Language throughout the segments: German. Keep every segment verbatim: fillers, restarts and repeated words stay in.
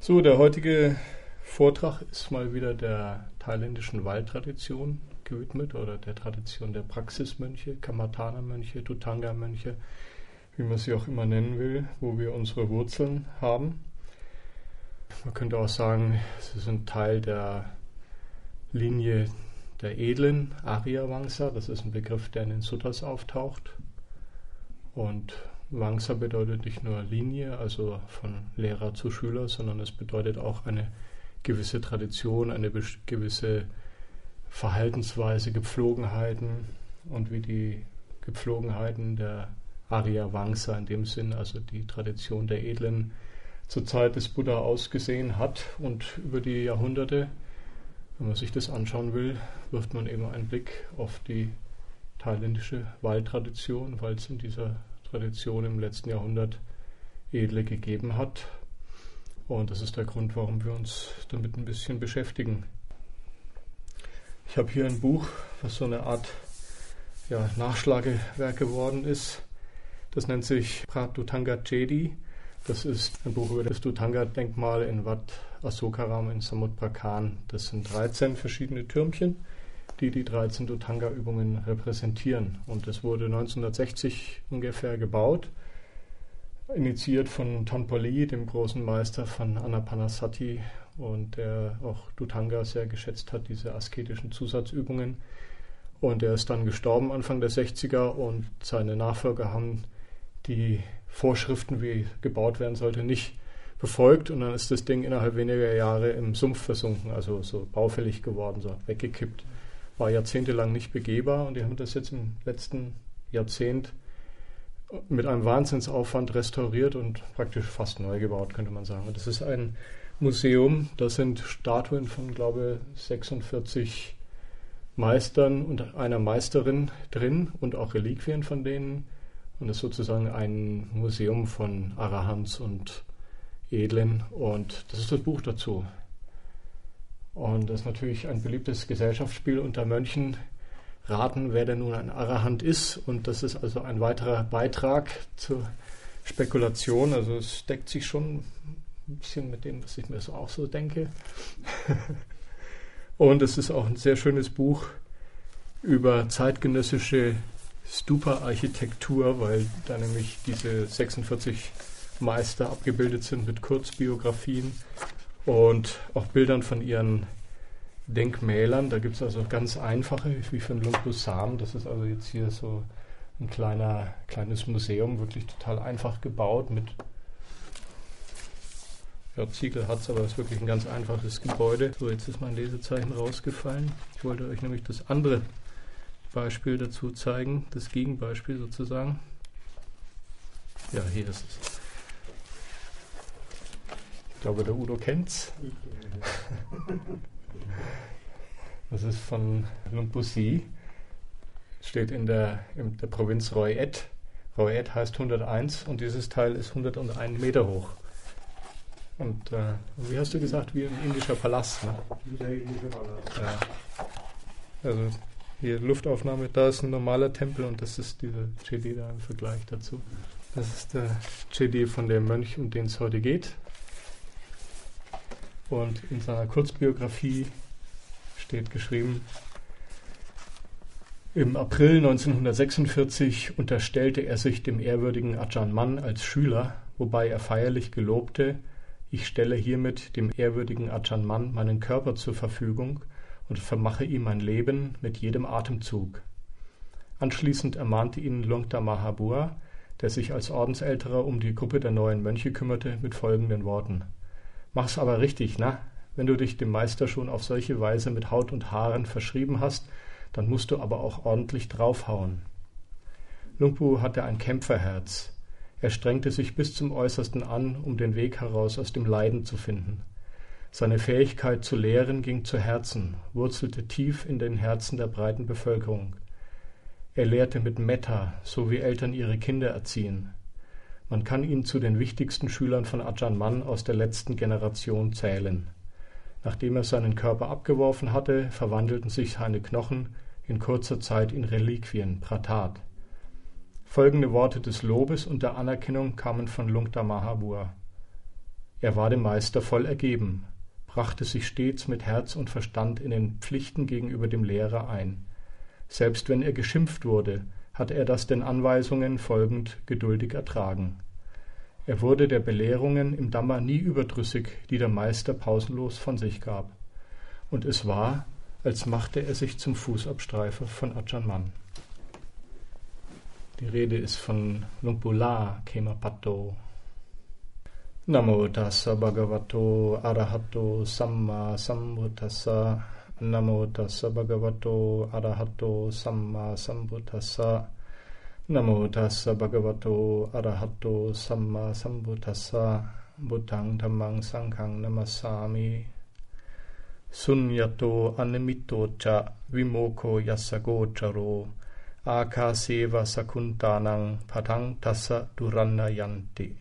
So, der heutige Vortrag ist mal wieder der thailändischen Waldtradition gewidmet oder der Tradition der Praxismönche, Kammatthana-Mönche, Dhutanga-Mönche, wie man sie auch immer nennen will, wo wir unsere Wurzeln haben. Man könnte auch sagen, sie sind Teil der Linie der Edlen, Arya-Vamsa, das ist ein Begriff, der in den Suttas auftaucht. Und Vamsa bedeutet nicht nur Linie, also von Lehrer zu Schüler, sondern es bedeutet auch eine gewisse Tradition, eine gewisse Verhaltensweise, Gepflogenheiten und wie die Gepflogenheiten der Arya-Vamsa in dem Sinn, also die Tradition der Edlen, zur Zeit des Buddha ausgesehen hat und über die Jahrhunderte, wenn man sich das anschauen will, wirft man eben einen Blick auf die thailändische Waldtradition, weil es in dieser Tradition im letzten Jahrhundert Edle gegeben hat. Und das ist der Grund, warum wir uns damit ein bisschen beschäftigen. Ich habe hier ein Buch, was so eine Art ja, Nachschlagewerk geworden ist. Das nennt sich Prat Dhutanga Chedi. Das ist ein Buch über das Dhutanga-Denkmal in Wat Asokaram in Samut Prakan. Das sind dreizehn verschiedene Türmchen, die die dreizehn Dhutanga-Übungen repräsentieren. Und das wurde neunzehnhundertsechzig ungefähr gebaut, initiiert von Thonpo Lee, dem großen Meister von Anapanasati, und der auch Dhutanga sehr geschätzt hat, diese asketischen Zusatzübungen. Und er ist dann gestorben Anfang der sechziger und seine Nachfolger haben die Vorschriften, wie gebaut werden sollte, nicht befolgt, und dann ist das Ding innerhalb weniger Jahre im Sumpf versunken, also so baufällig geworden, so weggekippt. War jahrzehntelang nicht begehbar, und die haben das jetzt im letzten Jahrzehnt mit einem Wahnsinnsaufwand restauriert und praktisch fast neu gebaut, könnte man sagen. Und das ist ein Museum, da sind Statuen von, glaube ich, sechsundvierzig Meistern und einer Meisterin drin und auch Reliquien von denen. Und das ist sozusagen ein Museum von Arahants und Edlen, und das ist das Buch dazu. Und das ist natürlich ein beliebtes Gesellschaftsspiel unter Mönchen, raten, wer denn nun ein Arahant ist, und das ist also ein weiterer Beitrag zur Spekulation, also es deckt sich schon ein bisschen mit dem, was ich mir so auch so denke. Und es ist auch ein sehr schönes Buch über zeitgenössische Stupa-Architektur, weil da nämlich diese sechsundvierzig Meister abgebildet sind mit Kurzbiografien und auch Bildern von ihren Denkmälern. Da gibt es also ganz einfache, wie für ein Luang Pu Sam. Das ist also jetzt hier so ein kleiner, kleines Museum, wirklich total einfach gebaut mit ja, Ziegel hat es, aber es ist wirklich ein ganz einfaches Gebäude. So, jetzt ist mein Lesezeichen rausgefallen. Ich wollte euch nämlich das andere Beispiel dazu zeigen, das Gegenbeispiel sozusagen. Ja, hier ist es. Ich glaube, der Udo kennt's. Das ist von Luang Pu Si. Steht in der, in der Provinz Roi Et. Roi Et heißt hunderteins, und dieses Teil ist hunderteins Meter hoch. Und äh, wie hast du gesagt, wie ein indischer Palast, ne? Wie der indische Palast. Ja. Also hier Luftaufnahme, da ist ein normaler Tempel, und das ist diese Chedi da im Vergleich dazu. Das ist der Chedi von dem Mönch, um den es heute geht. Und in seiner Kurzbiografie steht geschrieben: Im April neunzehnhundertsechsundvierzig unterstellte er sich dem ehrwürdigen Ajahn Mun als Schüler, wobei er feierlich gelobte: Ich stelle hiermit dem ehrwürdigen Ajahn Mun meinen Körper zur Verfügung und vermache ihm mein Leben mit jedem Atemzug. Anschließend ermahnte ihn Luangta Mahabua, der sich als Ordensälterer um die Gruppe der neuen Mönche kümmerte, mit folgenden Worten: Mach's aber richtig, na? Wenn du dich dem Meister schon auf solche Weise mit Haut und Haaren verschrieben hast, dann musst du aber auch ordentlich draufhauen. Luang Pu hatte ein Kämpferherz. Er strengte sich bis zum Äußersten an, um den Weg heraus aus dem Leiden zu finden. Seine Fähigkeit zu lehren ging zu Herzen, wurzelte tief in den Herzen der breiten Bevölkerung. Er lehrte mit Metta, so wie Eltern ihre Kinder erziehen. Man kann ihn zu den wichtigsten Schülern von Ajahn Mun aus der letzten Generation zählen. Nachdem er seinen Körper abgeworfen hatte, verwandelten sich seine Knochen in kurzer Zeit in Reliquien, Pratat. Folgende Worte des Lobes und der Anerkennung kamen von Luangta Mahabua: Er war dem Meister voll ergeben, brachte sich stets mit Herz und Verstand in den Pflichten gegenüber dem Lehrer ein. Selbst wenn er geschimpft wurde, hat er das den Anweisungen folgend geduldig ertragen. Er wurde der Belehrungen im Dhamma nie überdrüssig, die der Meister pausenlos von sich gab. Und es war, als machte er sich zum Fußabstreifer von Ajahn Mun. Die Rede ist von Luang Pu La Khemapatto. Namo tassa bhagavato arahato samma sambuddhassa. Namo tassa bhagavato arahato samma sambuddhassa. Namo tassa bhagavato arahato samma sambuddhassa. Buddhang dhammang sanghang namassami. Sunyato animito cha vimoko yasagocharo. Akaseva sakuntanang padang tassa duranna yanti.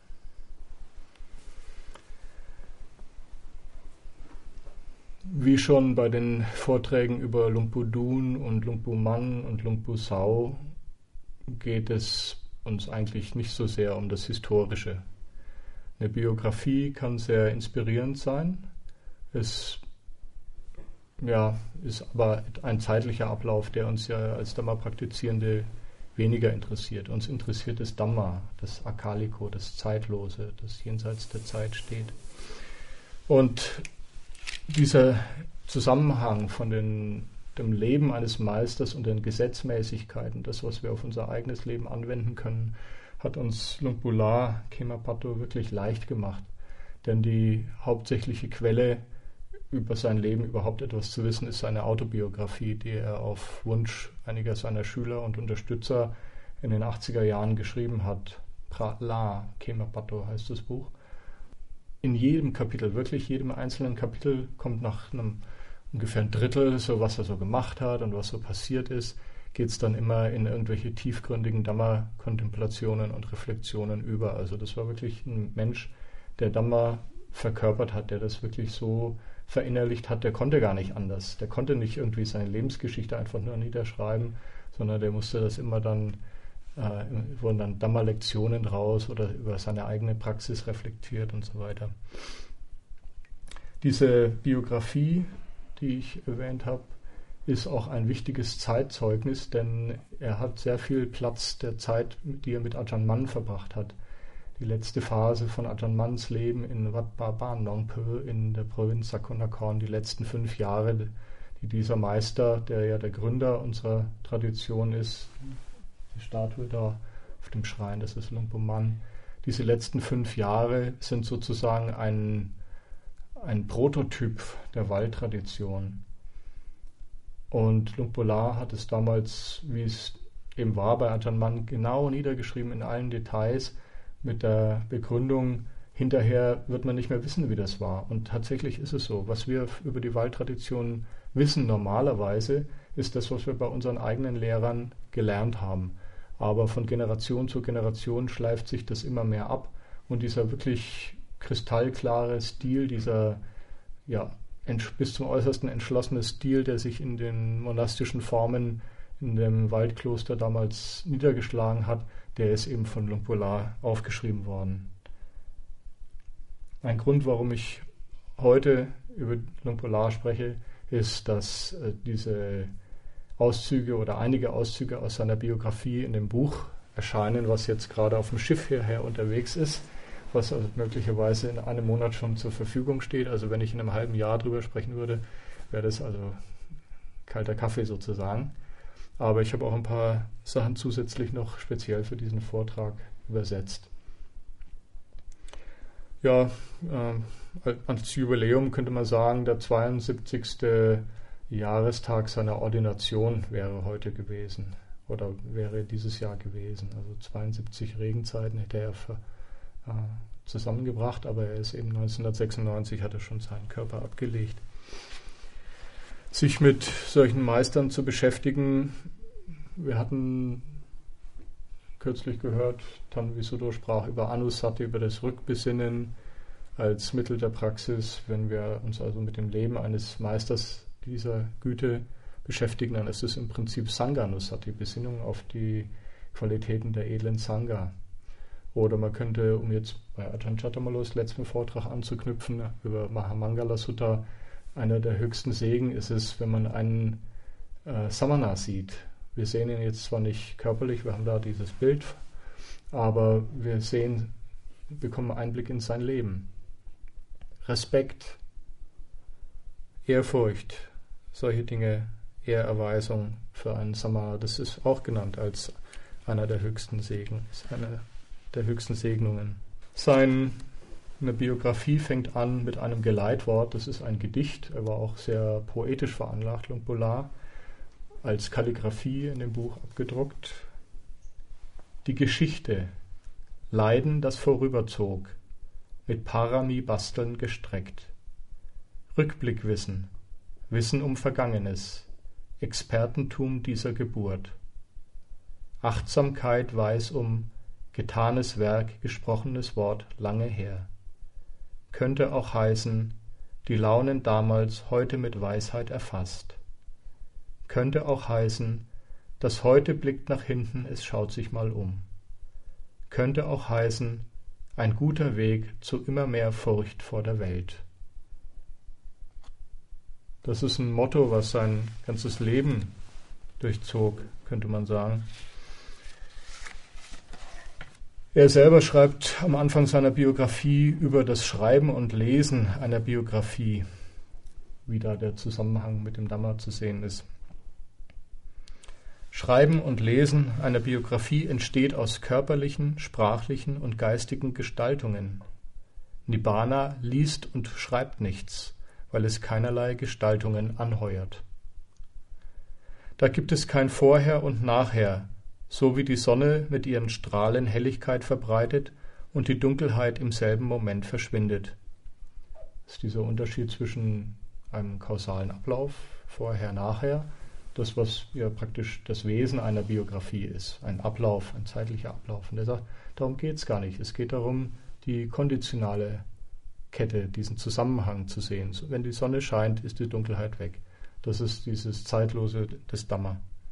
Wie schon bei den Vorträgen über Luang Pu Dun und Luang Pu Man und Luang Pu Sao geht es uns eigentlich nicht so sehr um das Historische. Eine Biografie kann sehr inspirierend sein. Es ja, ist aber ein zeitlicher Ablauf, der uns ja als Dhamma-Praktizierende weniger interessiert. Uns interessiert das Dhamma, das Akaliko, das Zeitlose, das jenseits der Zeit steht. Und dieser Zusammenhang von den, dem Leben eines Meisters und den Gesetzmäßigkeiten, das, was wir auf unser eigenes Leben anwenden können, hat uns Luang Pu La Khemapatto wirklich leicht gemacht. Denn die hauptsächliche Quelle, über sein Leben überhaupt etwas zu wissen, ist seine Autobiografie, die er auf Wunsch einiger seiner Schüler und Unterstützer in den achtziger Jahren geschrieben hat. Pra La Khemapatto heißt das Buch. In jedem Kapitel, wirklich jedem einzelnen Kapitel, kommt nach einem ungefähr ein Drittel, so was er so gemacht hat und was so passiert ist, geht es dann immer in irgendwelche tiefgründigen Dhamma-Kontemplationen und Reflexionen über. Also das war wirklich ein Mensch, der Dhamma verkörpert hat, der das wirklich so verinnerlicht hat, der konnte gar nicht anders. Der konnte nicht irgendwie seine Lebensgeschichte einfach nur niederschreiben, sondern der musste das immer dann, äh, wurden dann Dhamma-Lektionen raus oder über seine eigene Praxis reflektiert und so weiter. Diese Biografie, die ich erwähnt habe, ist auch ein wichtiges Zeitzeugnis, denn er hat sehr viel Platz der Zeit, die er mit Ajahn Mun verbracht hat. Die letzte Phase von Ajahn Muns Leben in Wat Pa Ban Nong Pe in der Provinz Sakon Nakhon, die letzten fünf Jahre, die dieser Meister, der ja der Gründer unserer Tradition ist, die Statue da auf dem Schrein, das ist Luang Pu Man, diese letzten fünf Jahre sind sozusagen ein, ein Prototyp der Waldtradition. Und Luang Pu La hat es damals, wie es eben war bei Ajahn Mun, genau niedergeschrieben in allen Details, mit der Begründung, hinterher wird man nicht mehr wissen, wie das war. Und tatsächlich ist es so. Was wir über die Waldtradition wissen normalerweise, ist das, was wir bei unseren eigenen Lehrern gelernt haben. Aber von Generation zu Generation schleift sich das immer mehr ab. Und dieser wirklich kristallklare Stil, dieser ja, bis zum Äußersten entschlossene Stil, der sich in den monastischen Formen in dem Waldkloster damals niedergeschlagen hat, der ist eben von Luang Pu La aufgeschrieben worden. Ein Grund, warum ich heute über Luang Pu La spreche, ist, dass äh, diese Auszüge oder einige Auszüge aus seiner Biografie in dem Buch erscheinen, was jetzt gerade auf dem Schiff hierher unterwegs ist, was also möglicherweise in einem Monat schon zur Verfügung steht. Also wenn ich in einem halben Jahr drüber sprechen würde, wäre das also kalter Kaffee sozusagen. Aber ich habe auch ein paar Sachen zusätzlich noch speziell für diesen Vortrag übersetzt. Ja, äh, als Jubiläum könnte man sagen, der zweiundsiebzigste Jahrestag seiner Ordination wäre heute gewesen oder wäre dieses Jahr gewesen. Also zweiundsiebzig Regenzeiten hätte er für, äh, zusammengebracht, aber er ist eben neunzehnhundertsechsundneunzig, hat er schon seinen Körper abgelegt. Sich mit solchen Meistern zu beschäftigen. Wir hatten kürzlich gehört, Tanvi Sudho sprach über Anusati, über das Rückbesinnen als Mittel der Praxis. Wenn wir uns also mit dem Leben eines Meisters dieser Güte beschäftigen, dann ist es im Prinzip Sangha Anusati, Besinnung auf die Qualitäten der edlen Sangha. Oder man könnte, um jetzt bei Ajahn Chattomalos letzten Vortrag anzuknüpfen, über Mahamangala Sutta, einer der höchsten Segen ist es, wenn man einen äh, Samana sieht. Wir sehen ihn jetzt zwar nicht körperlich, wir haben da dieses Bild, aber wir sehen, bekommen Einblick in sein Leben. Respekt, Ehrfurcht, solche Dinge, Ehrerweisung für einen Samana, das ist auch genannt als einer der höchsten Segen, ist eine der höchsten Segnungen. Seine Biografie fängt an mit einem Geleitwort, das ist ein Gedicht, er war auch sehr poetisch veranlagt, Luang Por La, als Kalligraphie in dem Buch abgedruckt. Die Geschichte, Leiden, das vorüberzog, mit Parami-Basteln gestreckt. Rückblickwissen, Wissen um Vergangenes, Expertentum dieser Geburt. Achtsamkeit weiß um getanes Werk, gesprochenes Wort lange her. Könnte auch heißen, die Launen damals heute mit Weisheit erfasst. Könnte auch heißen, das Heute blickt nach hinten, es schaut sich mal um. Könnte auch heißen, ein guter Weg zu immer mehr Furcht vor der Welt. Das ist ein Motto, was sein ganzes Leben durchzog, könnte man sagen. Er selber schreibt am Anfang seiner Biografie über das Schreiben und Lesen einer Biografie, wie da der Zusammenhang mit dem Dhamma zu sehen ist. Schreiben und Lesen einer Biografie entsteht aus körperlichen, sprachlichen und geistigen Gestaltungen. Nibbana liest und schreibt nichts, weil es keinerlei Gestaltungen anheuert. Da gibt es kein Vorher und Nachher, so wie die Sonne mit ihren Strahlen Helligkeit verbreitet und die Dunkelheit im selben Moment verschwindet. Das ist dieser Unterschied zwischen einem kausalen Ablauf, Vorher, Nachher, das, was ja praktisch das Wesen einer Biografie ist, ein Ablauf, ein zeitlicher Ablauf. Und er sagt, darum geht es gar nicht. Es geht darum, die konditionale Kette, diesen Zusammenhang zu sehen. Wenn die Sonne scheint, ist die Dunkelheit weg. Das ist dieses Zeitlose des Dhamma.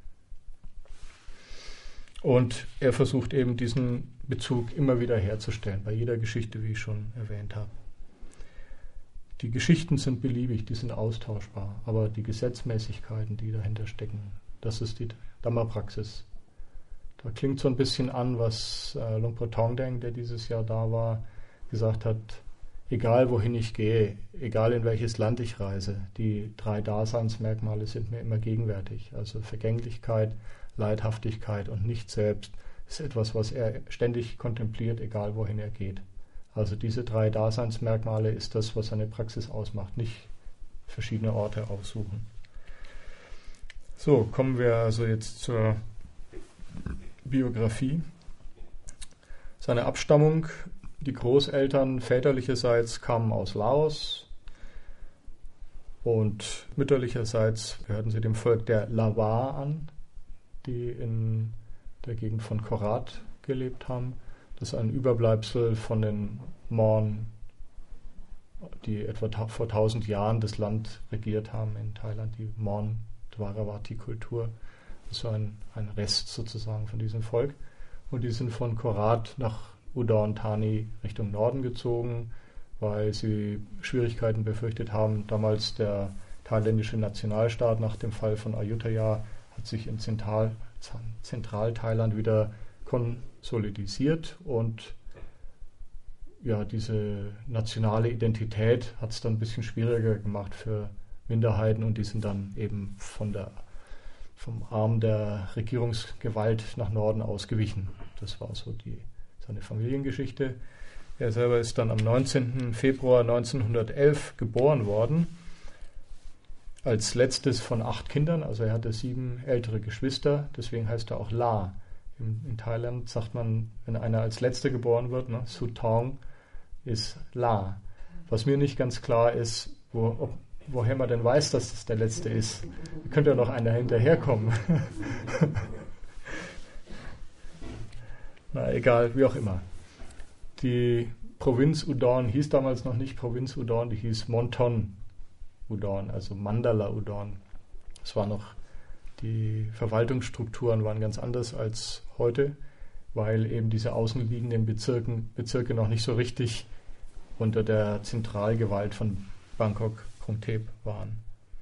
Und er versucht eben diesen Bezug immer wieder herzustellen, bei jeder Geschichte, wie ich schon erwähnt habe. Die Geschichten sind beliebig, die sind austauschbar, aber die Gesetzmäßigkeiten, die dahinter stecken, das ist die Dhamma-Praxis. Da klingt so ein bisschen an, was äh, Luang Por Thongdeng, der dieses Jahr da war, gesagt hat, egal wohin ich gehe, egal in welches Land ich reise, die drei Daseinsmerkmale sind mir immer gegenwärtig. Also Vergänglichkeit, Leidhaftigkeit und Nicht-Selbst ist etwas, was er ständig kontempliert, egal wohin er geht. Also diese drei Daseinsmerkmale ist das, was seine Praxis ausmacht, nicht verschiedene Orte aufsuchen. So, kommen wir also jetzt zur Biografie. Seine Abstammung, die Großeltern väterlicherseits kamen aus Laos und mütterlicherseits gehörten sie dem Volk der Lawa an, die in der Gegend von Korat gelebt haben. Das ist ein Überbleibsel von den Mon, die etwa ta- vor tausend Jahren das Land regiert haben in Thailand, die Mon-Dvaravati-Kultur. Das ist so ein, ein Rest sozusagen von diesem Volk. Und die sind von Korat nach Udon Thani Richtung Norden gezogen, weil sie Schwierigkeiten befürchtet haben. Damals der thailändische Nationalstaat nach dem Fall von Ayutthaya hat sich in Zentral, Zentral-Thailand wieder konsolidisiert und ja, diese nationale Identität hat es dann ein bisschen schwieriger gemacht für Minderheiten und die sind dann eben von der, vom Arm der Regierungsgewalt nach Norden ausgewichen. Das war so die, seine Familiengeschichte. Er selber ist dann am neunzehnten Februar neunzehnhundertelf geboren worden, als letztes von acht Kindern, also er hatte sieben ältere Geschwister, deswegen heißt er auch La. In, in Thailand sagt man, wenn einer als Letzter geboren wird, ne, Sutong ist La. Was mir nicht ganz klar ist, wo, ob, woher man denn weiß, dass das der Letzte ist. Da könnte ja noch einer hinterherkommen. Na egal, wie auch immer. Die Provinz Udon hieß damals noch nicht Provinz Udon, die hieß Monton Udon, also Mandala Udon. Es war noch, die Verwaltungsstrukturen waren ganz anders als heute. weil eben diese außenliegenden Bezirken, Bezirke noch nicht so richtig unter der Zentralgewalt von Bangkok Krungthep waren.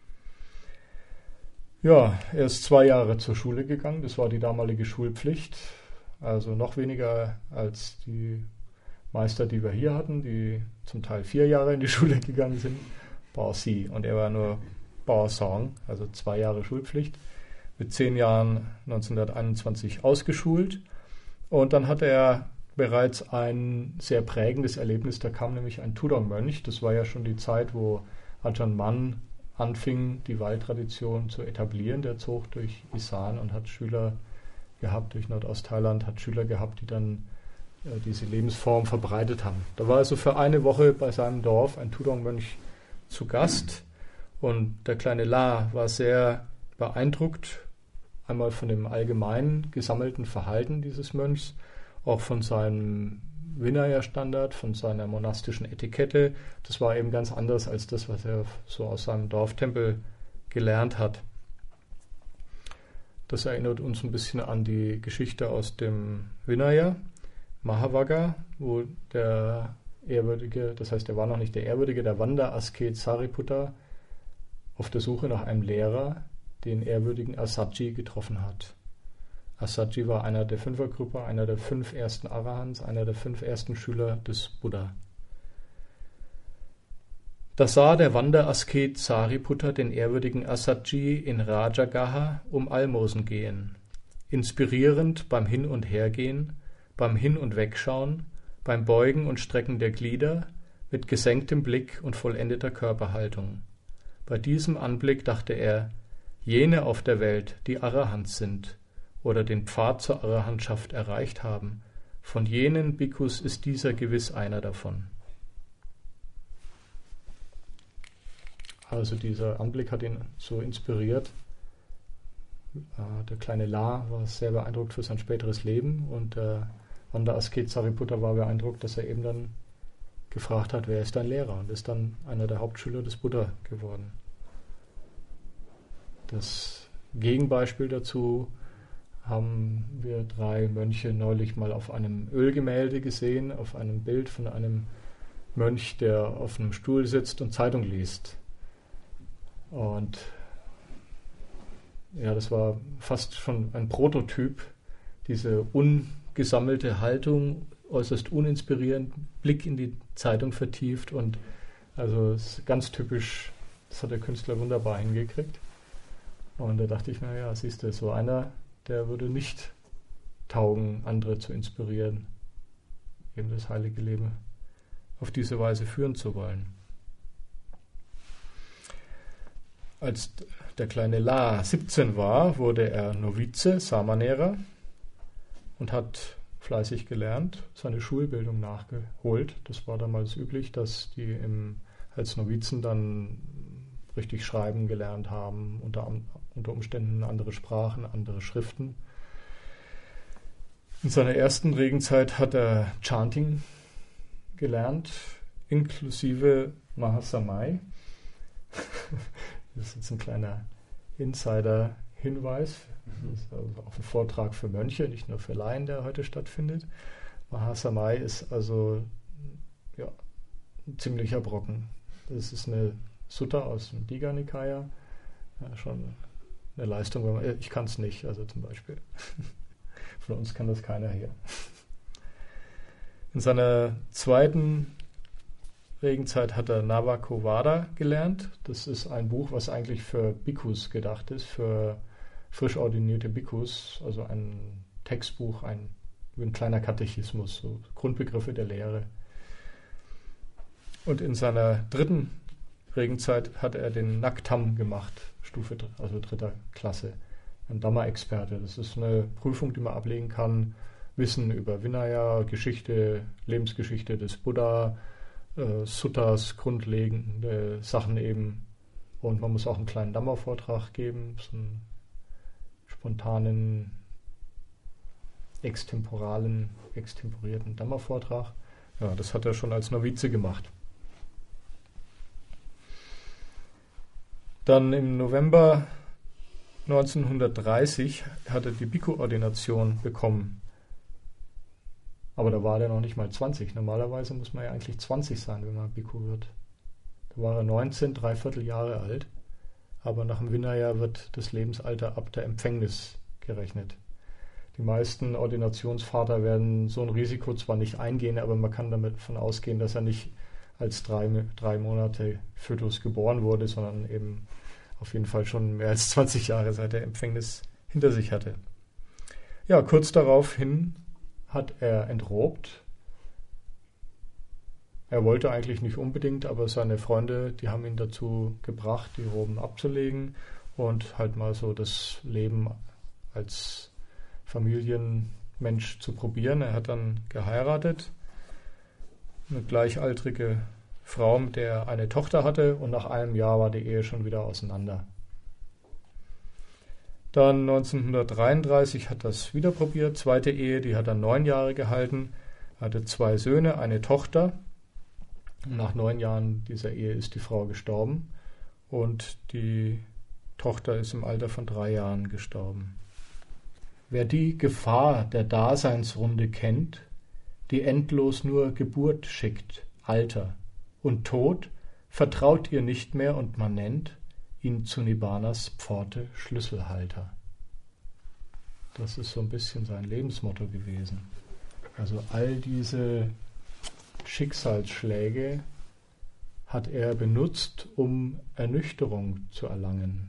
Ja, er ist zwei Jahre zur Schule gegangen, das war die damalige Schulpflicht, also noch weniger als die Meister, die wir hier hatten, die zum Teil vier Jahre in die Schule gegangen sind, Bao Si, und er war nur Bao Song, also zwei Jahre Schulpflicht, mit zehn Jahren neunzehnhunderteinundzwanzig ausgeschult, und dann hatte er bereits ein sehr prägendes Erlebnis, da kam nämlich ein Tudong-Mönch, das war ja schon die Zeit, wo Ajahn Mun anfing, die Waldtradition zu etablieren, der zog durch Isan und hat Schüler gehabt, durch Nordostthailand, hat Schüler gehabt, die dann äh, diese Lebensform verbreitet haben. Da war also für eine Woche bei seinem Dorf ein Tudong-Mönch zu Gast, und der kleine La war sehr beeindruckt, einmal von dem allgemeinen gesammelten Verhalten dieses Mönchs, auch von seinem Vinaya-Standard, von seiner monastischen Etikette. Das war eben ganz anders als das, was er so aus seinem Dorftempel gelernt hat. Das erinnert uns ein bisschen an die Geschichte aus dem Vinaya, Mahavagga, wo der ehrwürdige, das heißt, er war noch nicht der ehrwürdige, der Wanderasket Sariputta auf der Suche nach einem Lehrer den ehrwürdigen Assaji getroffen hat. Assaji war einer der Fünfergruppe, einer der fünf ersten Arahants, einer der fünf ersten Schüler des Buddha. Da sah der Wanderasket Sariputta den ehrwürdigen Assaji in Rajagaha um Almosen gehen, inspirierend beim Hin- und Hergehen, beim Hin- und Wegschauen, beim Beugen und Strecken der Glieder, mit gesenktem Blick und vollendeter Körperhaltung. Bei diesem Anblick dachte er, jene auf der Welt, die Arahants sind oder den Pfad zur Arahantschaft erreicht haben, von jenen Bhikkhus ist dieser gewiss einer davon. Also dieser Anblick hat ihn so inspiriert. Der kleine La war sehr beeindruckt für sein späteres Leben, und der Wanderasket Sariputta war beeindruckt, dass er eben dann gefragt hat, wer ist dein Lehrer, und ist dann einer der Hauptschüler des Buddha geworden. Das Gegenbeispiel dazu haben wir drei Mönche neulich mal auf einem Ölgemälde gesehen, auf einem Bild von einem Mönch, der auf einem Stuhl sitzt und Zeitung liest. Und ja, das war fast schon ein Prototyp, diese ungesammelte Haltung, äußerst uninspirierend, Blick in die Zeitung vertieft, und also es ist ganz typisch, das hat der Künstler wunderbar hingekriegt. Und da dachte ich, naja, siehst du, so einer, der würde nicht taugen, andere zu inspirieren, eben das heilige Leben auf diese Weise führen zu wollen. Als der kleine La siebzehn war, wurde er Novize, Samanera, und hat fleißig gelernt, seine Schulbildung nachgeholt. Das war damals üblich, dass die im, als Novizen dann richtig schreiben gelernt haben, unter, unter Umständen andere Sprachen, andere Schriften. In seiner ersten Regenzeit hat er Chanting gelernt, inklusive Mahasamai. Das ist jetzt ein kleiner Insider-Hinweis. Das ist also auch ein Vortrag für Mönche, nicht nur für Laien, der heute stattfindet. Mahasamai ist also ja, ein ziemlicher Brocken. Das ist eine Sutta aus dem Digha Nikaya. Ja, schon eine Leistung, wenn man, ich kann es nicht, also zum Beispiel. Von uns kann das keiner hier. In seiner zweiten Regenzeit hat er Navakovada gelernt. Das ist ein Buch, was eigentlich für Bhikkhus gedacht ist, für frisch ordinierte Bhikkhus, also ein Textbuch, ein, ein kleiner Katechismus, so Grundbegriffe der Lehre. Und in seiner dritten Regenzeit hat er den Naktam gemacht, Stufe, also dritter Klasse, ein Dhamma-Experte. Das ist eine Prüfung, die man ablegen kann, Wissen über Vinaya, Geschichte, Lebensgeschichte des Buddha, äh, Suttas, grundlegende Sachen eben. Und man muss auch einen kleinen Dhamma-Vortrag geben, so einen spontanen, extemporalen, extemporierten Dhamma-Vortrag. Ja, das hat er schon als Novize gemacht. Dann im November neunzehnhundertdreißig hat er die Bhikkhu-Ordination bekommen. Aber da war der noch nicht mal zwanzig. Normalerweise muss man ja eigentlich zwanzig sein, wenn man Bhikkhu wird. Da war er neunzehn, dreiviertel Jahre alt. Aber nach dem Vinaya wird das Lebensalter ab der Empfängnis gerechnet. Die meisten Ordinationsvater werden so ein Risiko zwar nicht eingehen, aber man kann damit davon ausgehen, dass er nicht als drei, drei Monate Fötus geboren wurde, sondern eben auf jeden Fall schon mehr als zwanzig Jahre seit der Empfängnis hinter sich hatte. Ja, kurz daraufhin hat er entrobt. Er wollte eigentlich nicht unbedingt, aber seine Freunde, die haben ihn dazu gebracht, die Roben abzulegen und halt mal so das Leben als Familienmensch zu probieren. Er hat dann geheiratet, eine gleichaltrige Frau, mit der er eine Tochter hatte, und nach einem Jahr war die Ehe schon wieder auseinander. Dann neunzehnhundertdreiunddreißig hat er das wieder probiert, zweite Ehe, die hat er neun Jahre gehalten. Er hatte zwei Söhne, eine Tochter. Nach neun Jahren dieser Ehe ist die Frau gestorben und die Tochter ist im Alter von drei Jahren gestorben. Wer die Gefahr der Daseinsrunde kennt, die endlos nur Geburt schickt, Alter und Tod, vertraut ihr nicht mehr und man nennt ihn zu Nibbanas Pforte Schlüsselhalter. Das ist so ein bisschen sein Lebensmotto gewesen. Also all diese Schicksalsschläge hat er benutzt, um Ernüchterung zu erlangen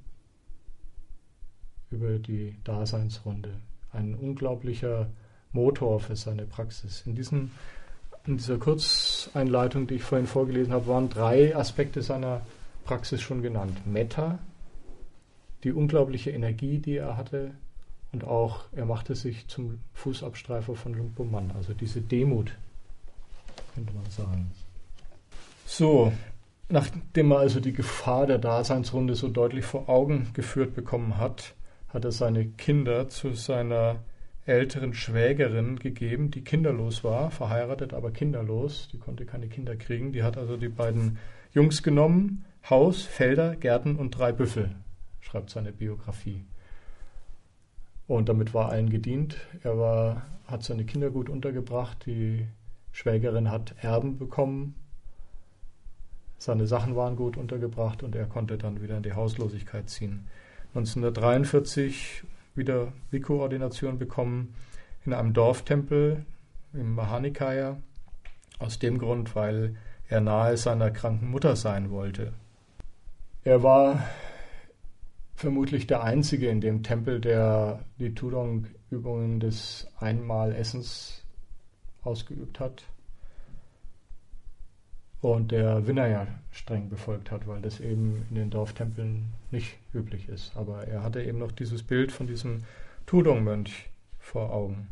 über die Daseinsrunde. Ein unglaublicher Motor für seine Praxis. In, diesem, in dieser Kurzeinleitung, die ich vorhin vorgelesen habe, waren drei Aspekte seiner Praxis schon genannt. Metta, die unglaubliche Energie, die er hatte, und auch er machte sich zum Fußabstreifer von Luang Por Man, also diese Demut, könnte man sagen. So, nachdem er also die Gefahr der Daseinsrunde so deutlich vor Augen geführt bekommen hat, hat er seine Kinder zu seiner älteren Schwägerin gegeben, die kinderlos war, verheiratet, aber kinderlos. Die konnte keine Kinder kriegen. Die hat also die beiden Jungs genommen, Haus, Felder, Gärten und drei Büffel, schreibt seine Biografie. Und damit war allen gedient. Er war, hat seine Kinder gut untergebracht, die Schwägerin hat Erben bekommen, seine Sachen waren gut untergebracht und er konnte dann wieder in die Hauslosigkeit ziehen. neunzehnhundertdreiundvierzig wieder Bhikkhu-Ordination bekommen in einem Dorftempel im Mahanikaya, aus dem Grund, weil er nahe seiner kranken Mutter sein wollte. Er war vermutlich der Einzige in dem Tempel, der die Tudong-Übungen des Einmalessens ausgeübt hat und der Vinaya streng befolgt hat, weil das eben in den Dorftempeln nicht üblich ist. Aber er hatte eben noch dieses Bild von diesem Tudong-Mönch vor Augen.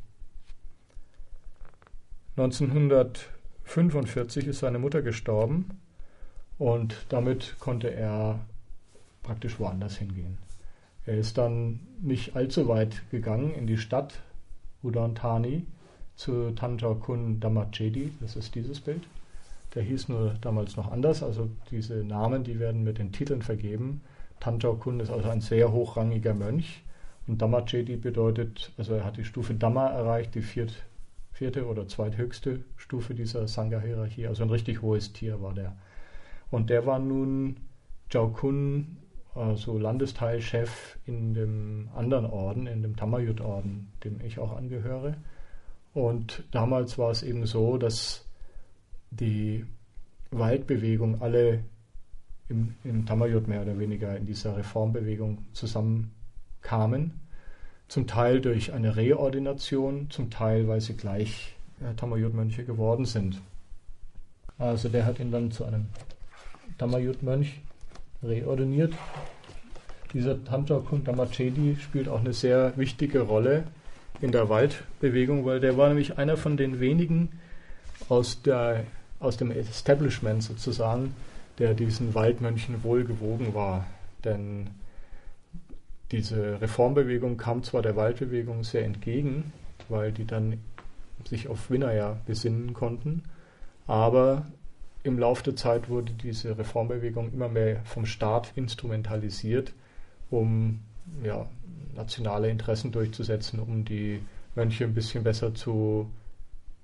neunzehnhundertfünfundvierzig ist seine Mutter gestorben und damit konnte er praktisch woanders hingehen. Er ist dann nicht allzu weit gegangen in die Stadt Udon Thani zu Thanjor Khun Dhammachedi, das ist dieses Bild. Der hieß nur damals noch anders, also diese Namen, die werden mit den Titeln vergeben. Thanjor Khun ist also ein sehr hochrangiger Mönch und Dhammachedi bedeutet, also er hat die Stufe Dhamma erreicht, die viert, vierte oder zweithöchste Stufe dieser Sangha-Hierarchie, also ein richtig hohes Tier war der. Und der war nun Jau Khun, also Landesteilchef in dem anderen Orden, in dem Thammayut-Orden, dem ich auch angehöre. Und damals war es eben so, dass die Waldbewegung alle im, im Thammayut mehr oder weniger in dieser Reformbewegung zusammenkamen. Zum Teil durch eine Reordination, zum Teil, weil sie gleich äh, Thammayut-Mönche geworden sind. Also der hat ihn dann zu einem Thammayut-Mönch reordiniert. Dieser Thanjor Khun Dhammachedi spielt auch eine sehr wichtige Rolle in der Waldbewegung, weil der war nämlich einer von den wenigen aus, der, aus dem Establishment sozusagen, der diesen Waldmönchen wohlgewogen war. Denn diese Reformbewegung kam zwar der Waldbewegung sehr entgegen, weil die dann sich auf Vinaya besinnen konnten, aber im Laufe der Zeit wurde diese Reformbewegung immer mehr vom Staat instrumentalisiert, um ja, nationale Interessen durchzusetzen, um die Mönche ein bisschen besser zu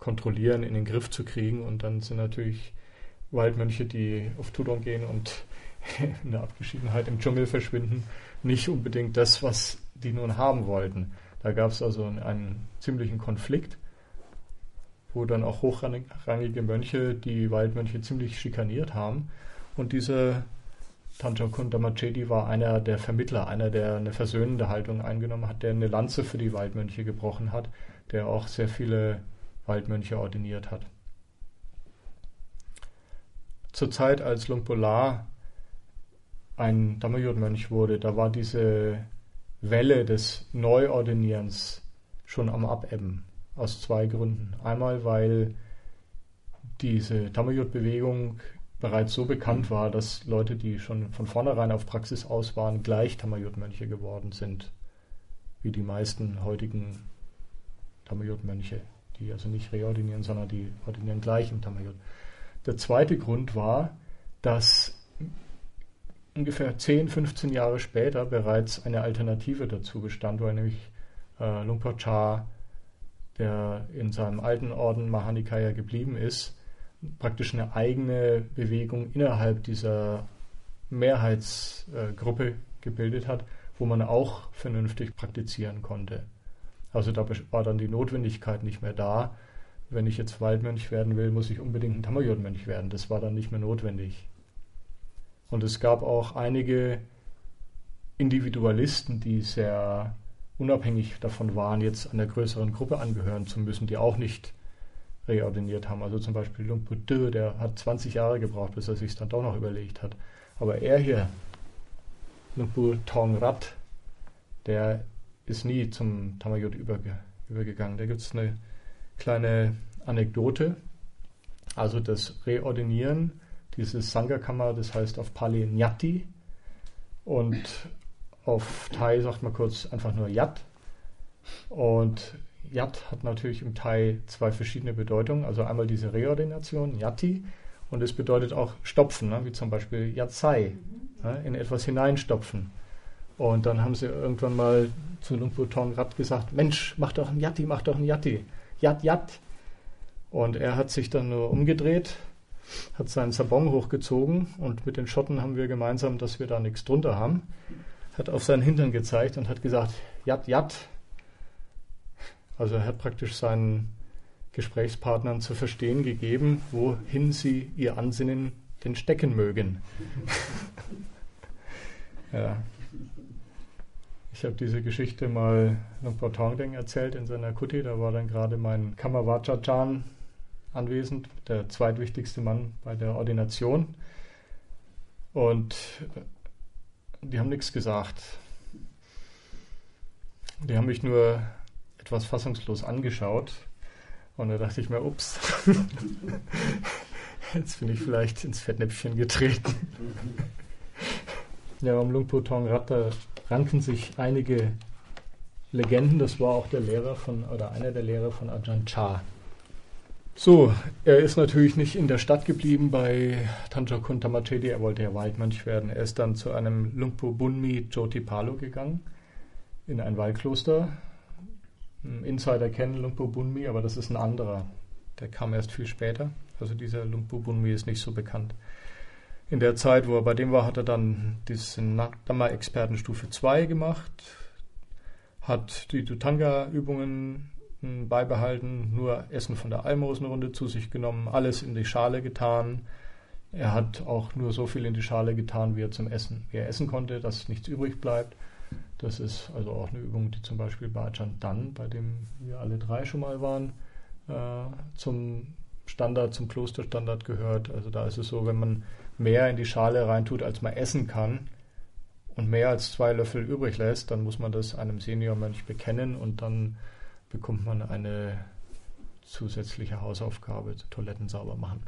kontrollieren, in den Griff zu kriegen. Und dann sind natürlich Waldmönche, die auf Tudong gehen und in der Abgeschiedenheit im Dschungel verschwinden, nicht unbedingt das, was die nun haben wollten. Da gab es also einen, einen ziemlichen Konflikt, wo dann auch hochrangige Mönche die Waldmönche ziemlich schikaniert haben. Und dieser Tangchakund Dhamacedi war einer der Vermittler, einer, der eine versöhnende Haltung eingenommen hat, der eine Lanze für die Waldmönche gebrochen hat, der auch sehr viele Waldmönche ordiniert hat. Zur Zeit, als Luang Por La ein Dhammayut-Mönch wurde, da war diese Welle des Neuordinierens schon am Abebben, aus zwei Gründen. Einmal, weil diese Dhammayut-Bewegung bereits so bekannt war, dass Leute, die schon von vornherein auf Praxis aus waren, gleich Dhammayut-Mönche geworden sind, wie die meisten heutigen Dhammayut-Mönche, die also nicht reordinieren, sondern die ordinieren gleich im Dhammayut. Der zweite Grund war, dass ungefähr zehn, fünfzehn Jahre später bereits eine Alternative dazu bestand, weil nämlich äh, Luang Por Chah, der in seinem alten Orden Mahanikaya geblieben ist, praktisch eine eigene Bewegung innerhalb dieser Mehrheitsgruppe äh, gebildet hat, wo man auch vernünftig praktizieren konnte. Also da war dann die Notwendigkeit nicht mehr da. Wenn ich jetzt Waldmönch werden will, muss ich unbedingt ein Dhammayut-Mönch werden. Das war dann nicht mehr notwendig. Und es gab auch einige Individualisten, die sehr unabhängig davon waren, jetzt einer größeren Gruppe angehören zu müssen, die auch nicht reordiniert haben. Also zum Beispiel Luang Por Dö, der hat zwanzig Jahre gebraucht, bis er sich dann doch noch überlegt hat. Aber er hier, Luang Por Thong Rat, der ist nie zum Dhammayut überge übergegangen. Da gibt es eine kleine Anekdote. Also das Reordinieren, dieses Sangha-Kamma, das heißt auf Pali Nyati und auf Thai sagt man kurz einfach nur Yat. Und Yat hat natürlich im Thai zwei verschiedene Bedeutungen. Also einmal diese Reordination, Yati, und es bedeutet auch stopfen, ne? Wie zum Beispiel Yatsai, ne? In etwas hineinstopfen. Und dann haben sie irgendwann mal zu Luang Por Thong Rat gesagt, Mensch, mach doch ein Yati, mach doch ein Yati. Yat, Yat. Und er hat sich dann nur umgedreht, hat seinen Sabong hochgezogen und mit den Schotten haben wir gemeinsam, dass wir da nichts drunter haben, hat auf seinen Hintern gezeigt und hat gesagt, Yat, Yat. Also er hat praktisch seinen Gesprächspartnern zu verstehen gegeben, wohin sie ihr Ansinnen denn stecken mögen. Ja. Ich habe diese Geschichte mal Luang Por Thongdeng erzählt in seiner Kuti. Da war dann gerade mein Kamavajachan anwesend, der zweitwichtigste Mann bei der Ordination. Und die haben nichts gesagt. Die haben mich nur etwas fassungslos angeschaut. Und da dachte ich mir, ups, jetzt bin ich vielleicht ins Fettnäpfchen getreten. Ja, um Luang Por Thong Rat, da ranken sich einige Legenden. Das war auch der Lehrer von, oder einer der Lehrer von Ajahn Chah. So, er ist natürlich nicht in der Stadt geblieben bei Tangchakund Dhamacedi, er wollte ja Waldmönch werden. Er ist dann zu einem Luang Por Bunmi Jotipalo gegangen, in ein Waldkloster. Insider kennen Luang Por Bunmi, aber das ist ein anderer. Der kam erst viel später. Also dieser Luang Por Bunmi ist nicht so bekannt. In der Zeit, wo er bei dem war, hat er dann diesen Dhamma-Experten-Stufe zwei gemacht, hat die Dhutanga-Übungen beibehalten, nur Essen von der Almosenrunde zu sich genommen, alles in die Schale getan. Er hat auch nur so viel in die Schale getan, wie er zum Essen, wie er essen konnte, dass nichts übrig bleibt. Das ist also auch eine Übung, die zum Beispiel bei Ajahn Dan, bei dem wir alle drei schon mal waren, äh, zum Standard, zum Klosterstandard gehört. Also da ist es so, wenn man mehr in die Schale reintut, als man essen kann und mehr als zwei Löffel übrig lässt, dann muss man das einem Seniormönch bekennen und dann bekommt man eine zusätzliche Hausaufgabe, Toiletten sauber machen.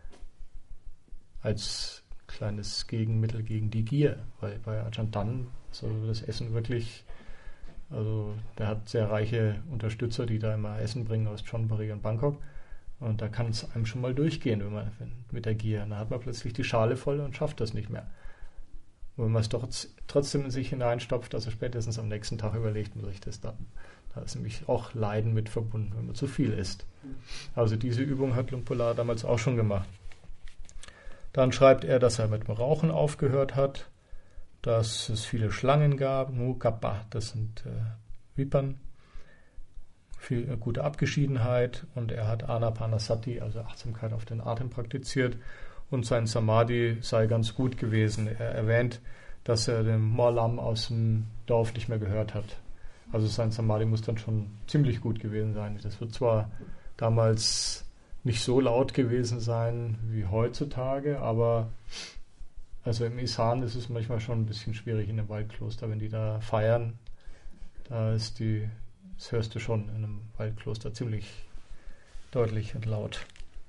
Als kleines Gegenmittel gegen die Gier, weil bei Ajahn Dan so das Essen wirklich, also der hat sehr reiche Unterstützer, die da immer Essen bringen aus Chonburi und Bangkok. Und da kann es einem schon mal durchgehen, wenn man wenn, mit der Gier. Dann hat man plötzlich die Schale voll und schafft das nicht mehr. Und wenn man es doch trotzdem in sich hineinstopft, also spätestens am nächsten Tag überlegt man sich das dann. Da ist nämlich auch Leiden mit verbunden, wenn man zu viel isst. Also diese Übung hat Luang Por Lar damals auch schon gemacht. Dann schreibt er, dass er mit dem Rauchen aufgehört hat, dass es viele Schlangen gab, Mukappa, das sind äh, Vipern, viel äh, gute Abgeschiedenheit, und er hat Anapanasati, also Achtsamkeit auf den Atem, praktiziert, und sein Samadhi sei ganz gut gewesen. Er erwähnt, dass er den Morlam aus dem Dorf nicht mehr gehört hat. Also sein Samadhi muss dann schon ziemlich gut gewesen sein. Das wird zwar damals nicht so laut gewesen sein wie heutzutage, aber also im Isan ist es manchmal schon ein bisschen schwierig in einem Waldkloster, wenn die da feiern. Da ist die, das hörst du schon in einem Waldkloster ziemlich deutlich und laut.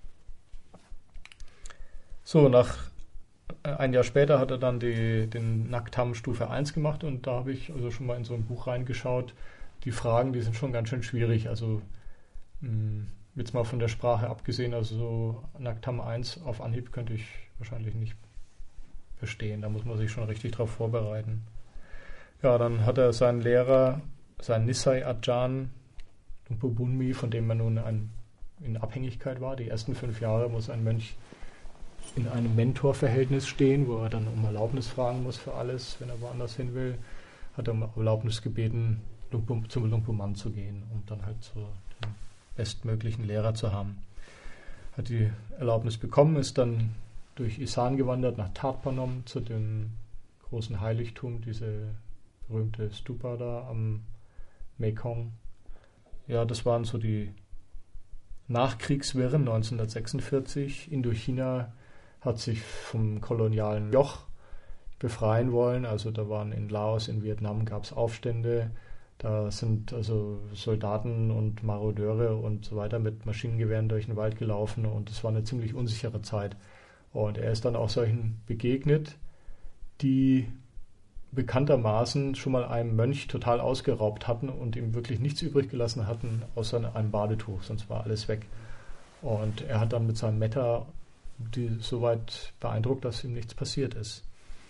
So, nach ein Jahr später hat er dann die, den Naktam Stufe eins gemacht, und da habe ich also schon mal in so ein Buch reingeschaut. Die Fragen, die sind schon ganz schön schwierig. Also mh, jetzt mal von der Sprache abgesehen, also so Naktam eins auf Anhieb könnte ich wahrscheinlich nicht verstehen. Da muss man sich schon richtig drauf vorbereiten. Ja, dann hat er seinen Lehrer, seinen Nisai Ajahn, Luang Por Bunmi, von dem er nun ein, in Abhängigkeit war. Die ersten fünf Jahre muss ein Mönch in einem Mentorverhältnis stehen, wo er dann um Erlaubnis fragen muss für alles, wenn er woanders hin will. Hat er um Erlaubnis gebeten, zum Luang Por Man zu gehen, um dann halt so den bestmöglichen Lehrer zu haben. Hat die Erlaubnis bekommen, ist dann durch Isan gewandert nach Wat Phanom, zu dem großen Heiligtum, diese berühmte Stupa da am Mekong. Ja, das waren so die Nachkriegswirren neunzehnhundertsechsundvierzig. Indochina hat sich vom kolonialen Joch befreien wollen. Also da waren in Laos, in Vietnam gab es Aufstände. Da sind also Soldaten und Marodeure und so weiter mit Maschinengewehren durch den Wald gelaufen, und es war eine ziemlich unsichere Zeit. Und er ist dann auch solchen begegnet, die bekanntermaßen schon mal einem Mönch total ausgeraubt hatten und ihm wirklich nichts übrig gelassen hatten, außer einem Badetuch, sonst war alles weg. Und er hat dann mit seinem Metta die so weit beeindruckt, dass ihm nichts passiert ist.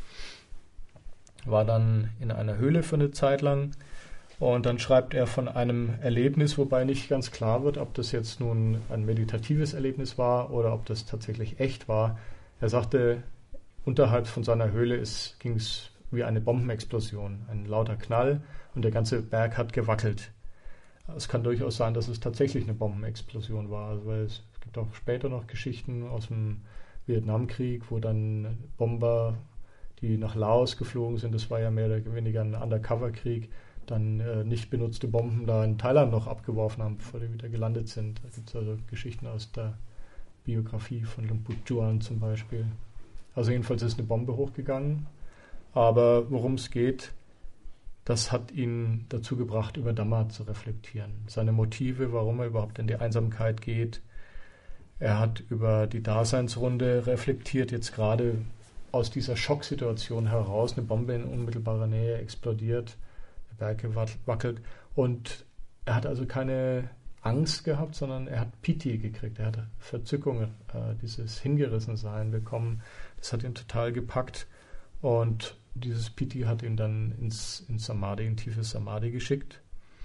War dann in einer Höhle für eine Zeit lang, und dann schreibt er von einem Erlebnis, wobei nicht ganz klar wird, ob das jetzt nun ein meditatives Erlebnis war oder ob das tatsächlich echt war. Er sagte, unterhalb von seiner Höhle ging es wie eine Bombenexplosion, ein lauter Knall, und der ganze Berg hat gewackelt. Es kann durchaus sein, dass es tatsächlich eine Bombenexplosion war, also weil es, es gibt auch später noch Geschichten aus dem Vietnamkrieg, wo dann Bomber, die nach Laos geflogen sind, das war ja mehr oder weniger ein Undercover-Krieg, dann äh, nicht benutzte Bomben da in Thailand noch abgeworfen haben, bevor die wieder gelandet sind. Da gibt es also Geschichten aus der Biografie von Luang Por Chuan zum Beispiel. Also jedenfalls ist eine Bombe hochgegangen, aber worum es geht, das hat ihn dazu gebracht, über Dhamma zu reflektieren. Seine Motive, warum er überhaupt in die Einsamkeit geht. Er hat über die Daseinsrunde reflektiert, jetzt gerade aus dieser Schocksituation heraus, eine Bombe in unmittelbarer Nähe explodiert, der Berg wackelt, und er hat also keine Angst gehabt, sondern er hat Piti gekriegt, er hat Verzückung, äh, dieses Hingerissensein bekommen, das hat ihn total gepackt, und dieses Piti hat ihn dann ins, ins Samadhi, in tiefes Samadhi geschickt.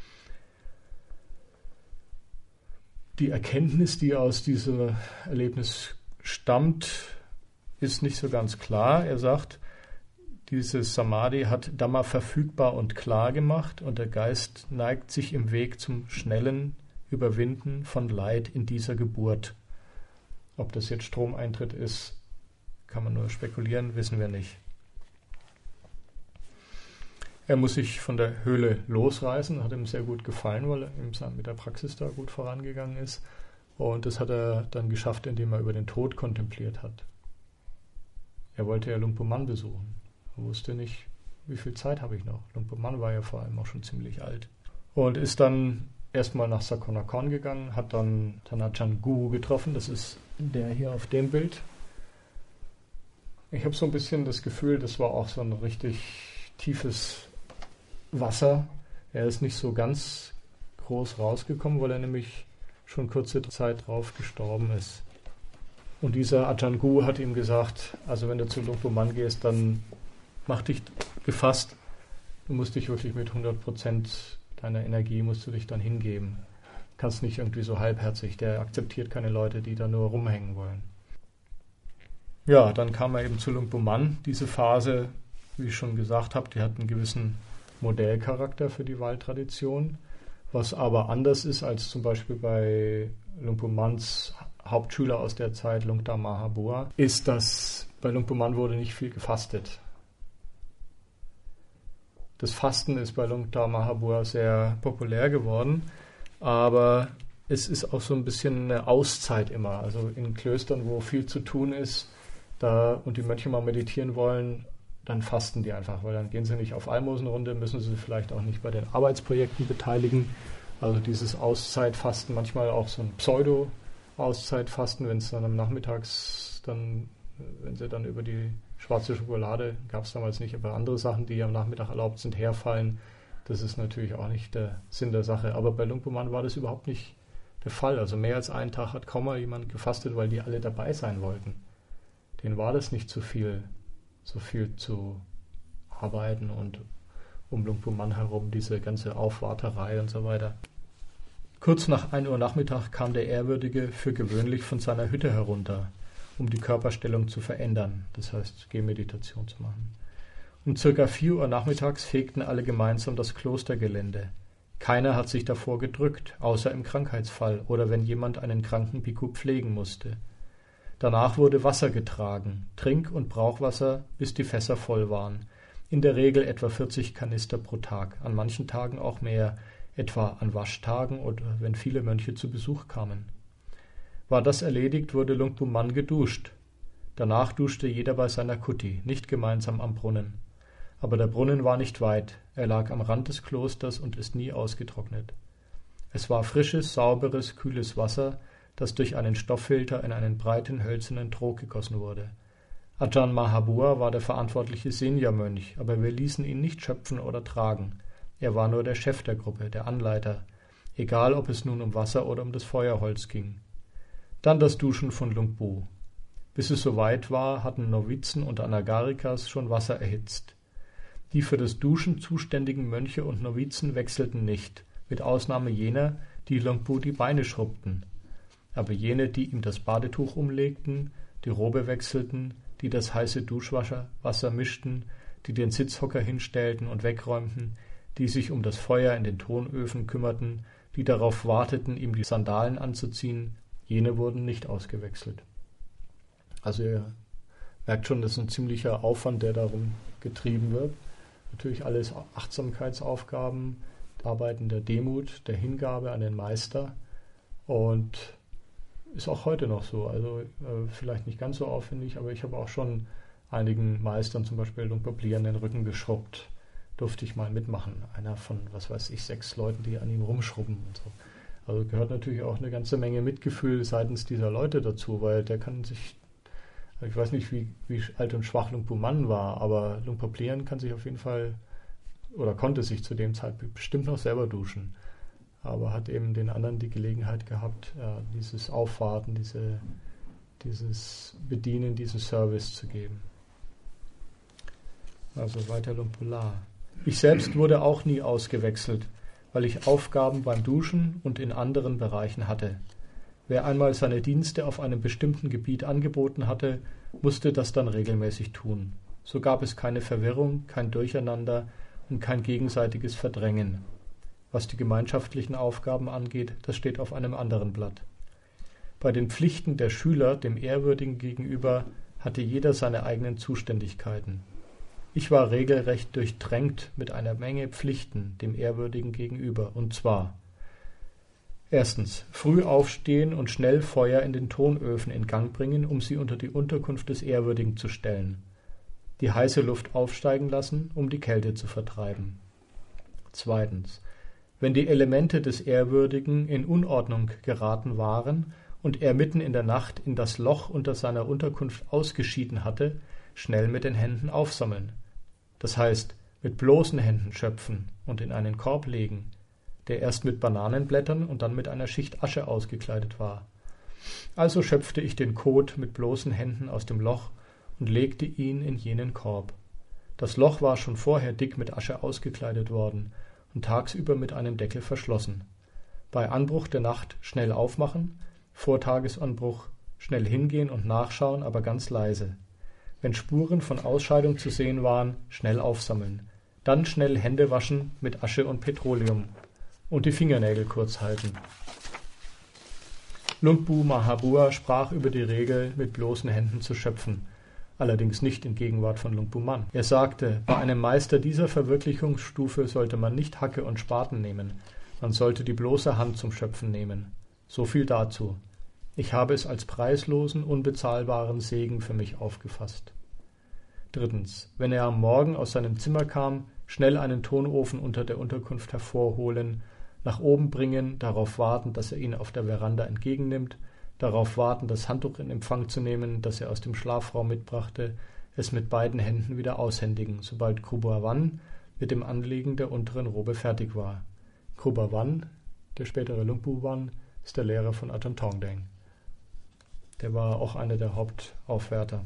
Die Erkenntnis, die aus diesem Erlebnis stammt, ist nicht so ganz klar. Er sagt, dieses Samadhi hat Dhamma verfügbar und klar gemacht, und der Geist neigt sich im Weg zum schnellen Überwinden von Leid in dieser Geburt. Ob das jetzt Stromeintritt ist, kann man nur spekulieren, wissen wir nicht. Er muss sich von der Höhle losreißen, hat ihm sehr gut gefallen, weil er mit der Praxis da gut vorangegangen ist. Und das hat er dann geschafft, indem er über den Tod kontempliert hat. Er wollte ja Luang Por Man besuchen. Er wusste nicht, wie viel Zeit habe ich noch. Luang Por Man war ja vor allem auch schon ziemlich alt. Und ist dann erstmal nach Sakon Nakhon gegangen, hat dann Thanachan Gu getroffen. Das ist der hier auf dem Bild. Ich habe so ein bisschen das Gefühl, das war auch so ein richtig tiefes Wasser. Er ist nicht so ganz groß rausgekommen, weil er nämlich schon kurze Zeit drauf gestorben ist. Und dieser Ajahn Gu hat ihm gesagt, also wenn du zu Luang Por Man gehst, dann mach dich gefasst. Du musst dich wirklich mit hundert Prozent deiner Energie musst du dich dann hingeben. Kannst nicht irgendwie so halbherzig, der akzeptiert keine Leute, die da nur rumhängen wollen. Ja, dann kam er eben zu Luang Pu Man. Diese Phase, wie ich schon gesagt habe, die hat einen gewissen Modellcharakter für die Waldtradition, was aber anders ist als zum Beispiel bei Luang Pu Mans Hauptschüler aus der Zeit, Lungta Mahabua, ist, dass bei Luang Pu Man wurde nicht viel gefastet. Das Fasten ist bei Lungta Mahabua sehr populär geworden, aber es ist auch so ein bisschen eine Auszeit immer. Also in Klöstern, wo viel zu tun ist, da und die Mönche mal meditieren wollen, dann fasten die einfach, weil dann gehen sie nicht auf Almosenrunde, müssen sie vielleicht auch nicht bei den Arbeitsprojekten beteiligen. Also dieses Auszeitfasten, manchmal auch so ein Pseudo-Auszeitfasten, wenn es dann am Nachmittags dann, wenn sie dann über die schwarze Schokolade, gab es damals nicht, aber andere Sachen, die am Nachmittag erlaubt sind, herfallen, das ist natürlich auch nicht der Sinn der Sache. Aber bei Luang Pu Man war das überhaupt nicht der Fall. Also mehr als einen Tag hat kaum mal jemand gefastet, weil die alle dabei sein wollten. Denen war das nicht zu viel, so viel zu arbeiten und um Luang Pu Man herum diese ganze Aufwarterei und so weiter. Kurz nach ein Uhr Nachmittag kam der Ehrwürdige für gewöhnlich von seiner Hütte herunter, um die Körperstellung zu verändern, das heißt Gehmeditation zu machen. Um circa vier Uhr nachmittags fegten alle gemeinsam das Klostergelände. Keiner hat sich davor gedrückt, außer im Krankheitsfall oder wenn jemand einen kranken Bhikkhu pflegen musste. Danach wurde Wasser getragen, Trink- und Brauchwasser, bis die Fässer voll waren. In der Regel etwa vierzig Kanister pro Tag, an manchen Tagen auch mehr, etwa an Waschtagen oder wenn viele Mönche zu Besuch kamen. War das erledigt, wurde Luang Pu Man geduscht. Danach duschte jeder bei seiner Kuti, nicht gemeinsam am Brunnen. Aber der Brunnen war nicht weit, er lag am Rand des Klosters und ist nie ausgetrocknet. Es war frisches, sauberes, kühles Wasser, das durch einen Stofffilter in einen breiten, hölzernen Trog gegossen wurde. Ajahn Mahabua war der verantwortliche Senior-Mönch, aber wir ließen ihn nicht schöpfen oder tragen. Er war nur der Chef der Gruppe, der Anleiter, egal ob es nun um Wasser oder um das Feuerholz ging. Dann das Duschen von Luang Pu. Bis es soweit war, hatten Novizen und Anagarikas schon Wasser erhitzt. Die für das Duschen zuständigen Mönche und Novizen wechselten nicht, mit Ausnahme jener, die Luang Pu die Beine schrubbten. Aber jene, die ihm das Badetuch umlegten, die Robe wechselten, die das heiße Duschwasser Wasser mischten, die den Sitzhocker hinstellten und wegräumten, die sich um das Feuer in den Tonöfen kümmerten, die darauf warteten, ihm die Sandalen anzuziehen, jene wurden nicht ausgewechselt. Also ihr merkt schon, das ist ein ziemlicher Aufwand, der darum getrieben wird. Natürlich alles Achtsamkeitsaufgaben, Arbeiten der Demut, der Hingabe an den Meister und ist auch heute noch so. Also äh, vielleicht nicht ganz so aufwendig, aber ich habe auch schon einigen Meistern, zum Beispiel Luang Pu Plian, den Rücken geschrubbt. Durfte ich mal mitmachen. Einer von, was weiß ich, sechs Leuten, die an ihm rumschrubben und so. Also gehört natürlich auch eine ganze Menge Mitgefühl seitens dieser Leute dazu, weil der kann sich, ich weiß nicht, wie, wie alt und schwach Luang Pu Man war, aber Luang Pu Plian kann sich auf jeden Fall oder konnte sich zu dem Zeitpunkt bestimmt noch selber duschen. Aber hat eben den anderen die Gelegenheit gehabt, ja, dieses Aufwarten, diese, dieses Bedienen, diesen Service zu geben. Also weiter Luang Pu La. Ich selbst wurde auch nie ausgewechselt, weil ich Aufgaben beim Duschen und in anderen Bereichen hatte. Wer einmal seine Dienste auf einem bestimmten Gebiet angeboten hatte, musste das dann regelmäßig tun. So gab es keine Verwirrung, kein Durcheinander und kein gegenseitiges Verdrängen. Was die gemeinschaftlichen Aufgaben angeht, das steht auf einem anderen Blatt. Bei den Pflichten der Schüler, dem Ehrwürdigen gegenüber, hatte jeder seine eigenen Zuständigkeiten. Ich war regelrecht durchtränkt mit einer Menge Pflichten dem Ehrwürdigen gegenüber, und zwar erstens, früh aufstehen und schnell Feuer in den Tonöfen in Gang bringen, um sie unter die Unterkunft des Ehrwürdigen zu stellen. Die heiße Luft aufsteigen lassen, um die Kälte zu vertreiben. Zweitens, wenn die Elemente des Ehrwürdigen in Unordnung geraten waren und er mitten in der Nacht in das Loch unter seiner Unterkunft ausgeschieden hatte, schnell mit den Händen aufsammeln. Das heißt, mit bloßen Händen schöpfen und in einen Korb legen, der erst mit Bananenblättern und dann mit einer Schicht Asche ausgekleidet war. Also schöpfte ich den Kot mit bloßen Händen aus dem Loch und legte ihn in jenen Korb. Das Loch war schon vorher dick mit Asche ausgekleidet worden, und tagsüber mit einem Deckel verschlossen. Bei Anbruch der Nacht schnell aufmachen, vor Tagesanbruch schnell hingehen und nachschauen, aber ganz leise. Wenn Spuren von Ausscheidung zu sehen waren, schnell aufsammeln. Dann schnell Hände waschen mit Asche und Petroleum und die Fingernägel kurz halten. Lumpbu Mahabua sprach über die Regel, mit bloßen Händen zu schöpfen, allerdings nicht in Gegenwart von Lumpbu Man. Er sagte, bei einem Meister dieser Verwirklichungsstufe sollte man nicht Hacke und Spaten nehmen, man sollte die bloße Hand zum Schöpfen nehmen. So viel dazu. Ich habe es als preislosen, unbezahlbaren Segen für mich aufgefasst. Drittens. Wenn er am Morgen aus seinem Zimmer kam, schnell einen Tonofen unter der Unterkunft hervorholen, nach oben bringen, darauf warten, dass er ihn auf der Veranda entgegennimmt, darauf warten, das Handtuch in Empfang zu nehmen, das er aus dem Schlafraum mitbrachte, es mit beiden Händen wieder aushändigen, sobald Krubawan mit dem Anlegen der unteren Robe fertig war. Krubawan, der spätere Lumpbu Wan, ist der Lehrer von Ajahn Tongdeng. Der war auch einer der Hauptaufwärter.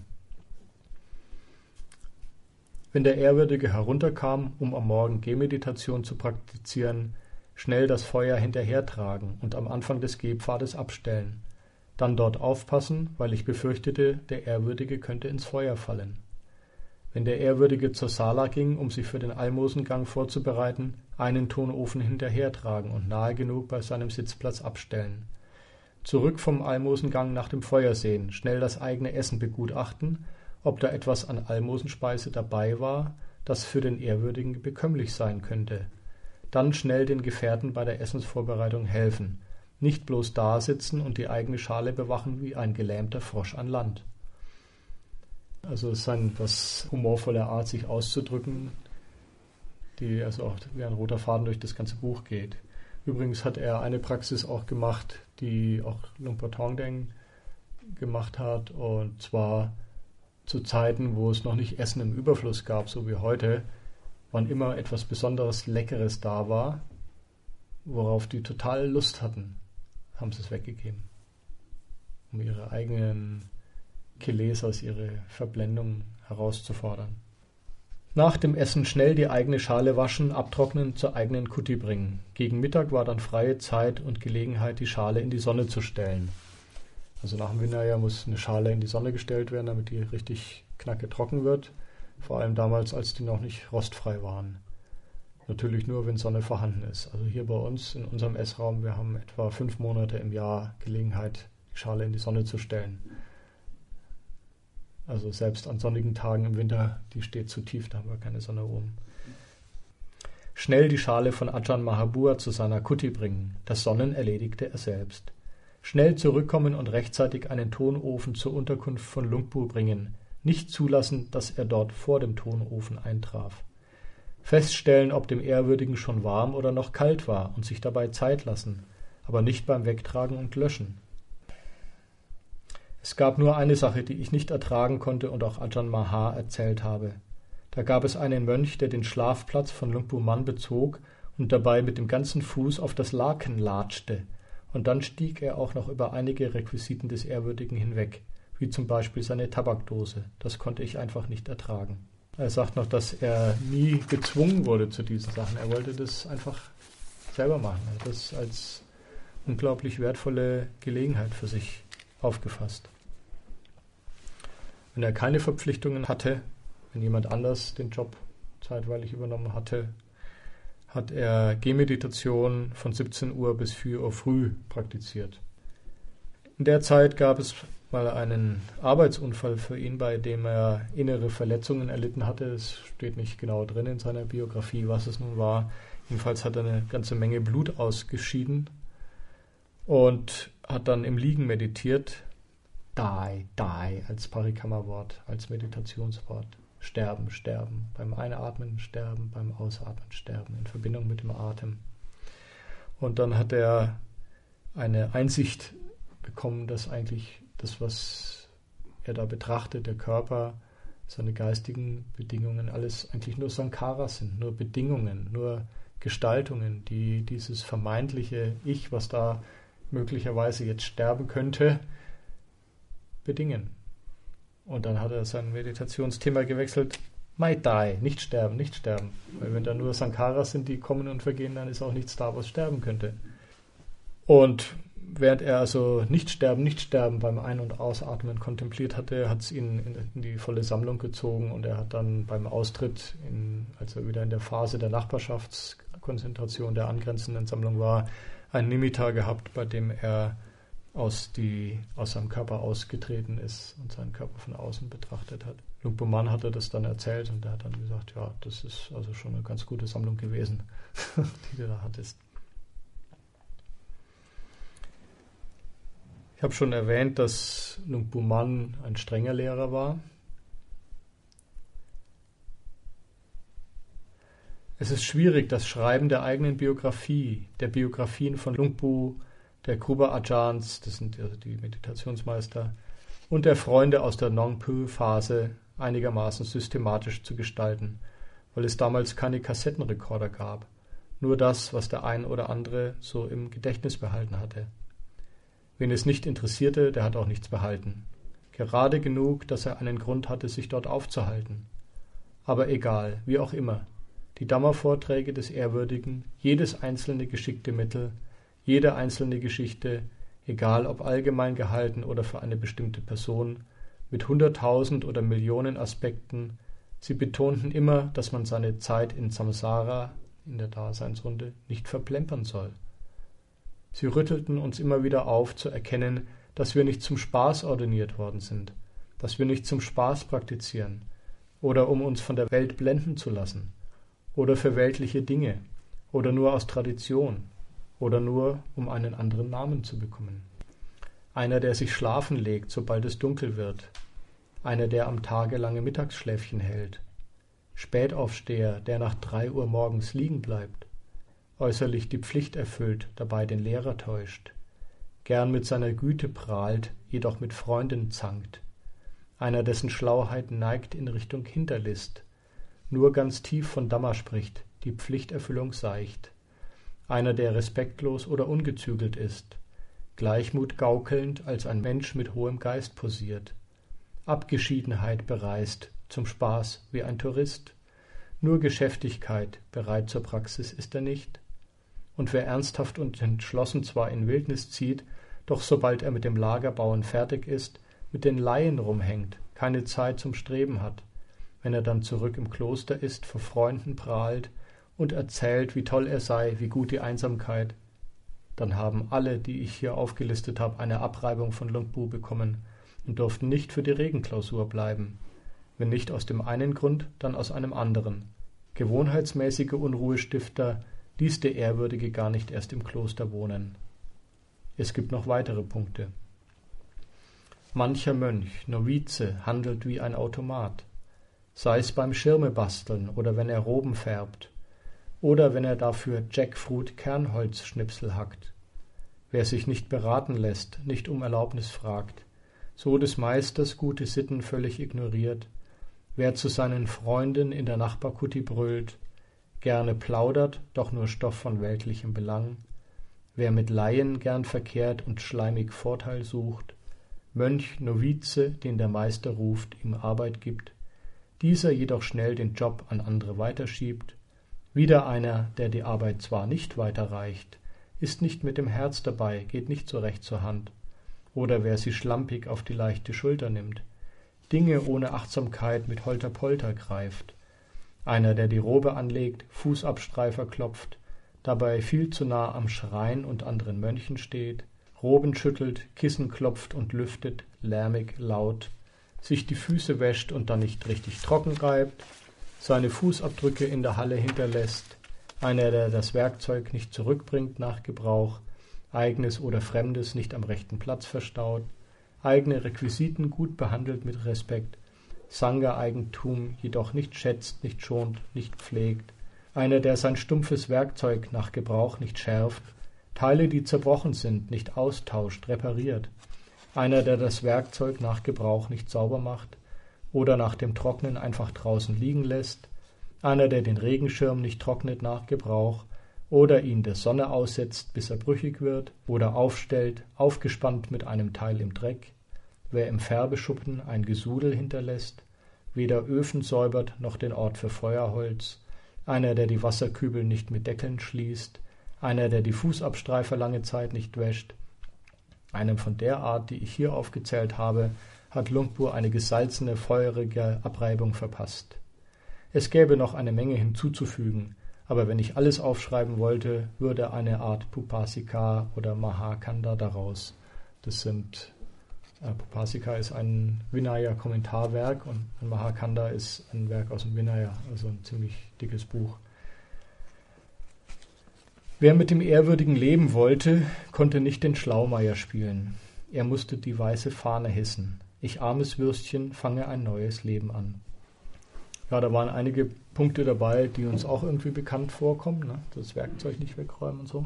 Wenn der Ehrwürdige herunterkam, um am Morgen Gehmeditation zu praktizieren, schnell das Feuer hinterhertragen und am Anfang des Gehpfades abstellen. Dann dort aufpassen, weil ich befürchtete, der Ehrwürdige könnte ins Feuer fallen. Wenn der Ehrwürdige zur Sala ging, um sich für den Almosengang vorzubereiten, einen Tonofen hinterhertragen und nahe genug bei seinem Sitzplatz abstellen. Zurück vom Almosengang nach dem Feuer sehen, schnell das eigene Essen begutachten, ob da etwas an Almosenspeise dabei war, das für den Ehrwürdigen bekömmlich sein könnte. Dann schnell den Gefährten bei der Essensvorbereitung helfen, nicht bloß dasitzen und die eigene Schale bewachen wie ein gelähmter Frosch an Land. Also es ist eine etwas humorvolle Art, sich auszudrücken, die also auch wie ein roter Faden durch das ganze Buch geht. Übrigens hat er eine Praxis auch gemacht, die auch Lumpur Tongdeng gemacht hat, und zwar zu Zeiten, wo es noch nicht Essen im Überfluss gab, so wie heute, wann immer etwas besonderes Leckeres da war, worauf die total Lust hatten, haben sie es weggegeben, um ihre eigenen Kilesas, ihre Verblendung herauszufordern. Nach dem Essen schnell die eigene Schale waschen, abtrocknen, zur eigenen Kuti bringen. Gegen Mittag war dann freie Zeit und Gelegenheit, die Schale in die Sonne zu stellen. Also nach dem Vinaya muss eine Schale in die Sonne gestellt werden, damit die richtig knacke trocken wird. Vor allem damals, als die noch nicht rostfrei waren. Natürlich nur, wenn Sonne vorhanden ist. Also hier bei uns in unserem Essraum, wir haben etwa fünf Monate im Jahr Gelegenheit, die Schale in die Sonne zu stellen. Also selbst an sonnigen Tagen im Winter, die steht zu tief, da haben wir keine Sonne oben. Schnell die Schale von Ajahn Mahabua zu seiner Kuti bringen. Das Sonnen erledigte er selbst. Schnell zurückkommen und rechtzeitig einen Tonofen zur Unterkunft von Lumpur bringen. Nicht zulassen, dass er dort vor dem Tonofen eintraf. Feststellen, ob dem Ehrwürdigen schon warm oder noch kalt war und sich dabei Zeit lassen, aber nicht beim Wegtragen und Löschen. Es gab nur eine Sache, die ich nicht ertragen konnte und auch Ajahn Maha erzählt habe. Da gab es einen Mönch, der den Schlafplatz von Lumpur Man bezog und dabei mit dem ganzen Fuß auf das Laken latschte, und dann stieg er auch noch über einige Requisiten des Ehrwürdigen hinweg, wie zum Beispiel seine Tabakdose. Das konnte ich einfach nicht ertragen. Er sagt noch, dass er nie gezwungen wurde zu diesen Sachen. Er wollte das einfach selber machen. Er hat das als unglaublich wertvolle Gelegenheit für sich aufgefasst. Wenn er keine Verpflichtungen hatte, wenn jemand anders den Job zeitweilig übernommen hatte, hat er Gehmeditation von siebzehn Uhr bis vier Uhr früh praktiziert. In der Zeit gab es mal einen Arbeitsunfall für ihn, bei dem er innere Verletzungen erlitten hatte. Es steht nicht genau drin in seiner Biografie, was es nun war. Jedenfalls hat er eine ganze Menge Blut ausgeschieden und hat dann im Liegen meditiert. Die, die als Parikrama-Wort, als Meditationswort. Sterben, sterben. Beim Einatmen sterben, beim Ausatmen sterben, in Verbindung mit dem Atem. Und dann hat er eine Einsicht bekommen, dass eigentlich das, was er da betrachtet, der Körper, seine geistigen Bedingungen, alles eigentlich nur Sankharas sind, nur Bedingungen, nur Gestaltungen, die dieses vermeintliche Ich, was da möglicherweise jetzt sterben könnte, bedingen. Und dann hat er sein Meditationsthema gewechselt. Might die, nicht sterben, nicht sterben. Weil wenn da nur Sankaras sind, die kommen und vergehen, dann ist auch nichts da, was sterben könnte. Und während er also nicht sterben, nicht sterben beim Ein- und Ausatmen kontempliert hatte, hat es ihn in, in die volle Sammlung gezogen und er hat dann beim Austritt, in, als er wieder in der Phase der Nachbarschaftskonzentration der angrenzenden Sammlung war, ein Nimitta gehabt, bei dem er aus, die, aus seinem Körper ausgetreten ist und seinen Körper von außen betrachtet hat. Luang Pu Man hatte das dann erzählt und er hat dann gesagt, ja, das ist also schon eine ganz gute Sammlung gewesen, die du da hattest. Ich habe schon erwähnt, dass Luang Pu Man ein strenger Lehrer war. Es ist schwierig, das Schreiben der eigenen Biografie, der Biografien von Luang Pu, der Kruba Ajahns, das sind also die Meditationsmeister, und der Freunde aus der Nongpu-Phase einigermaßen systematisch zu gestalten, weil es damals keine Kassettenrekorder gab, nur das, was der ein oder andere so im Gedächtnis behalten hatte. Wen es nicht interessierte, der hat auch nichts behalten. Gerade genug, dass er einen Grund hatte, sich dort aufzuhalten. Aber egal, wie auch immer. Die Dhamma-Vorträge des Ehrwürdigen, jedes einzelne geschickte Mittel, jede einzelne Geschichte, egal ob allgemein gehalten oder für eine bestimmte Person, mit hunderttausend oder Millionen Aspekten, sie betonten immer, dass man seine Zeit in Samsara, in der Daseinsrunde, nicht verplempern soll. Sie rüttelten uns immer wieder auf, zu erkennen, dass wir nicht zum Spaß ordiniert worden sind, dass wir nicht zum Spaß praktizieren oder um uns von der Welt blenden zu lassen oder für weltliche Dinge oder nur aus Tradition oder nur um einen anderen Namen zu bekommen. Einer, der sich schlafen legt, sobald es dunkel wird, einer, der am Tage lange Mittagsschläfchen hält, Spätaufsteher, der nach drei Uhr morgens liegen bleibt, äußerlich die Pflicht erfüllt, dabei den Lehrer täuscht, gern mit seiner Güte prahlt, jedoch mit Freunden zankt, einer, dessen Schlauheit neigt in Richtung Hinterlist, nur ganz tief von Dhamma spricht, die Pflichterfüllung seicht, einer, der respektlos oder ungezügelt ist, Gleichmut gaukelnd als ein Mensch mit hohem Geist posiert, Abgeschiedenheit bereist, zum Spaß wie ein Tourist, nur Geschäftigkeit, bereit zur Praxis ist er nicht, und wer ernsthaft und entschlossen zwar in Wildnis zieht, doch sobald er mit dem Lagerbauen fertig ist, mit den Laien rumhängt, keine Zeit zum Streben hat, wenn er dann zurück im Kloster ist, vor Freunden prahlt und erzählt, wie toll er sei, wie gut die Einsamkeit, dann haben alle, die ich hier aufgelistet habe, eine Abreibung von Luang Pu bekommen und durften nicht für die Regenklausur bleiben. Wenn nicht aus dem einen Grund, dann aus einem anderen. Gewohnheitsmäßige Unruhestifter ließ der Ehrwürdige gar nicht erst im Kloster wohnen. Es gibt noch weitere Punkte. Mancher Mönch, Novize, handelt wie ein Automat, sei es beim Schirmebasteln oder wenn er Roben färbt, oder wenn er dafür Jackfruit-Kernholzschnipsel hackt. Wer sich nicht beraten lässt, nicht um Erlaubnis fragt, so des Meisters gute Sitten völlig ignoriert, wer zu seinen Freunden in der Nachbarkutti brüllt, gerne plaudert, doch nur Stoff von weltlichem Belang, wer mit Laien gern verkehrt und schleimig Vorteil sucht, Mönch, Novize, den der Meister ruft, ihm Arbeit gibt, dieser jedoch schnell den Job an andere weiterschiebt, wieder einer, der die Arbeit zwar nicht weiterreicht, ist nicht mit dem Herz dabei, geht nicht so recht zur Hand, oder wer sie schlampig auf die leichte Schulter nimmt, Dinge ohne Achtsamkeit mit Holterpolter greift, einer, der die Robe anlegt, Fußabstreifer klopft, dabei viel zu nah am Schrein und anderen Mönchen steht, Roben schüttelt, Kissen klopft und lüftet, lärmig, laut, sich die Füße wäscht und dann nicht richtig trocken reibt, seine Fußabdrücke in der Halle hinterlässt, einer, der das Werkzeug nicht zurückbringt nach Gebrauch, eigenes oder fremdes nicht am rechten Platz verstaut, eigene Requisiten gut behandelt mit Respekt, Sangha-Eigentum jedoch nicht schätzt, nicht schont, nicht pflegt, einer, der sein stumpfes Werkzeug nach Gebrauch nicht schärft, Teile, die zerbrochen sind, nicht austauscht, repariert, einer, der das Werkzeug nach Gebrauch nicht sauber macht oder nach dem Trocknen einfach draußen liegen lässt, einer, der den Regenschirm nicht trocknet nach Gebrauch oder ihn der Sonne aussetzt, bis er brüchig wird, oder aufstellt, aufgespannt mit einem Teil im Dreck, wer im Färbeschuppen ein Gesudel hinterlässt, weder Öfen säubert noch den Ort für Feuerholz, einer, der die Wasserkübel nicht mit Deckeln schließt, einer, der die Fußabstreifer lange Zeit nicht wäscht. Einem von der Art, die ich hier aufgezählt habe, hat Lumpur eine gesalzene, feurige Abreibung verpasst. Es gäbe noch eine Menge hinzuzufügen, aber wenn ich alles aufschreiben wollte, würde eine Art Pupasika oder Mahakanda daraus. Das sind, äh, Pupasika ist ein Vinaya-Kommentarwerk und ein Mahakanda ist ein Werk aus dem Vinaya, also ein ziemlich dickes Buch. Wer mit dem Ehrwürdigen leben wollte, konnte nicht den Schlaumeier spielen. Er musste die weiße Fahne hissen. Ich, armes Würstchen, fange ein neues Leben an. Ja, da waren einige Punkte dabei, die uns auch irgendwie bekannt vorkommen. Ne? Das Werkzeug nicht wegräumen und so.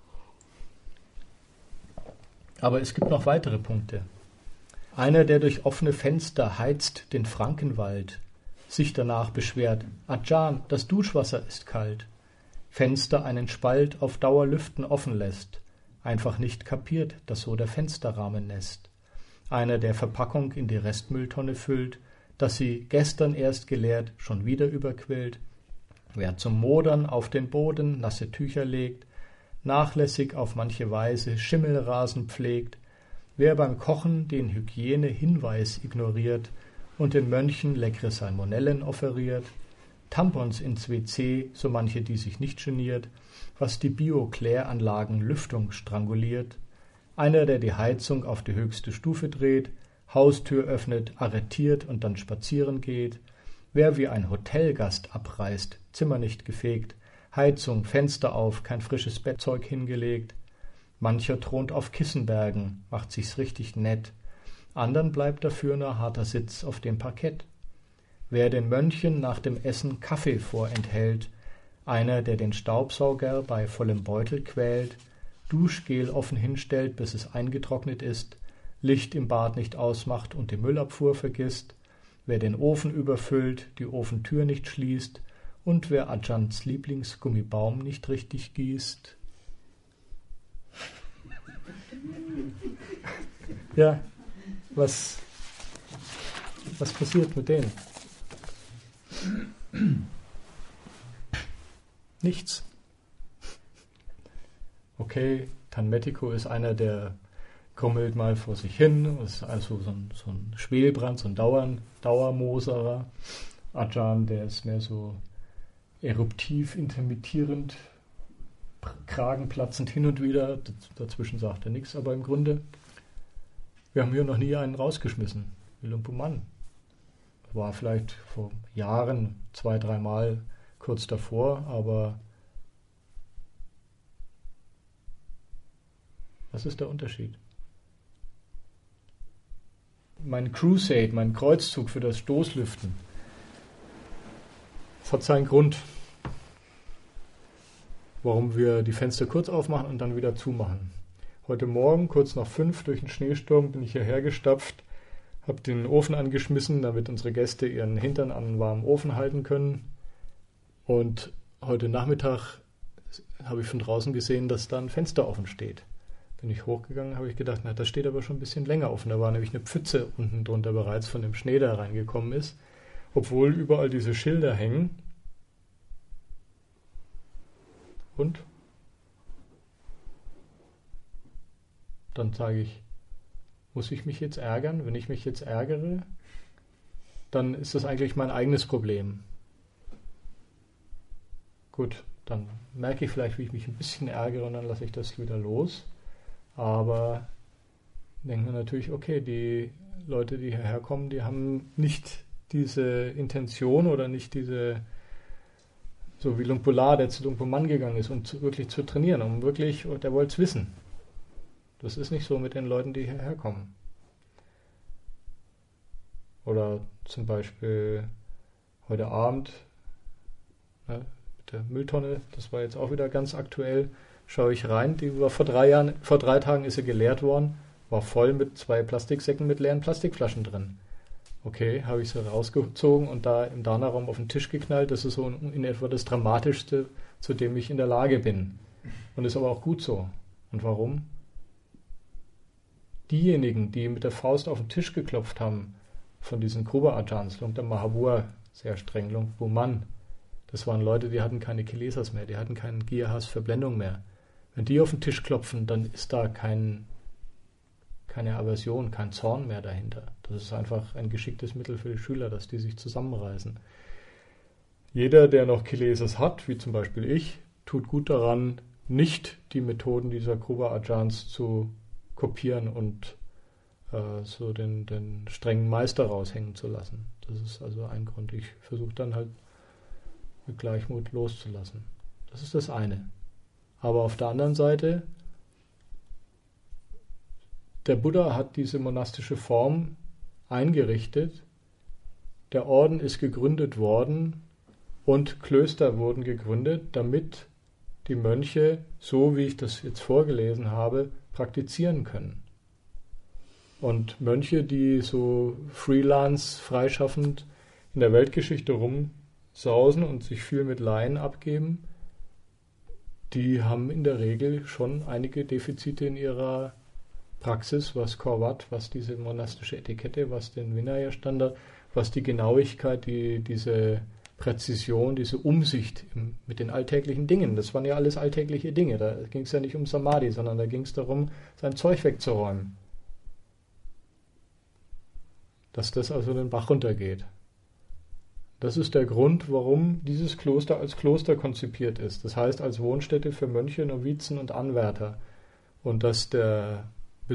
Aber es gibt noch weitere Punkte. Einer, der durch offene Fenster heizt den Frankenwald, sich danach beschwert, Ajan, das Duschwasser ist kalt. Fenster einen Spalt auf Dauer lüften offen lässt, einfach nicht kapiert, dass so der Fensterrahmen nässt. Einer, der Verpackung in die Restmülltonne füllt, dass sie gestern erst geleert, schon wieder überquillt. Wer zum Modern auf den Boden nasse Tücher legt, nachlässig auf manche Weise Schimmelrasen pflegt, wer beim Kochen den Hygienehinweis ignoriert und den Mönchen leckere Salmonellen offeriert, Tampons ins W C, so manche, die sich nicht geniert, was die Bio-Kläranlagen Lüftung stranguliert, einer, der die Heizung auf die höchste Stufe dreht, Haustür öffnet, arretiert und dann spazieren geht, wer wie ein Hotelgast abreißt, Zimmer nicht gefegt, Heizung, Fenster auf, kein frisches Bettzeug hingelegt, mancher thront auf Kissenbergen, macht sich's richtig nett, andern bleibt dafür nur harter Sitz auf dem Parkett. Wer den Mönchen nach dem Essen Kaffee vorenthält, einer, der den Staubsauger bei vollem Beutel quält, Duschgel offen hinstellt, bis es eingetrocknet ist, Licht im Bad nicht ausmacht und die Müllabfuhr vergisst, wer den Ofen überfüllt, die Ofentür nicht schließt und wer Ajans Lieblingsgummibaum nicht richtig gießt. Ja, was, was passiert mit denen? Nichts. Okay, Tanmetiko ist einer, der krummelt mal vor sich hin, ist also so ein, so ein Schwelbrand, so ein Dauer, Dauermoserer. Ajan, der ist mehr so eruptiv, intermittierend, kragenplatzend hin und wieder. Dazwischen sagt er nichts, aber im Grunde, wir haben hier noch nie einen rausgeschmissen. Wie Lumpur Mann. War vielleicht vor Jahren zwei, dreimal kurz davor, aber was ist der Unterschied? Mein Crusade, mein Kreuzzug für das Stoßlüften, das hat seinen Grund, warum wir die Fenster kurz aufmachen und dann wieder zumachen. Heute Morgen, kurz nach fünf, durch den Schneesturm bin ich hierher gestapft, habe den Ofen angeschmissen, damit unsere Gäste ihren Hintern an einen warmen Ofen halten können. Und heute Nachmittag habe ich von draußen gesehen, dass da ein Fenster offen steht. Bin ich hochgegangen, habe ich gedacht, na, das steht aber schon ein bisschen länger offen. Da war nämlich eine Pfütze unten drunter bereits von dem Schnee, der reingekommen ist. Obwohl überall diese Schilder hängen. Und? Dann sage ich, muss ich mich jetzt ärgern? Wenn ich mich jetzt ärgere, dann ist das eigentlich mein eigenes Problem. Gut, dann merke ich vielleicht, wie ich mich ein bisschen ärgere und dann lasse ich das wieder los. Aber denke mir natürlich, okay, die Leute, die hierher kommen, die haben nicht diese Intention oder nicht diese, so wie Lumpur La, der zu Lumpur Mann gegangen ist, um zu, wirklich zu trainieren, um wirklich, der wollte es wissen. Das ist nicht so mit den Leuten, die hierher kommen. Oder zum Beispiel heute Abend, ne, mit der Mülltonne, das war jetzt auch wieder ganz aktuell, schaue ich rein, die war vor drei Jahren, vor drei Tagen ist sie geleert worden, war voll mit zwei Plastiksäcken mit leeren Plastikflaschen drin. Okay, habe ich sie rausgezogen und da im Dana-Raum auf den Tisch geknallt. Das ist so in etwa das Dramatischste, zu dem ich in der Lage bin. Und ist aber auch gut so. Und warum? Diejenigen, die mit der Faust auf den Tisch geklopft haben, von diesen Kruba-Ajahns, Lungta Mahabua, sehr streng, Lungpo Man, das waren Leute, die hatten keine Kilesas mehr, die hatten keinen Giya-Hass, Verblendung mehr. Wenn die auf den Tisch klopfen, dann ist da kein, keine Aversion, kein Zorn mehr dahinter. Das ist einfach ein geschicktes Mittel für die Schüler, dass die sich zusammenreißen. Jeder, der noch Kilesas hat, wie zum Beispiel ich, tut gut daran, nicht die Methoden dieser Kruba-Ajahns zu kopieren und äh, so den, den strengen Meister raushängen zu lassen. Das ist also ein Grund. Ich versuche dann halt mit Gleichmut loszulassen. Das ist das eine. Aber auf der anderen Seite, der Buddha hat diese monastische Form eingerichtet, der Orden ist gegründet worden und Klöster wurden gegründet, damit die Mönche, so wie ich das jetzt vorgelesen habe, praktizieren können. Und Mönche, die so freelance, freischaffend in der Weltgeschichte rumsausen und sich viel mit Laien abgeben, die haben in der Regel schon einige Defizite in ihrer Praxis, was Korvat, was diese monastische Etikette, was den Vinaya-Standard, was die Genauigkeit, die, diese Präzision, diese Umsicht im, mit den alltäglichen Dingen. Das waren ja alles alltägliche Dinge. Da ging es ja nicht um Samadhi, sondern da ging es darum, sein Zeug wegzuräumen. Dass das also den Bach runtergeht. Das ist der Grund, warum dieses Kloster als Kloster konzipiert ist. Das heißt als Wohnstätte für Mönche, Novizen und Anwärter. Und dass der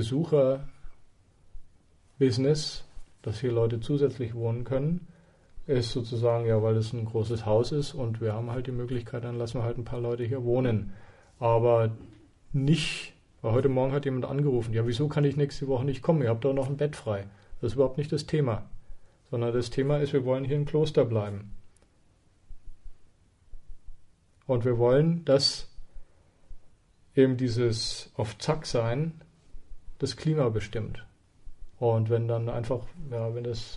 Besucher-Business, dass hier Leute zusätzlich wohnen können, ist sozusagen, ja, weil es ein großes Haus ist und wir haben halt die Möglichkeit, dann lassen wir halt ein paar Leute hier wohnen. Aber nicht, weil heute Morgen hat jemand angerufen, ja, wieso kann ich nächste Woche nicht kommen? Ihr habt doch noch ein Bett frei. Das ist überhaupt nicht das Thema. Sondern das Thema ist, wir wollen hier im Kloster bleiben. Und wir wollen, dass eben dieses auf Zack sein das Klima bestimmt. Und wenn dann einfach, ja, wenn das,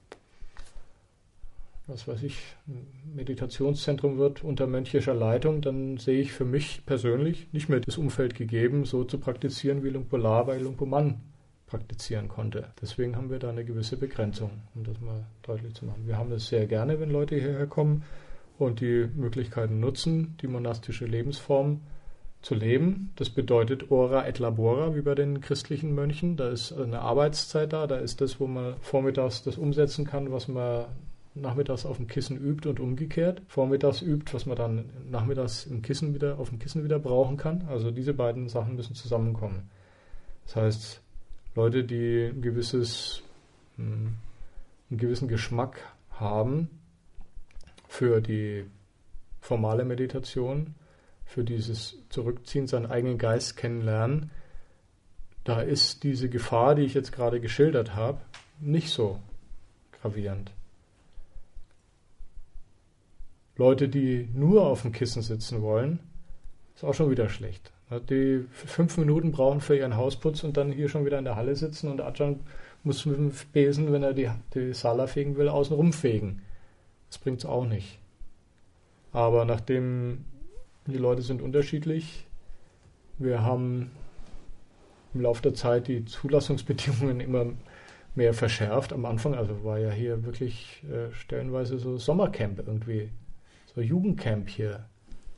was weiß ich, ein Meditationszentrum wird unter mönchischer Leitung, dann sehe ich für mich persönlich nicht mehr das Umfeld gegeben, so zu praktizieren, wie Lungpo La bei Lungpo Man praktizieren konnte. Deswegen haben wir da eine gewisse Begrenzung, um das mal deutlich zu machen. Wir haben es sehr gerne, wenn Leute hierher kommen und die Möglichkeiten nutzen, die monastische Lebensform zu leben. Das bedeutet Ora et Labora, wie bei den christlichen Mönchen. Da ist eine Arbeitszeit da, da ist das, wo man vormittags das umsetzen kann, was man nachmittags auf dem Kissen übt und umgekehrt. Vormittags übt, was man dann nachmittags im Kissen wieder, auf dem Kissen wieder brauchen kann. Also diese beiden Sachen müssen zusammenkommen. Das heißt, Leute, die ein gewisses, einen gewissen Geschmack haben für die formale Meditation, für dieses Zurückziehen, seinen eigenen Geist kennenlernen, da ist diese Gefahr, die ich jetzt gerade geschildert habe, nicht so gravierend. Leute, die nur auf dem Kissen sitzen wollen, ist auch schon wieder schlecht. Die fünf Minuten brauchen für ihren Hausputz und dann hier schon wieder in der Halle sitzen und Ajahn muss mit dem Besen, wenn er die, die Sala fegen will, außen rumfegen. Das bringt es auch nicht. Aber nachdem die Leute sind unterschiedlich, wir haben im Laufe der Zeit die Zulassungsbedingungen immer mehr verschärft. Am Anfang, also war ja hier wirklich äh, stellenweise so Sommercamp irgendwie, so Jugendcamp hier.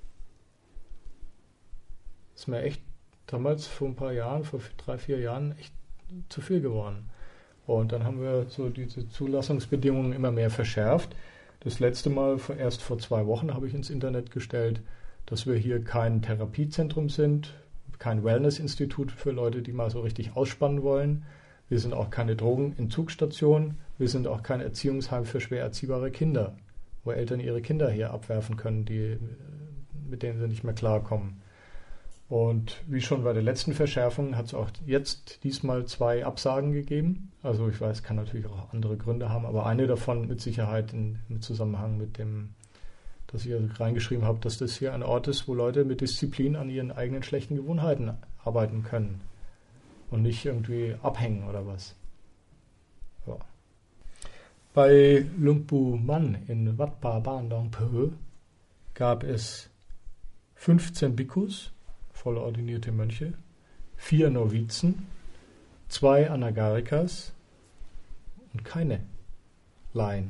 Das ist mir echt damals vor ein paar Jahren, vor drei, vier Jahren echt zu viel geworden. Und dann haben wir so diese Zulassungsbedingungen immer mehr verschärft. Das letzte Mal, erst vor zwei Wochen, habe ich ins Internet gestellt, dass wir hier kein Therapiezentrum sind, kein Wellness-Institut für Leute, die mal so richtig ausspannen wollen. Wir sind auch keine Drogenentzugsstation. Wir sind auch kein Erziehungsheim für schwer erziehbare Kinder, wo Eltern ihre Kinder hier abwerfen können, die, mit denen sie nicht mehr klarkommen. Und wie schon bei der letzten Verschärfung hat es auch jetzt diesmal zwei Absagen gegeben. Also ich weiß, kann natürlich auch andere Gründe haben, aber eine davon mit Sicherheit in, im Zusammenhang mit dem, dass ich also reingeschrieben habe, dass das hier ein Ort ist, wo Leute mit Disziplin an ihren eigenen schlechten Gewohnheiten arbeiten können und nicht irgendwie abhängen oder was. Ja. Bei Lungpo Man in Wat Pa Ban Dong Phö gab es fünfzehn Bhikkhus, voll ordinierte Mönche, vier Novizen, zwei Anagarikas und keine leihen.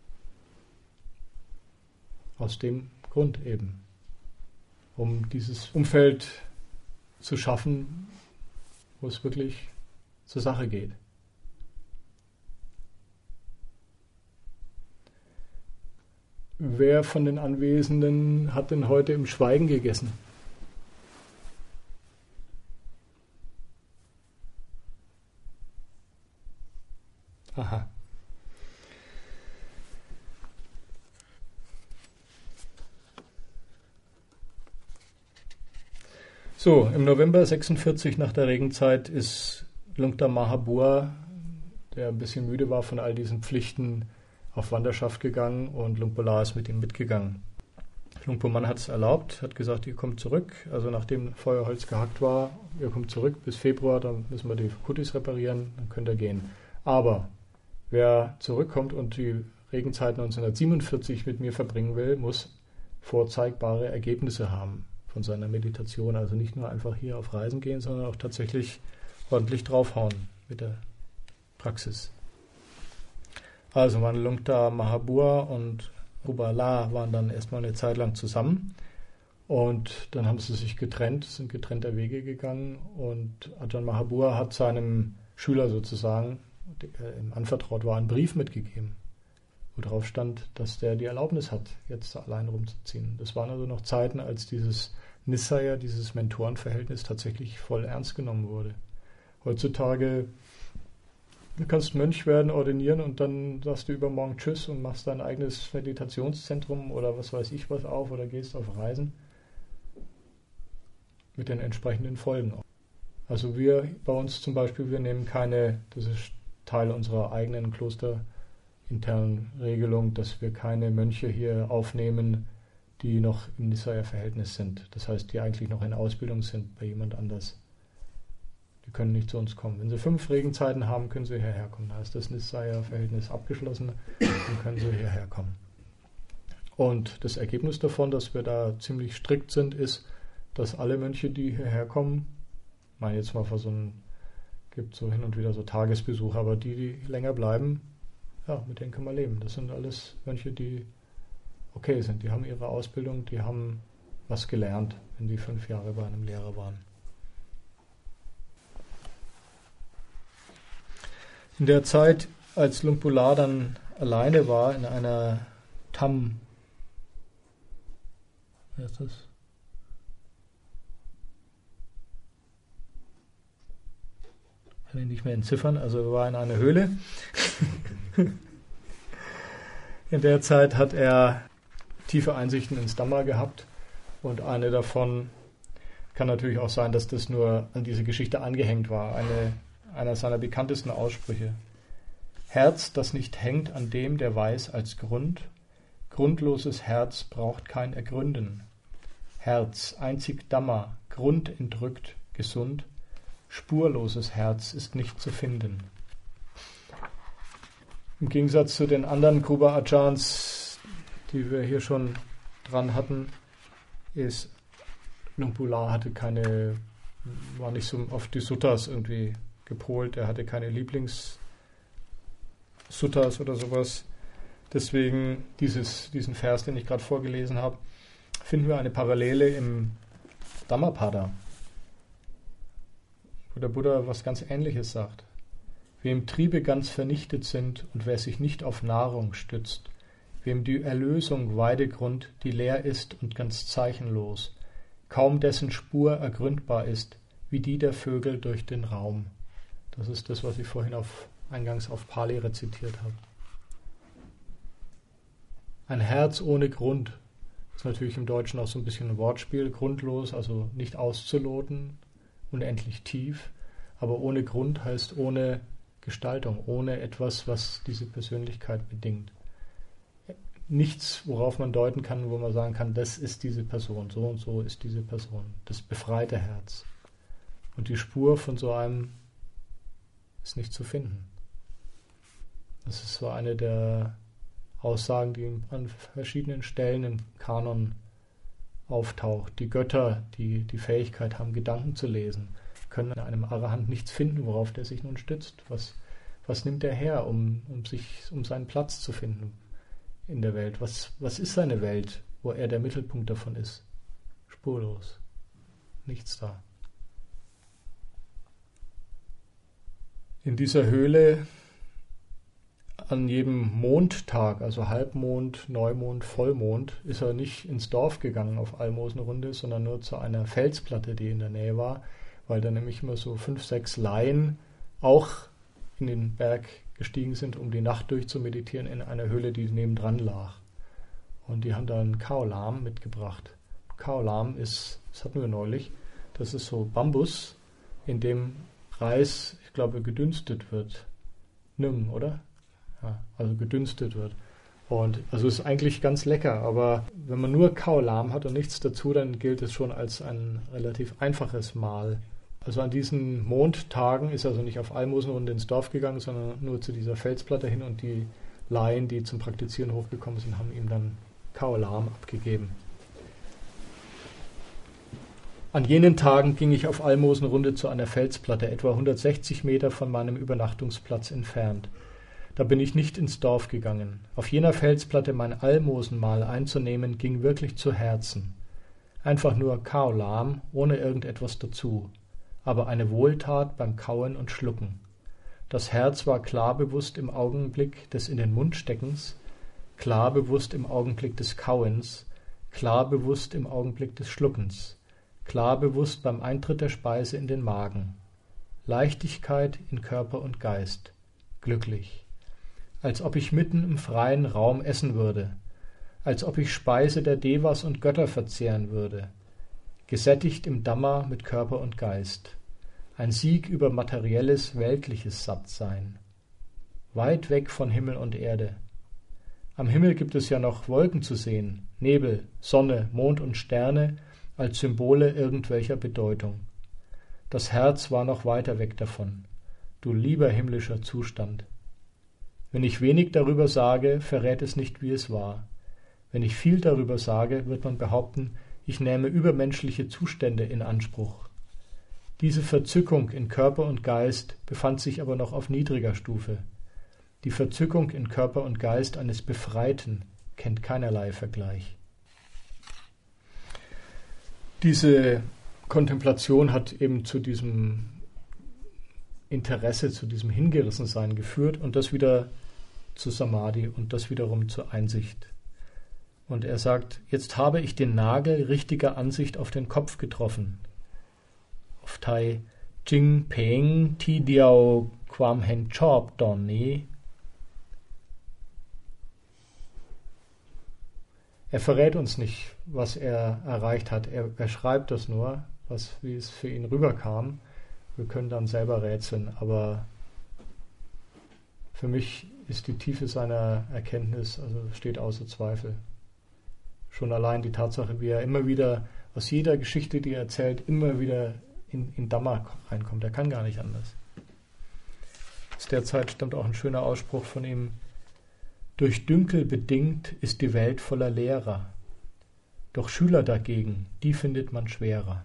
Aus dem Grund eben, um dieses Umfeld zu schaffen, wo es wirklich zur Sache geht. Wer von den Anwesenden hat denn heute im Schweigen gegessen? Aha. So, im November sechsundvierzig nach der Regenzeit ist Lungta Mahabua, der ein bisschen müde war von all diesen Pflichten, auf Wanderschaft gegangen und Luang Por La ist mit ihm mitgegangen. Luang Por Man hat es erlaubt, hat gesagt, ihr kommt zurück, also nachdem Feuerholz gehackt war, ihr kommt zurück bis Februar, dann müssen wir die Kutis reparieren, dann könnt ihr gehen. Aber wer zurückkommt und die Regenzeit neunzehnhundertsiebenundvierzig mit mir verbringen will, muss vorzeigbare Ergebnisse haben von seiner Meditation. Also nicht nur einfach hier auf Reisen gehen, sondern auch tatsächlich ordentlich draufhauen mit der Praxis. Also waren Lungta Mahabua und Rupa La waren dann erstmal eine Zeit lang zusammen und dann haben sie sich getrennt, sind getrennter Wege gegangen und Ajahn Mahabua hat seinem Schüler sozusagen, der ihm anvertraut war, einen Brief mitgegeben, wo drauf stand, dass der die Erlaubnis hat, jetzt allein rumzuziehen. Das waren also noch Zeiten, als dieses Nissaya, dieses Mentorenverhältnis tatsächlich voll ernst genommen wurde. Heutzutage, du kannst Mönch werden, ordinieren und dann sagst du übermorgen Tschüss und machst dein eigenes Meditationszentrum oder was weiß ich was auf oder gehst auf Reisen mit den entsprechenden Folgen. Also wir bei uns zum Beispiel, wir nehmen keine, das ist Teil unserer eigenen klosterinternen Regelung, dass wir keine Mönche hier aufnehmen, die noch im Nissaya-Verhältnis sind. Das heißt, die eigentlich noch in Ausbildung sind bei jemand anders. Die können nicht zu uns kommen. Wenn sie fünf Regenzeiten haben, können sie hierher kommen. Da ist das Nissaya-Verhältnis abgeschlossen, dann können sie hierher kommen. Und das Ergebnis davon, dass wir da ziemlich strikt sind, ist, dass alle Mönche, die hierher kommen, ich meine jetzt mal für so ein, gibt so hin und wieder so Tagesbesuche, aber die, die länger bleiben, ja, mit denen kann man leben. Das sind alles Mönche, die okay sind. Die haben ihre Ausbildung, die haben was gelernt, wenn die fünf Jahre bei einem Lehrer waren. In der Zeit, als Luang Por La dann alleine war in einer Tam, wer ist das? Kann ich nicht mehr entziffern, also er war in einer Höhle. In der Zeit hat er tiefe Einsichten ins Dhamma gehabt und eine davon kann natürlich auch sein, dass das nur an diese Geschichte angehängt war. Eine, einer seiner bekanntesten Aussprüche. Herz, das nicht hängt an dem, der weiß, als Grund. Grundloses Herz braucht kein Ergründen. Herz, einzig Dhamma, Grund entrückt, gesund. Spurloses Herz ist nicht zu finden. Im Gegensatz zu den anderen Kruba Ajahns, die wir hier schon dran hatten, ist Luang Por La hatte keine, war nicht so auf die Suttas irgendwie gepolt, er hatte keine Lieblings-Suttas oder sowas. Deswegen dieses, diesen Vers, den ich gerade vorgelesen habe, finden wir eine Parallele im Dhammapada, wo der Buddha was ganz Ähnliches sagt. Wem Triebe ganz vernichtet sind und wer sich nicht auf Nahrung stützt, wem die Erlösung Weidegrund, die leer ist und ganz zeichenlos, kaum dessen Spur ergründbar ist, wie die der Vögel durch den Raum. Das ist das, was ich vorhin auf, eingangs auf Pali rezitiert habe. Ein Herz ohne Grund ist natürlich im Deutschen auch so ein bisschen ein Wortspiel, grundlos, also nicht auszuloten, unendlich tief, aber ohne Grund heißt ohne Gestaltung, ohne etwas, was diese Persönlichkeit bedingt. Nichts, worauf man deuten kann, wo man sagen kann, das ist diese Person, so und so ist diese Person. Das befreite Herz. Und die Spur von so einem ist nicht zu finden. Das ist so eine der Aussagen, die an verschiedenen Stellen im Kanon auftaucht. Die Götter, die die Fähigkeit haben, Gedanken zu lesen, können in einem Arahant nichts finden, worauf der sich nun stützt. Was, Was nimmt er her, um, um, sich, um seinen Platz zu finden in der Welt? Was, was ist seine Welt, wo er der Mittelpunkt davon ist? Spurlos. Nichts da. In dieser Höhle an jedem Mondtag, also Halbmond, Neumond, Vollmond, ist er nicht ins Dorf gegangen auf Almosenrunde, sondern nur zu einer Felsplatte, die in der Nähe war, weil da nämlich immer so fünf, sechs Laien auch in den Berg gestiegen sind, um die Nacht durchzumeditieren in einer Höhle, die nebendran lag. Und die haben da einen Kaolam mitgebracht. Kaolam ist, das hatten wir neulich, das ist so Bambus, in dem Reis, ich glaube, gedünstet wird. Nimm, oder? Ja, also gedünstet wird. Und also ist eigentlich ganz lecker, aber wenn man nur Kaolam hat und nichts dazu, dann gilt es schon als ein relativ einfaches Mahl. Also an diesen Mondtagen ist er also nicht auf Almosenrunde ins Dorf gegangen, sondern nur zu dieser Felsplatte hin und die Laien, die zum Praktizieren hochgekommen sind, haben ihm dann Kaolam abgegeben. An jenen Tagen ging ich auf Almosenrunde zu einer Felsplatte, etwa hundertsechzig Meter von meinem Übernachtungsplatz entfernt. Da bin ich nicht ins Dorf gegangen. Auf jener Felsplatte mein Almosenmahl einzunehmen, ging wirklich zu Herzen. Einfach nur Kaolam, ohne irgendetwas dazu. Aber eine Wohltat beim Kauen und Schlucken. Das Herz war klar bewusst im Augenblick des in den Mund Steckens, klar bewusst im Augenblick des Kauens, klar bewusst im Augenblick des Schluckens. Klar bewusst beim Eintritt der Speise in den Magen. Leichtigkeit in Körper und Geist. Glücklich. Als ob ich mitten im freien Raum essen würde. Als ob ich Speise der Devas und Götter verzehren würde. Gesättigt im Dhamma mit Körper und Geist. Ein Sieg über materielles, weltliches Sattsein. Weit weg von Himmel und Erde. Am Himmel gibt es ja noch Wolken zu sehen, Nebel, Sonne, Mond und Sterne, als Symbole irgendwelcher Bedeutung. Das Herz war noch weiter weg davon. Du lieber himmlischer Zustand. Wenn ich wenig darüber sage, verrät es nicht, wie es war. Wenn ich viel darüber sage, wird man behaupten, ich nähme übermenschliche Zustände in Anspruch. Diese Verzückung in Körper und Geist befand sich aber noch auf niedriger Stufe. Die Verzückung in Körper und Geist eines Befreiten kennt keinerlei Vergleich. Diese Kontemplation hat eben zu diesem Interesse, zu diesem Hingerissensein geführt und das wieder zu Samadhi und das wiederum zur Einsicht. Und er sagt, jetzt habe ich den Nagel richtiger Ansicht auf den Kopf getroffen. Auf Thai, Jing Peng Ti Diao Kwam Hen Chop Donni. Er verrät uns nicht, was er erreicht hat. Er, er schreibt das nur, was, wie es für ihn rüberkam. Wir können dann selber rätseln, aber für mich ist die Tiefe seiner Erkenntnis, also steht außer Zweifel. Schon allein die Tatsache, wie er immer wieder aus jeder Geschichte, die er erzählt, immer wieder in, in Dhamma reinkommt. Er kann gar nicht anders. Aus der Zeit stammt auch ein schöner Ausspruch von ihm: Durch Dünkel bedingt ist die Welt voller Lehrer. Doch Schüler dagegen, die findet man schwerer.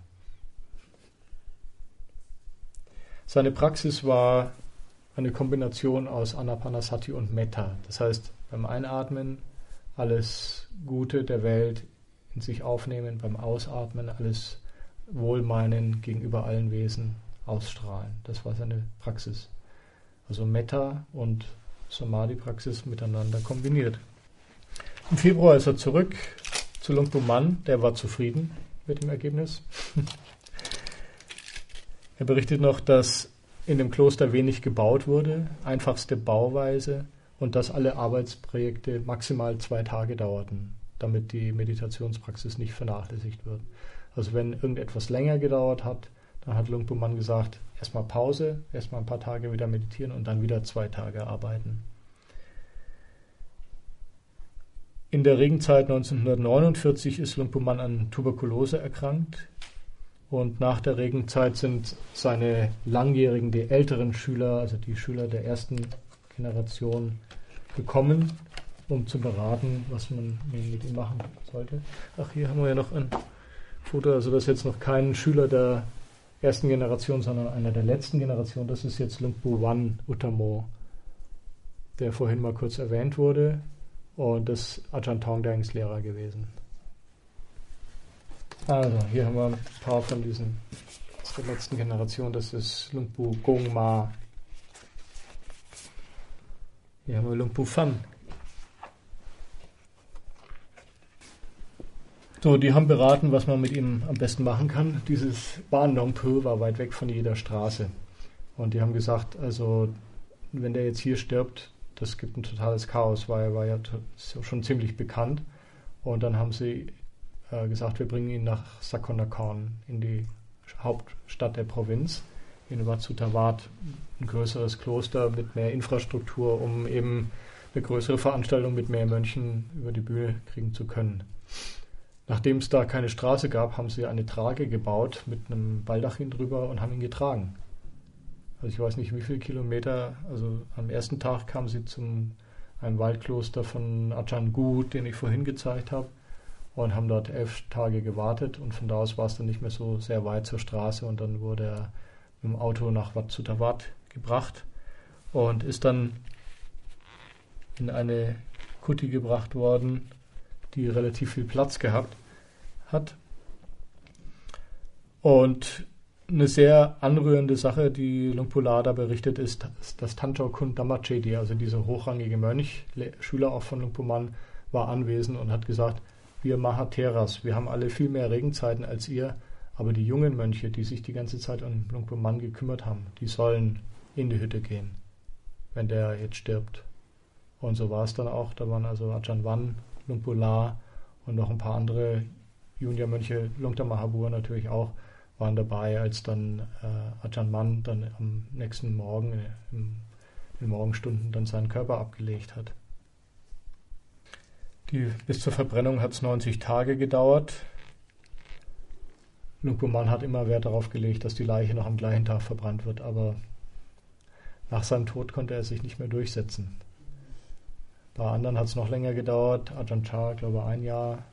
Seine Praxis war eine Kombination aus Anapanasati und Metta. Das heißt, beim Einatmen alles Gute der Welt in sich aufnehmen, beim Ausatmen alles Wohlmeinen gegenüber allen Wesen ausstrahlen. Das war seine Praxis. Also Metta und Samadhi-Praxis miteinander kombiniert. Im Februar ist er zurück zu Luang Pu Man, der war zufrieden mit dem Ergebnis. Er berichtet noch, dass in dem Kloster wenig gebaut wurde, einfachste Bauweise, und dass alle Arbeitsprojekte maximal zwei Tage dauerten, damit die Meditationspraxis nicht vernachlässigt wird. Also wenn irgendetwas länger gedauert hat, dann hat Luang Pu Man gesagt, erstmal Pause, erstmal ein paar Tage wieder meditieren und dann wieder zwei Tage arbeiten. In der Regenzeit neunzehnhundertneunundvierzig ist Luang Pu Man an Tuberkulose erkrankt. Und nach der Regenzeit sind seine langjährigen, die älteren Schüler, also die Schüler der ersten Generation, gekommen, um zu beraten, was man mit ihm machen sollte. Ach, hier haben wir ja noch ein Foto, also das ist jetzt noch kein Schüler der ersten Generation, sondern einer der letzten Generation. Das ist jetzt Luang Pu Wan Uttamo, der vorhin mal kurz erwähnt wurde. Und das ist Ajahn Tongdengs Lehrer gewesen. Also, hier haben wir ein paar von diesen aus der letzten Generation. Das ist Lungpo Gongma. Hier haben wir Lungpo Fan. So, die haben beraten, was man mit ihm am besten machen kann. Dieses Ban Nong Po war weit weg von jeder Straße. Und die haben gesagt, also wenn der jetzt hier stirbt, das gibt ein totales Chaos, weil er war ja schon ziemlich bekannt. Und dann haben sie äh, gesagt, wir bringen ihn nach Sakonnakorn, in die Hauptstadt der Provinz, in Wat Suttawat, ein größeres Kloster mit mehr Infrastruktur, um eben eine größere Veranstaltung mit mehr Mönchen über die Bühne kriegen zu können. Nachdem es da keine Straße gab, haben sie eine Trage gebaut mit einem Baldachin drüber und haben ihn getragen. Also ich weiß nicht, wie viele Kilometer. Also am ersten Tag kamen sie zum einem Waldkloster von Ajahn Gu, den ich vorhin gezeigt habe, und haben dort elf Tage gewartet. Und von da aus war es dann nicht mehr so sehr weit zur Straße. Und dann wurde er mit dem Auto nach Wat Suttawat gebracht und ist dann in eine Kuti gebracht worden, die relativ viel Platz gehabt hat. Und eine sehr anrührende Sache, die Lungpo Lada berichtet, ist, dass Tancho Kun Dhammachedi, also dieser hochrangige Mönch, Schüler auch von Lungpo Man, war anwesend und hat gesagt, wir Mahatheras, wir haben alle viel mehr Regenzeiten als ihr, aber die jungen Mönche, die sich die ganze Zeit um Lungpo Man gekümmert haben, die sollen in die Hütte gehen, wenn der jetzt stirbt. Und so war es dann auch. Da waren also Ajahn Wan, Lungpo La und noch ein paar andere Juniormönche, Lungta Mahabua natürlich auch, waren dabei, als dann äh, Ajahn Man dann am nächsten Morgen, äh, im, in den Morgenstunden, dann seinen Körper abgelegt hat. Die, bis zur Verbrennung hat es neunzig Tage gedauert. Lungpo Man hat immer Wert darauf gelegt, dass die Leiche noch am gleichen Tag verbrannt wird, aber nach seinem Tod konnte er sich nicht mehr durchsetzen. Bei anderen hat es noch länger gedauert. Ajahn Chah, glaube ich, ein Jahr.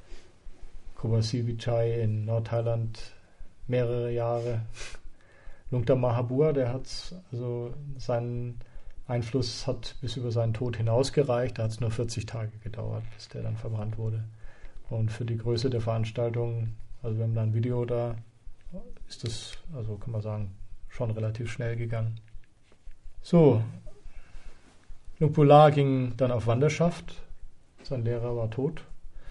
Kobasi Vichai in Nordthailand mehrere Jahre. Lungta Mahabua, der hat also seinen Einfluss hat bis über seinen Tod hinausgereicht. Da hat es nur vierzig Tage gedauert, bis der dann verbrannt wurde. Und für die Größe der Veranstaltung, also wir haben da ein Video da, ist das, also kann man sagen, schon relativ schnell gegangen. So, Lungpo La ging dann auf Wanderschaft. Sein Lehrer war tot.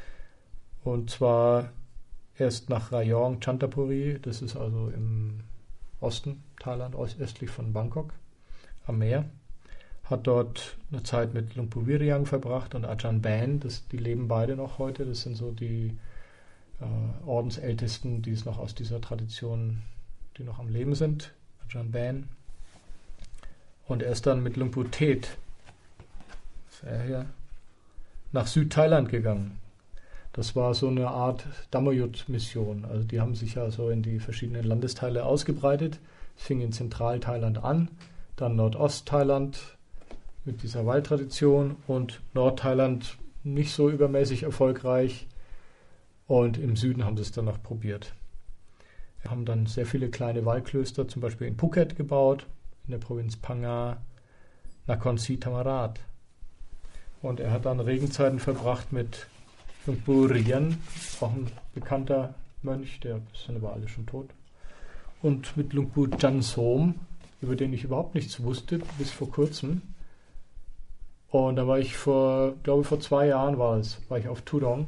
Und zwar erst nach Rayong, Chantapuri, das ist also im Osten Thailand, östlich von Bangkok, am Meer. Hat dort eine Zeit mit Lungpo Viryang verbracht und Ajahn Ban, das, die leben beide noch heute. Das sind so die äh, Ordensältesten, die es noch aus dieser Tradition, die noch am Leben sind. Ajahn Ban. Und er ist dann mit Lungpo Thet, er hier, nach Südthailand gegangen. Das war so eine Art Dhammayut-Mission. Also die haben sich ja so in die verschiedenen Landesteile ausgebreitet. Es fing in Zentralthailand an, dann Nordostthailand mit dieser Waldtradition und Nordthailand nicht so übermäßig erfolgreich. Und im Süden haben sie es dann noch probiert. Wir haben dann sehr viele kleine Waldklöster, zum Beispiel in Phuket gebaut, in der Provinz Phang Nga, Nakhon Si Thammarat. Und er hat dann Regenzeiten verbracht mit Lungpo Rian, auch ein bekannter Mönch, der sind aber alle schon tot. Und mit Lungpo Chan Som, über den ich überhaupt nichts wusste, bis vor kurzem. Und da war ich vor, glaube vor zwei Jahren war es, war ich auf Tudong.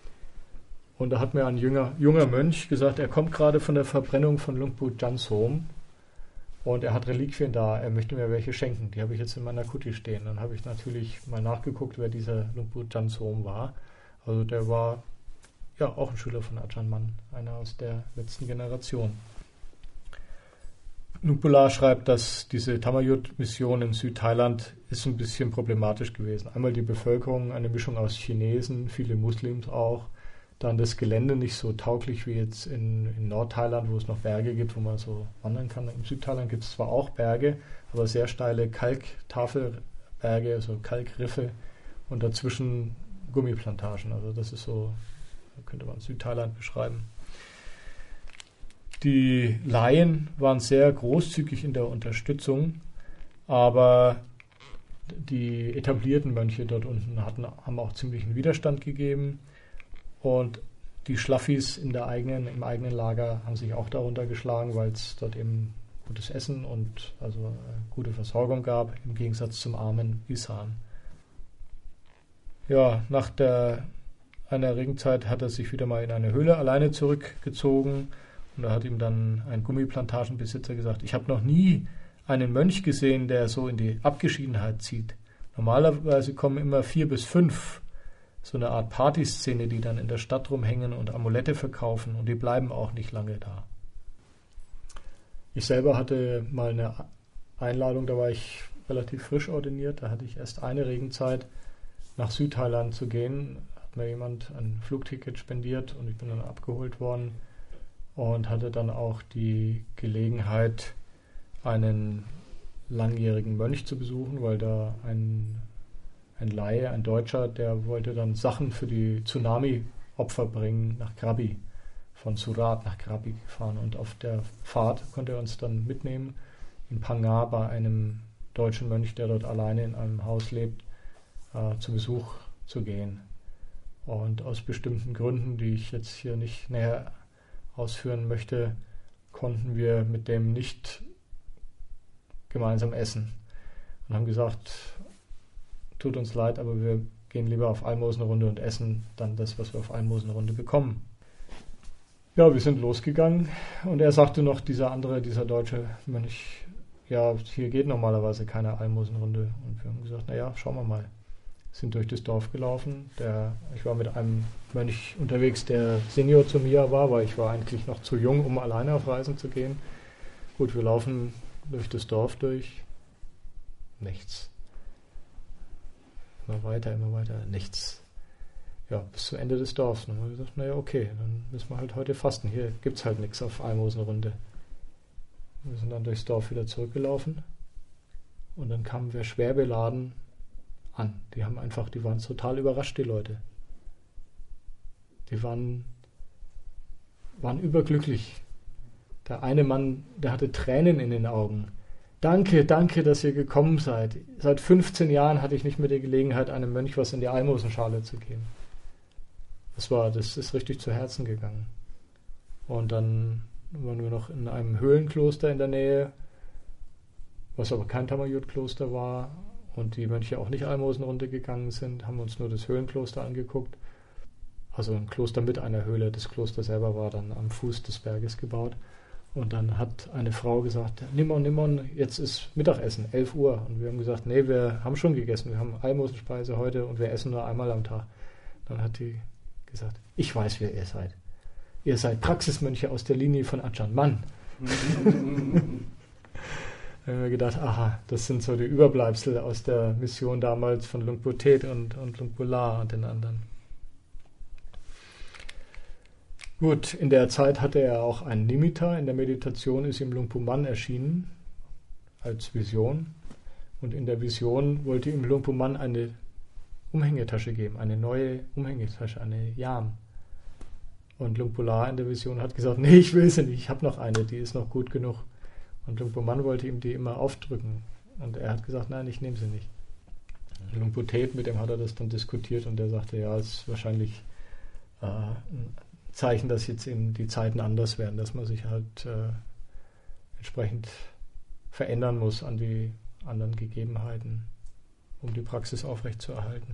Und da hat mir ein junger, junger Mönch gesagt, er kommt gerade von der Verbrennung von Lungpo Chan Som. Und er hat Reliquien da, er möchte mir welche schenken. Die habe ich jetzt in meiner Kuti stehen. Dann habe ich natürlich mal nachgeguckt, wer dieser Lungpo Chan Som war. Also der war ja auch ein Schüler von Ajahn Man, einer aus der letzten Generation. Lungpo La schreibt, dass diese Dhammayut-Mission in Südthailand ist ein bisschen problematisch gewesen. Einmal die Bevölkerung, eine Mischung aus Chinesen, viele Muslims auch. Dann das Gelände nicht so tauglich wie jetzt in, in Nordthailand, wo es noch Berge gibt, wo man so wandern kann. Im Südthailand gibt es zwar auch Berge, aber sehr steile Kalktafelberge, also Kalkriffe und dazwischen Gummiplantagen. Also das ist so, könnte man Südthailand beschreiben. Die Laien waren sehr großzügig in der Unterstützung, aber die etablierten Mönche dort unten hatten, haben auch ziemlichen Widerstand gegeben. Und die Schlaffis in der eigenen, im eigenen Lager haben sich auch darunter geschlagen, weil es dort eben gutes Essen und also äh, gute Versorgung gab, im Gegensatz zum armen Isan. Ja, nach der, einer Regenzeit hat er sich wieder mal in eine Höhle alleine zurückgezogen und da hat ihm dann ein Gummiplantagenbesitzer gesagt, ich habe noch nie einen Mönch gesehen, der so in die Abgeschiedenheit zieht. Normalerweise kommen immer vier bis fünf, so eine Art Partyszene, die dann in der Stadt rumhängen und Amulette verkaufen und die bleiben auch nicht lange da. Ich selber hatte mal eine Einladung, da war ich relativ frisch ordiniert, da hatte ich erst eine Regenzeit, nach Südthailand zu gehen, hat mir jemand ein Flugticket spendiert und ich bin dann abgeholt worden und hatte dann auch die Gelegenheit, einen langjährigen Mönch zu besuchen, weil da ein, ein Laie, ein Deutscher, der wollte dann Sachen für die Tsunami-Opfer bringen nach Krabi, von Surat nach Krabi gefahren und auf der Fahrt konnte er uns dann mitnehmen in Pangar bei einem deutschen Mönch, der dort alleine in einem Haus lebt, äh, zu Besuch zu gehen. Und aus bestimmten Gründen, die ich jetzt hier nicht näher ausführen möchte, konnten wir mit dem nicht gemeinsam essen und haben gesagt, tut uns leid, aber wir gehen lieber auf Almosenrunde und essen dann das, was wir auf Almosenrunde bekommen. Ja, wir sind losgegangen und er sagte noch, dieser andere, dieser deutsche Mönch, ja, hier geht normalerweise keine Almosenrunde. Und wir haben gesagt, naja, schauen wir mal. Sind durch das Dorf gelaufen. Der, ich war mit einem Mönch unterwegs, der Senior zu mir war, weil ich war eigentlich noch zu jung, um alleine auf Reisen zu gehen. Gut, wir laufen durch das Dorf durch. Nichts. Immer weiter, immer weiter. Nichts. Ja, bis zum Ende des Dorfs. Dann haben wir gesagt, naja, okay, dann müssen wir halt heute fasten. Hier gibt es halt nichts auf Almosenrunde. Wir sind dann durchs Dorf wieder zurückgelaufen und dann kamen wir schwer beladen an. Die haben einfach, die waren total überrascht, die Leute. Die waren, waren überglücklich. Der eine Mann, der hatte Tränen in den Augen. Danke, danke, dass ihr gekommen seid. Seit fünfzehn Jahren hatte ich nicht mehr die Gelegenheit, einem Mönch was in die Almosenschale zu geben. Das war, das ist richtig zu Herzen gegangen. Und dann waren wir noch in einem Höhlenkloster in der Nähe, was aber kein Thammayut-Kloster war und die Mönche auch nicht Almosenrunde gegangen sind, haben uns nur das Höhlenkloster angeguckt. Also ein Kloster mit einer Höhle. Das Kloster selber war dann am Fuß des Berges gebaut. Und dann hat eine Frau gesagt, Nimon, Nimon, jetzt ist Mittagessen, elf Uhr. Und wir haben gesagt, nee, wir haben schon gegessen, wir haben Almosenspeise heute und wir essen nur einmal am Tag. Dann hat die gesagt, ich weiß, wer ihr seid. Ihr seid Praxismönche aus der Linie von Ajahn Mun. Da haben wir gedacht, aha, das sind so die Überbleibsel aus der Mission damals von Luang Tet und, und Luang Pu La und den anderen. Gut, in der Zeit hatte er auch einen Nimitta. In der Meditation ist ihm Luang Pu Man erschienen als Vision. Und in der Vision wollte ihm Luang Pu Man eine Umhängetasche geben, eine neue Umhängetasche, eine Yam. Und Luang Pu La in der Vision hat gesagt, nee, ich will sie nicht, ich habe noch eine, die ist noch gut genug. Und Luang Pu Man wollte ihm die immer aufdrücken. Und er hat gesagt, nein, ich nehme sie nicht. Und Luang Pu Tet, mit dem hat er das dann diskutiert und der sagte, ja, es ist wahrscheinlich äh, ein Zeichen, dass jetzt eben die Zeiten anders werden, dass man sich halt äh, entsprechend verändern muss an die anderen Gegebenheiten, um die Praxis aufrechtzuerhalten.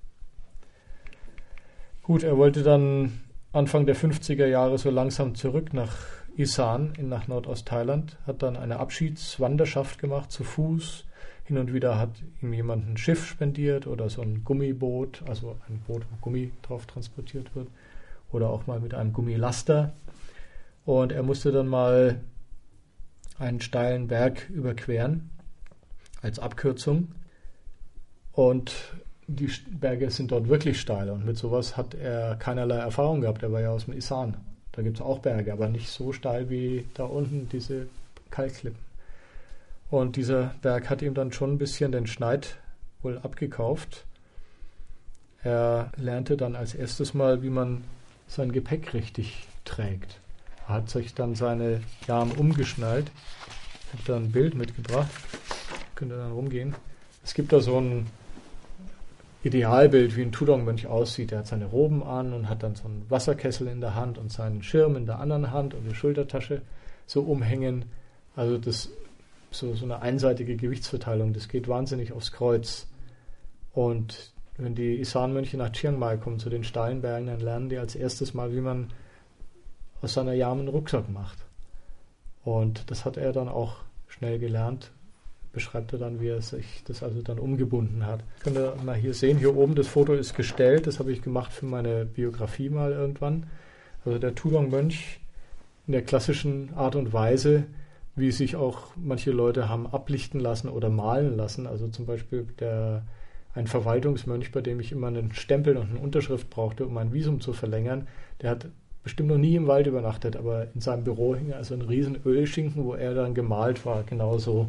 Gut, er wollte dann Anfang der fünfziger Jahre so langsam zurück nach Isan, in, nach Nordostthailand, hat dann eine Abschiedswanderschaft gemacht, zu Fuß. Hin und wieder hat ihm jemand ein Schiff spendiert oder so ein Gummiboot, also ein Boot, wo Gummi drauf transportiert wird, oder auch mal mit einem Gummilaster. Und er musste dann mal einen steilen Berg überqueren als Abkürzung. Und die Berge sind dort wirklich steil und mit sowas hat er keinerlei Erfahrung gehabt. Er war ja aus dem Isan. Da gibt es auch Berge, aber nicht so steil wie da unten diese Kalkklippen. Und dieser Berg hat ihm dann schon ein bisschen den Schneid wohl abgekauft. Er lernte dann als erstes mal, wie man sein Gepäck richtig trägt. Er hat sich dann seine Yam umgeschnallt. Ich habe da ein Bild mitgebracht. Könnt ihr dann rumgehen. Es gibt da so ein Idealbild, wie ein Tudong-Mönch aussieht. Er hat seine Roben an und hat dann so einen Wasserkessel in der Hand und seinen Schirm in der anderen Hand und die Schultertasche so umhängen. Also das so, so eine einseitige Gewichtsverteilung, das geht wahnsinnig aufs Kreuz. Und wenn die Isan-Mönche nach Chiang Mai kommen, zu den steilen Bergen, dann lernen die als erstes mal, wie man aus seiner Yam einen Rucksack macht. Und das hat er dann auch schnell gelernt. Beschreibt er dann, wie er sich das also dann umgebunden hat. Könnt ihr mal hier sehen, hier oben das Foto ist gestellt, das habe ich gemacht für meine Biografie mal irgendwann. Also der Tudong-Mönch in der klassischen Art und Weise, wie sich auch manche Leute haben ablichten lassen oder malen lassen. Also zum Beispiel der, ein Verwaltungsmönch, bei dem ich immer einen Stempel und eine Unterschrift brauchte, um mein Visum zu verlängern, der hat bestimmt noch nie im Wald übernachtet, aber in seinem Büro hing also ein riesen Ölschinken, wo er dann gemalt war, genauso.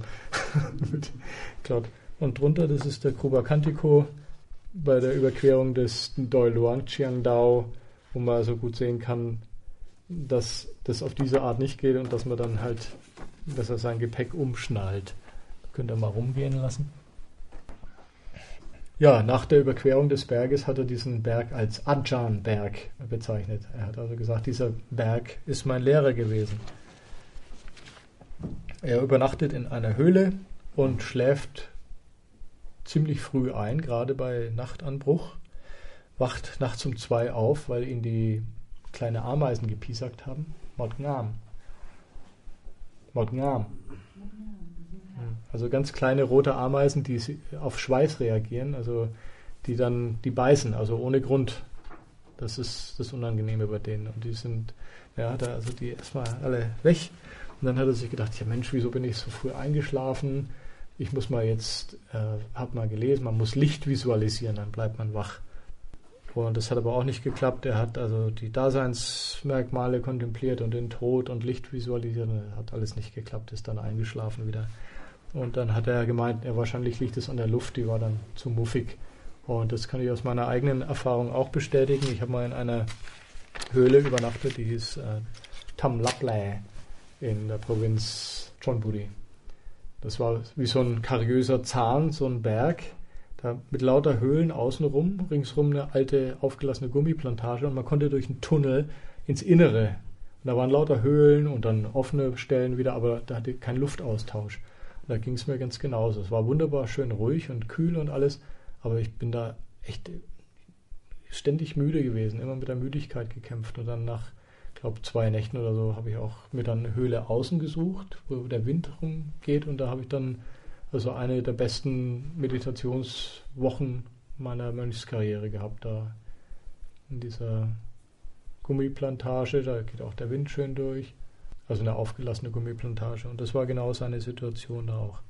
Und drunter, das ist der Kruba Kantiko bei der Überquerung des Doi Luang Chiang Dao, wo man also gut sehen kann, dass das auf diese Art nicht geht und dass man dann halt, dass er sein Gepäck umschnallt. Könnt ihr mal rumgehen lassen. Ja, nach der Überquerung des Berges hat er diesen Berg als Ajahn-Berg bezeichnet. Er hat also gesagt, dieser Berg ist mein Lehrer gewesen. Er übernachtet in einer Höhle und schläft ziemlich früh ein, gerade bei Nachtanbruch, wacht nachts um zwei auf, weil ihn die kleine Ameisen gepiesackt haben. Motngam. Motngam. Also ganz kleine rote Ameisen, die auf Schweiß reagieren, also die dann, die beißen, also ohne Grund. Das ist das Unangenehme bei denen. Und die sind, ja, da also die erstmal alle weg. Und dann hat er sich gedacht, ja Mensch, wieso bin ich so früh eingeschlafen? Ich muss mal jetzt, äh, hab mal gelesen, man muss Licht visualisieren, dann bleibt man wach. Und das hat aber auch nicht geklappt. Er hat also die Daseinsmerkmale kontempliert und den Tod und Licht visualisiert. Und das hat alles nicht geklappt, ist dann eingeschlafen wieder. Und dann hat er gemeint, ja, wahrscheinlich liegt es an der Luft, die war dann zu muffig. Und das kann ich aus meiner eigenen Erfahrung auch bestätigen. Ich habe mal in einer Höhle übernachtet, die hieß äh, Tam Laplay in der Provinz Chonburi. Das war wie so ein kariöser Zahn, so ein Berg, da mit lauter Höhlen außenrum, ringsrum eine alte, aufgelassene Gummiplantage und man konnte durch einen Tunnel ins Innere. Und da waren lauter Höhlen und dann offene Stellen wieder, aber da hatte kein Luftaustausch. Und da ging es mir ganz genauso. Es war wunderbar schön ruhig und kühl und alles, aber ich bin da echt ständig müde gewesen, immer mit der Müdigkeit gekämpft. Und dann nach, ich glaube, zwei Nächten oder so habe ich auch mir dann eine Höhle außen gesucht, wo der Wind rumgeht, und da habe ich dann also eine der besten Meditationswochen meiner Mönchskarriere gehabt, da in dieser Gummiplantage, da geht auch der Wind schön durch, also eine aufgelassene Gummiplantage, und das war genau seine Situation da auch.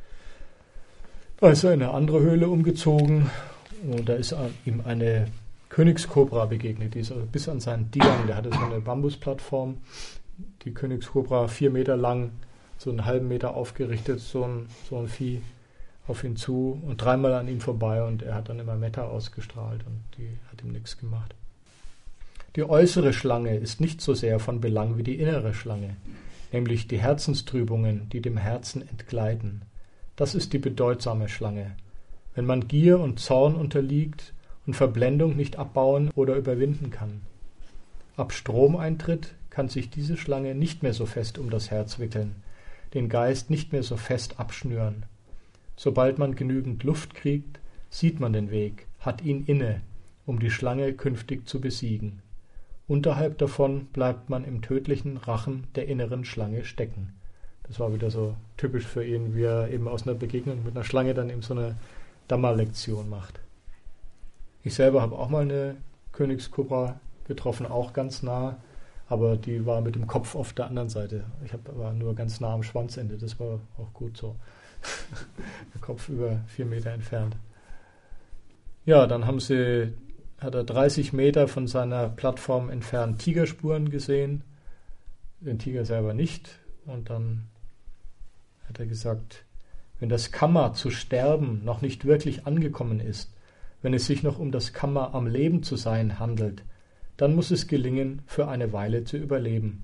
Da ist er in eine andere Höhle umgezogen und da ist ihm eine Königskobra begegnet, die ist also bis an seinen Diang, der hatte so eine Bambusplattform, die Königskobra vier Meter lang, so einen halben Meter aufgerichtet, so ein, so ein Vieh auf ihn zu und dreimal an ihm vorbei, und er hat dann immer Metta ausgestrahlt und die hat ihm nichts gemacht. Die äußere Schlange ist nicht so sehr von Belang wie die innere Schlange, nämlich die Herzenstrübungen, die dem Herzen entgleiten. Das ist die bedeutsame Schlange. Wenn man Gier und Zorn unterliegt und Verblendung nicht abbauen oder überwinden kann. Ab Stromeintritt kann sich diese Schlange nicht mehr so fest um das Herz wickeln, den Geist nicht mehr so fest abschnüren. Sobald man genügend Luft kriegt, sieht man den Weg, hat ihn inne, um die Schlange künftig zu besiegen. Unterhalb davon bleibt man im tödlichen Rachen der inneren Schlange stecken. Das war wieder so typisch für ihn, wie er eben aus einer Begegnung mit einer Schlange dann eben so eine Dhamma-Lektion macht. Ich selber habe auch mal eine Königskobra getroffen, auch ganz nah, aber die war mit dem Kopf auf der anderen Seite. Ich hab, war nur ganz nah am Schwanzende, das war auch gut so. Der Kopf über vier Meter entfernt. Ja, dann haben sie, hat er dreißig Meter von seiner Plattform entfernt Tigerspuren gesehen, den Tiger selber nicht. Und dann hat er gesagt, wenn das Kamma zu sterben noch nicht wirklich angekommen ist, wenn es sich noch um das Kamma am Leben zu sein handelt, dann muss es gelingen, für eine Weile zu überleben.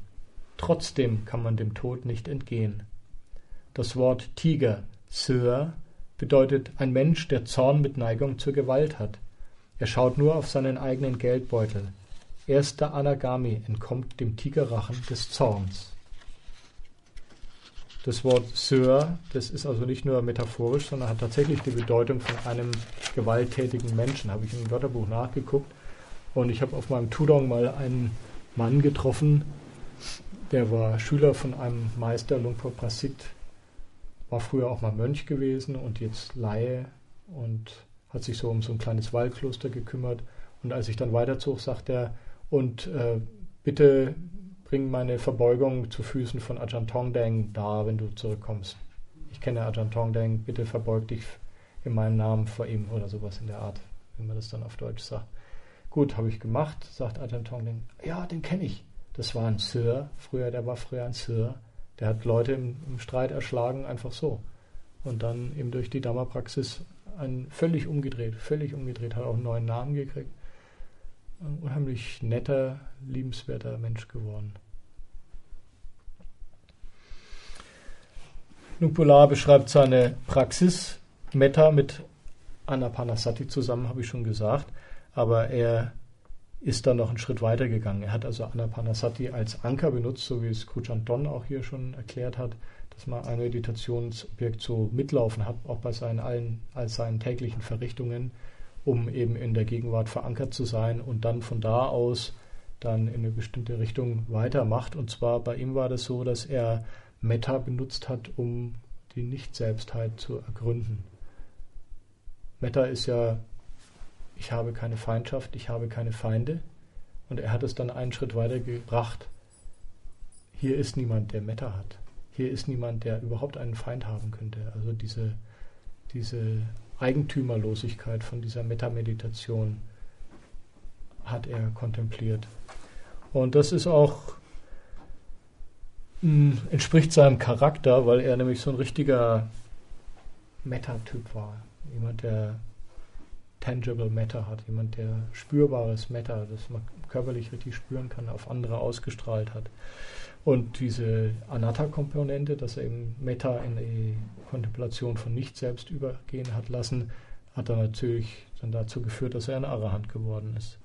Trotzdem kann man dem Tod nicht entgehen. Das Wort Tiger, Sir, bedeutet ein Mensch, der Zorn mit Neigung zur Gewalt hat. Er schaut nur auf seinen eigenen Geldbeutel. Erster Anagami entkommt dem Tigerrachen des Zorns. Das Wort Sir, das ist also nicht nur metaphorisch, sondern hat tatsächlich die Bedeutung von einem gewalttätigen Menschen. Habe ich im Wörterbuch nachgeguckt und ich habe auf meinem Tudong mal einen Mann getroffen, der war Schüler von einem Meister, Lumpur Prasit, war früher auch mal Mönch gewesen und jetzt Laie und hat sich so um so ein kleines Waldkloster gekümmert. Und als ich dann weiterzog, sagt er, und äh, bitte bring meine Verbeugung zu Füßen von Ajahn Tongdeng dar, wenn du zurückkommst. Ich kenne Ajahn Tongdeng, bitte verbeug dich in meinem Namen vor ihm oder sowas in der Art, wenn man das dann auf Deutsch sagt. Gut, habe ich gemacht, sagt Ajahn Tongdeng. Ja, den kenne ich. Das war ein Sir, früher, der war früher ein Sir. Der hat Leute im, im Streit erschlagen, einfach so. Und dann eben durch die Dhamma-Praxis ein völlig umgedreht, völlig umgedreht, hat auch einen neuen Namen gekriegt. Ein unheimlich netter, liebenswerter Mensch geworden. Lumpur La beschreibt seine Praxis, Metta mit Anapanasati zusammen, habe ich schon gesagt, aber er ist dann noch einen Schritt weiter gegangen. Er hat also Anapanasati als Anker benutzt, so wie es Khujan Don auch hier schon erklärt hat, dass man ein Meditationsobjekt so mitlaufen hat, auch bei seinen allen, als seinen täglichen Verrichtungen, um eben in der Gegenwart verankert zu sein und dann von da aus dann in eine bestimmte Richtung weitermacht. Und zwar bei ihm war das so, dass er Metta benutzt hat, um die Nicht-Selbstheit zu ergründen. Metta ist ja, ich habe keine Feindschaft, ich habe keine Feinde. Und er hat es dann einen Schritt weiter gebracht. Hier ist niemand, der Metta hat. Hier ist niemand, der überhaupt einen Feind haben könnte. Also diese, diese Eigentümerlosigkeit von dieser Metta-Meditation hat er kontempliert. Und das ist auch, mh, entspricht seinem Charakter, weil er nämlich so ein richtiger Metta-Typ war. Jemand, der tangible Metta hat, jemand, der spürbares Metta, das man körperlich richtig spüren kann, auf andere ausgestrahlt hat. Und diese Anatta-Komponente, dass er eben Metta in die Kontemplation von Nicht-Selbst übergehen hat lassen, hat dann natürlich dann dazu geführt, dass er ein Arahant geworden ist.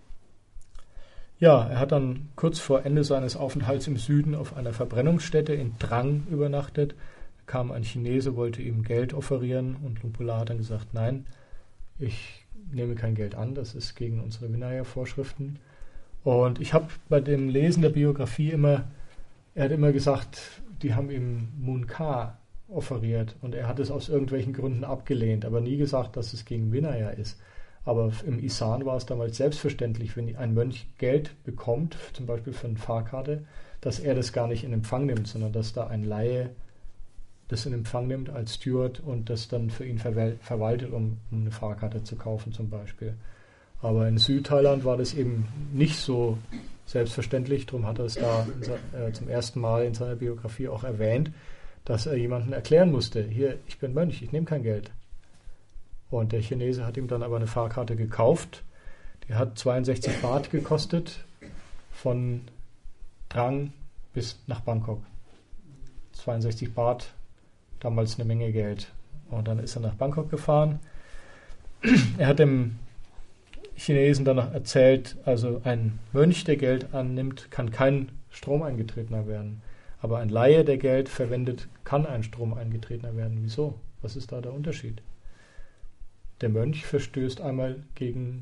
Ja, er hat dann kurz vor Ende seines Aufenthalts im Süden auf einer Verbrennungsstätte in Drang übernachtet. Da kam ein Chinese, wollte ihm Geld offerieren und Lumpur La hat dann gesagt, nein, ich nehme kein Geld an, das ist gegen unsere Vinaya-Vorschriften. Und ich habe bei dem Lesen der Biografie immer, er hat immer gesagt, die haben ihm Mun-Ka offeriert und er hat es aus irgendwelchen Gründen abgelehnt, aber nie gesagt, dass es gegen Vinaya ist. Aber im Isan war es damals selbstverständlich, wenn ein Mönch Geld bekommt, zum Beispiel für eine Fahrkarte, dass er das gar nicht in Empfang nimmt, sondern dass da ein Laie das in Empfang nimmt als Steward und das dann für ihn verwaltet, um eine Fahrkarte zu kaufen zum Beispiel. Aber in Südthailand war das eben nicht so selbstverständlich, darum hat er es da äh, zum ersten Mal in seiner Biografie auch erwähnt, dass er jemandem erklären musste, hier, ich bin Mönch, ich nehme kein Geld. Und der Chinese hat ihm dann aber eine Fahrkarte gekauft, die hat zweiundsechzig Baht gekostet, von Drang bis nach Bangkok. zweiundsechzig Baht, damals eine Menge Geld. Und dann ist er nach Bangkok gefahren. Er hat dem Chinesen danach erzählt, also ein Mönch, der Geld annimmt, kann kein Stromeingetretener werden. Aber ein Laie, der Geld verwendet, kann ein Stromeingetretener werden. Wieso? Was ist da der Unterschied? Der Mönch verstößt einmal gegen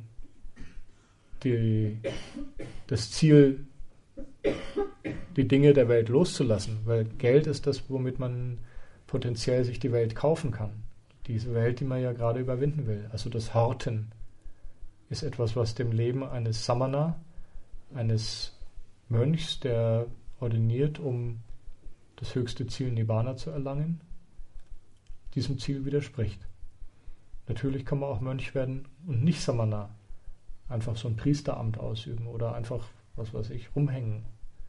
die, das Ziel, die Dinge der Welt loszulassen, weil Geld ist das, womit man potenziell sich die Welt kaufen kann. Diese Welt, die man ja gerade überwinden will. Also das Horten ist etwas, was dem Leben eines Samana, eines Mönchs, der ordiniert, um das höchste Ziel Nibbana zu erlangen, diesem Ziel widerspricht. Natürlich kann man auch Mönch werden und nicht Samana, einfach so ein Priesteramt ausüben oder einfach, was weiß ich, rumhängen.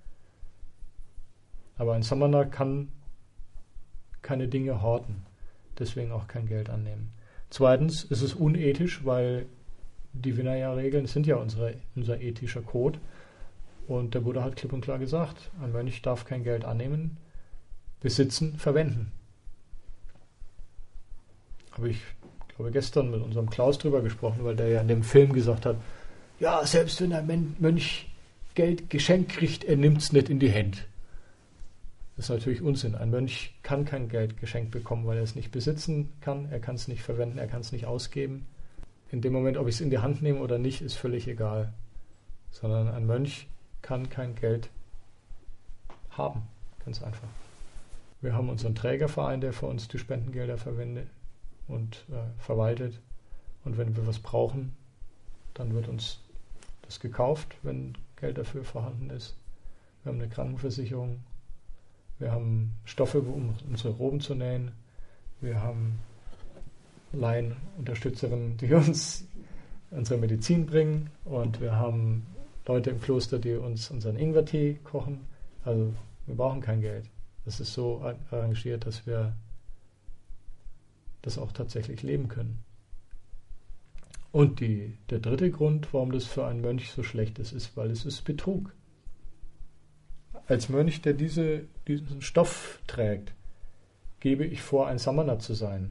Aber ein Samana kann keine Dinge horten, deswegen auch kein Geld annehmen. Zweitens ist es unethisch, weil die Vinaya-Regeln sind ja unsere, unser ethischer Code und der Buddha hat klipp und klar gesagt, ein Mönch darf kein Geld annehmen, besitzen, verwenden. habe ich, glaube gestern mit unserem Klaus drüber gesprochen, weil der ja in dem Film gesagt hat, ja, selbst wenn ein Mönch Geld geschenkt kriegt, er nimmt es nicht in die Hände. Das ist natürlich Unsinn. Ein Mönch kann kein Geld geschenkt bekommen, weil er es nicht besitzen kann, er kann es nicht verwenden, er kann es nicht ausgeben. In dem Moment, ob ich es in die Hand nehme oder nicht, ist völlig egal. Sondern ein Mönch kann kein Geld haben. Ganz einfach. Wir haben unseren Trägerverein, der für uns die Spendengelder verwendet und äh, verwaltet. Und wenn wir was brauchen, dann wird uns das gekauft, wenn Geld dafür vorhanden ist. Wir haben eine Krankenversicherung. Wir haben Stoffe, um unsere Roben zu nähen. Wir haben Laienunterstützerinnen, die uns unsere Medizin bringen. Und wir haben Leute im Kloster, die uns unseren Ingwertee kochen. Also wir brauchen kein Geld. Das ist so arrangiert, dass wir das auch tatsächlich leben können. Und die, der dritte Grund, warum das für einen Mönch so schlecht ist, ist, weil es ist Betrug. Als Mönch, der diese, diesen Stoff trägt, gebe ich vor, ein Samana zu sein.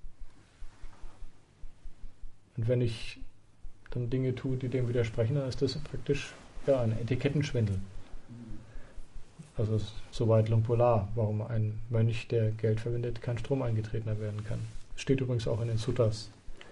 Und wenn ich dann Dinge tue, die dem widersprechen, dann ist das praktisch ja, ein Etikettenschwindel. Also soweit Luang Por La, warum ein Mönch, der Geld verwendet, kein Stromeingetretener werden kann. Steht übrigens auch in den Suttas.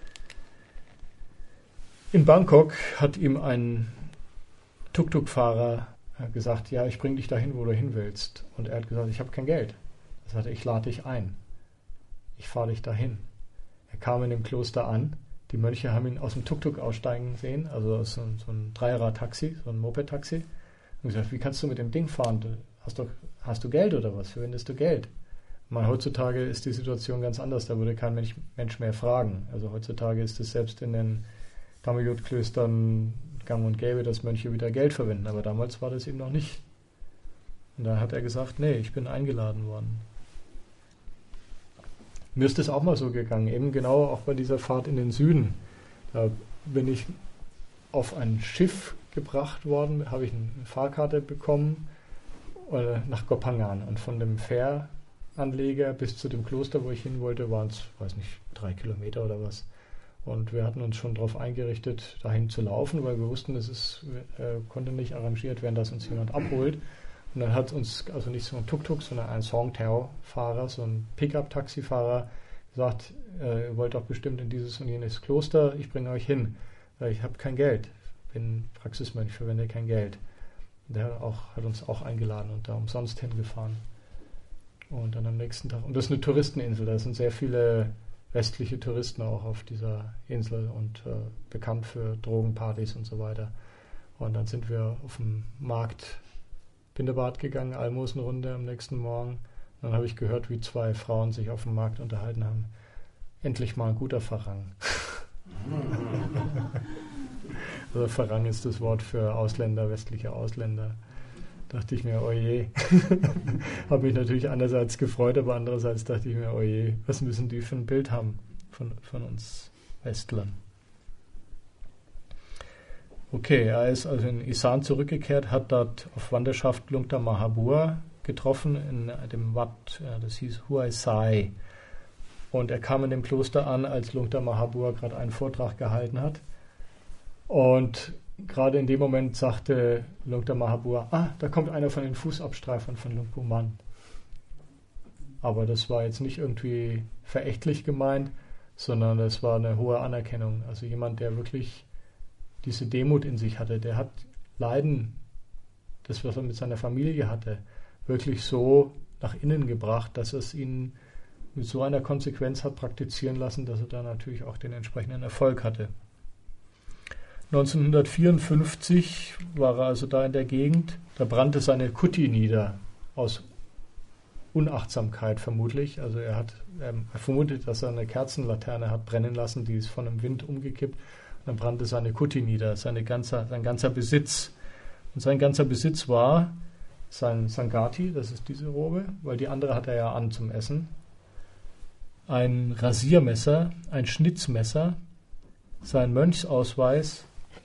In Bangkok hat ihm ein Tuk-Tuk-Fahrer gesagt, ja, ich bringe dich dahin, wo du hin willst. Und er hat gesagt, ich habe kein Geld. Er sagte, ich lade dich ein. Ich fahre dich dahin. Er kam in dem Kloster an. Die Mönche haben ihn aus dem Tuk-Tuk aussteigen sehen, also aus so, so ein Dreirad-Taxi, so ein Moped-Taxi. Und gesagt, wie kannst du mit dem Ding fahren? Du hast, doch, hast du Geld oder was? Verwendest du Geld? Mal heutzutage ist die Situation ganz anders. Da würde kein Mensch, Mensch mehr fragen. Also heutzutage ist es selbst in den Dhammayut-Klöstern gang und gäbe, dass Mönche wieder Geld verwenden. Aber damals war das eben noch nicht. Und da hat er gesagt, nee, ich bin eingeladen worden. Mir ist das auch mal so gegangen, eben genau auch bei dieser Fahrt in den Süden. Da bin ich auf ein Schiff gebracht worden, habe ich eine Fahrkarte bekommen äh, nach Koh Phangan. Und von dem Fähranleger bis zu dem Kloster, wo ich hin wollte, waren es, weiß nicht, drei Kilometer oder was. Und wir hatten uns schon darauf eingerichtet, dahin zu laufen, weil wir wussten, es ist, äh, konnte nicht arrangiert werden, dass uns jemand abholt. Und dann hat uns, also nicht so ein Tuk-Tuk, sondern ein Songtao-Fahrer, so ein Pickup-Taxifahrer, gesagt, äh, ihr wollt doch bestimmt in dieses und jenes Kloster, ich bringe euch hin. Weil ich habe kein Geld, bin Praxismönch, verwende kein Geld. Und der auch, hat uns auch eingeladen und da umsonst hingefahren. Und dann am nächsten Tag, und das ist eine Touristeninsel, da sind sehr viele westliche Touristen auch auf dieser Insel und äh, bekannt für Drogenpartys und so weiter. Und dann sind wir auf dem Markt Bindebad gegangen, Almosenrunde am nächsten Morgen. Dann habe ich gehört, wie zwei Frauen sich auf dem Markt unterhalten haben. Endlich mal ein guter Farang. Also Farang ist das Wort für Ausländer, westliche Ausländer. Dachte ich mir, oje. Habe mich natürlich einerseits gefreut, aber andererseits dachte ich mir, oje, was müssen die für ein Bild haben von, von uns Westlern. Okay, er ist also in Isan zurückgekehrt, hat dort auf Wanderschaft Lungta Mahabua getroffen, in dem Wat, das hieß Huay Sai. Und er kam in dem Kloster an, als Lungta Mahabua gerade einen Vortrag gehalten hat. Und gerade in dem Moment sagte Lungta Mahabua, ah, da kommt einer von den Fußabstreifern von Luang Por Man. Aber das war jetzt nicht irgendwie verächtlich gemeint, sondern das war eine hohe Anerkennung. Also jemand, der wirklich diese Demut in sich hatte, der hat Leiden, das, was er mit seiner Familie hatte, wirklich so nach innen gebracht, dass es ihn mit so einer Konsequenz hat praktizieren lassen, dass er da natürlich auch den entsprechenden Erfolg hatte. neunzehnhundertvierundfünfzig war er also da in der Gegend, da brannte seine Kuti nieder, aus Unachtsamkeit vermutlich. Also er hat er vermutet, dass er eine Kerzenlaterne hat brennen lassen, die ist von einem Wind umgekippt. Dann brannte seine Kuti nieder, seine ganze, sein ganzer Besitz. Und sein ganzer Besitz war sein Sangati, das ist diese Robe, weil die andere hat er ja an zum Essen. Ein Rasiermesser, ein Schnitzmesser, sein Mönchsausweis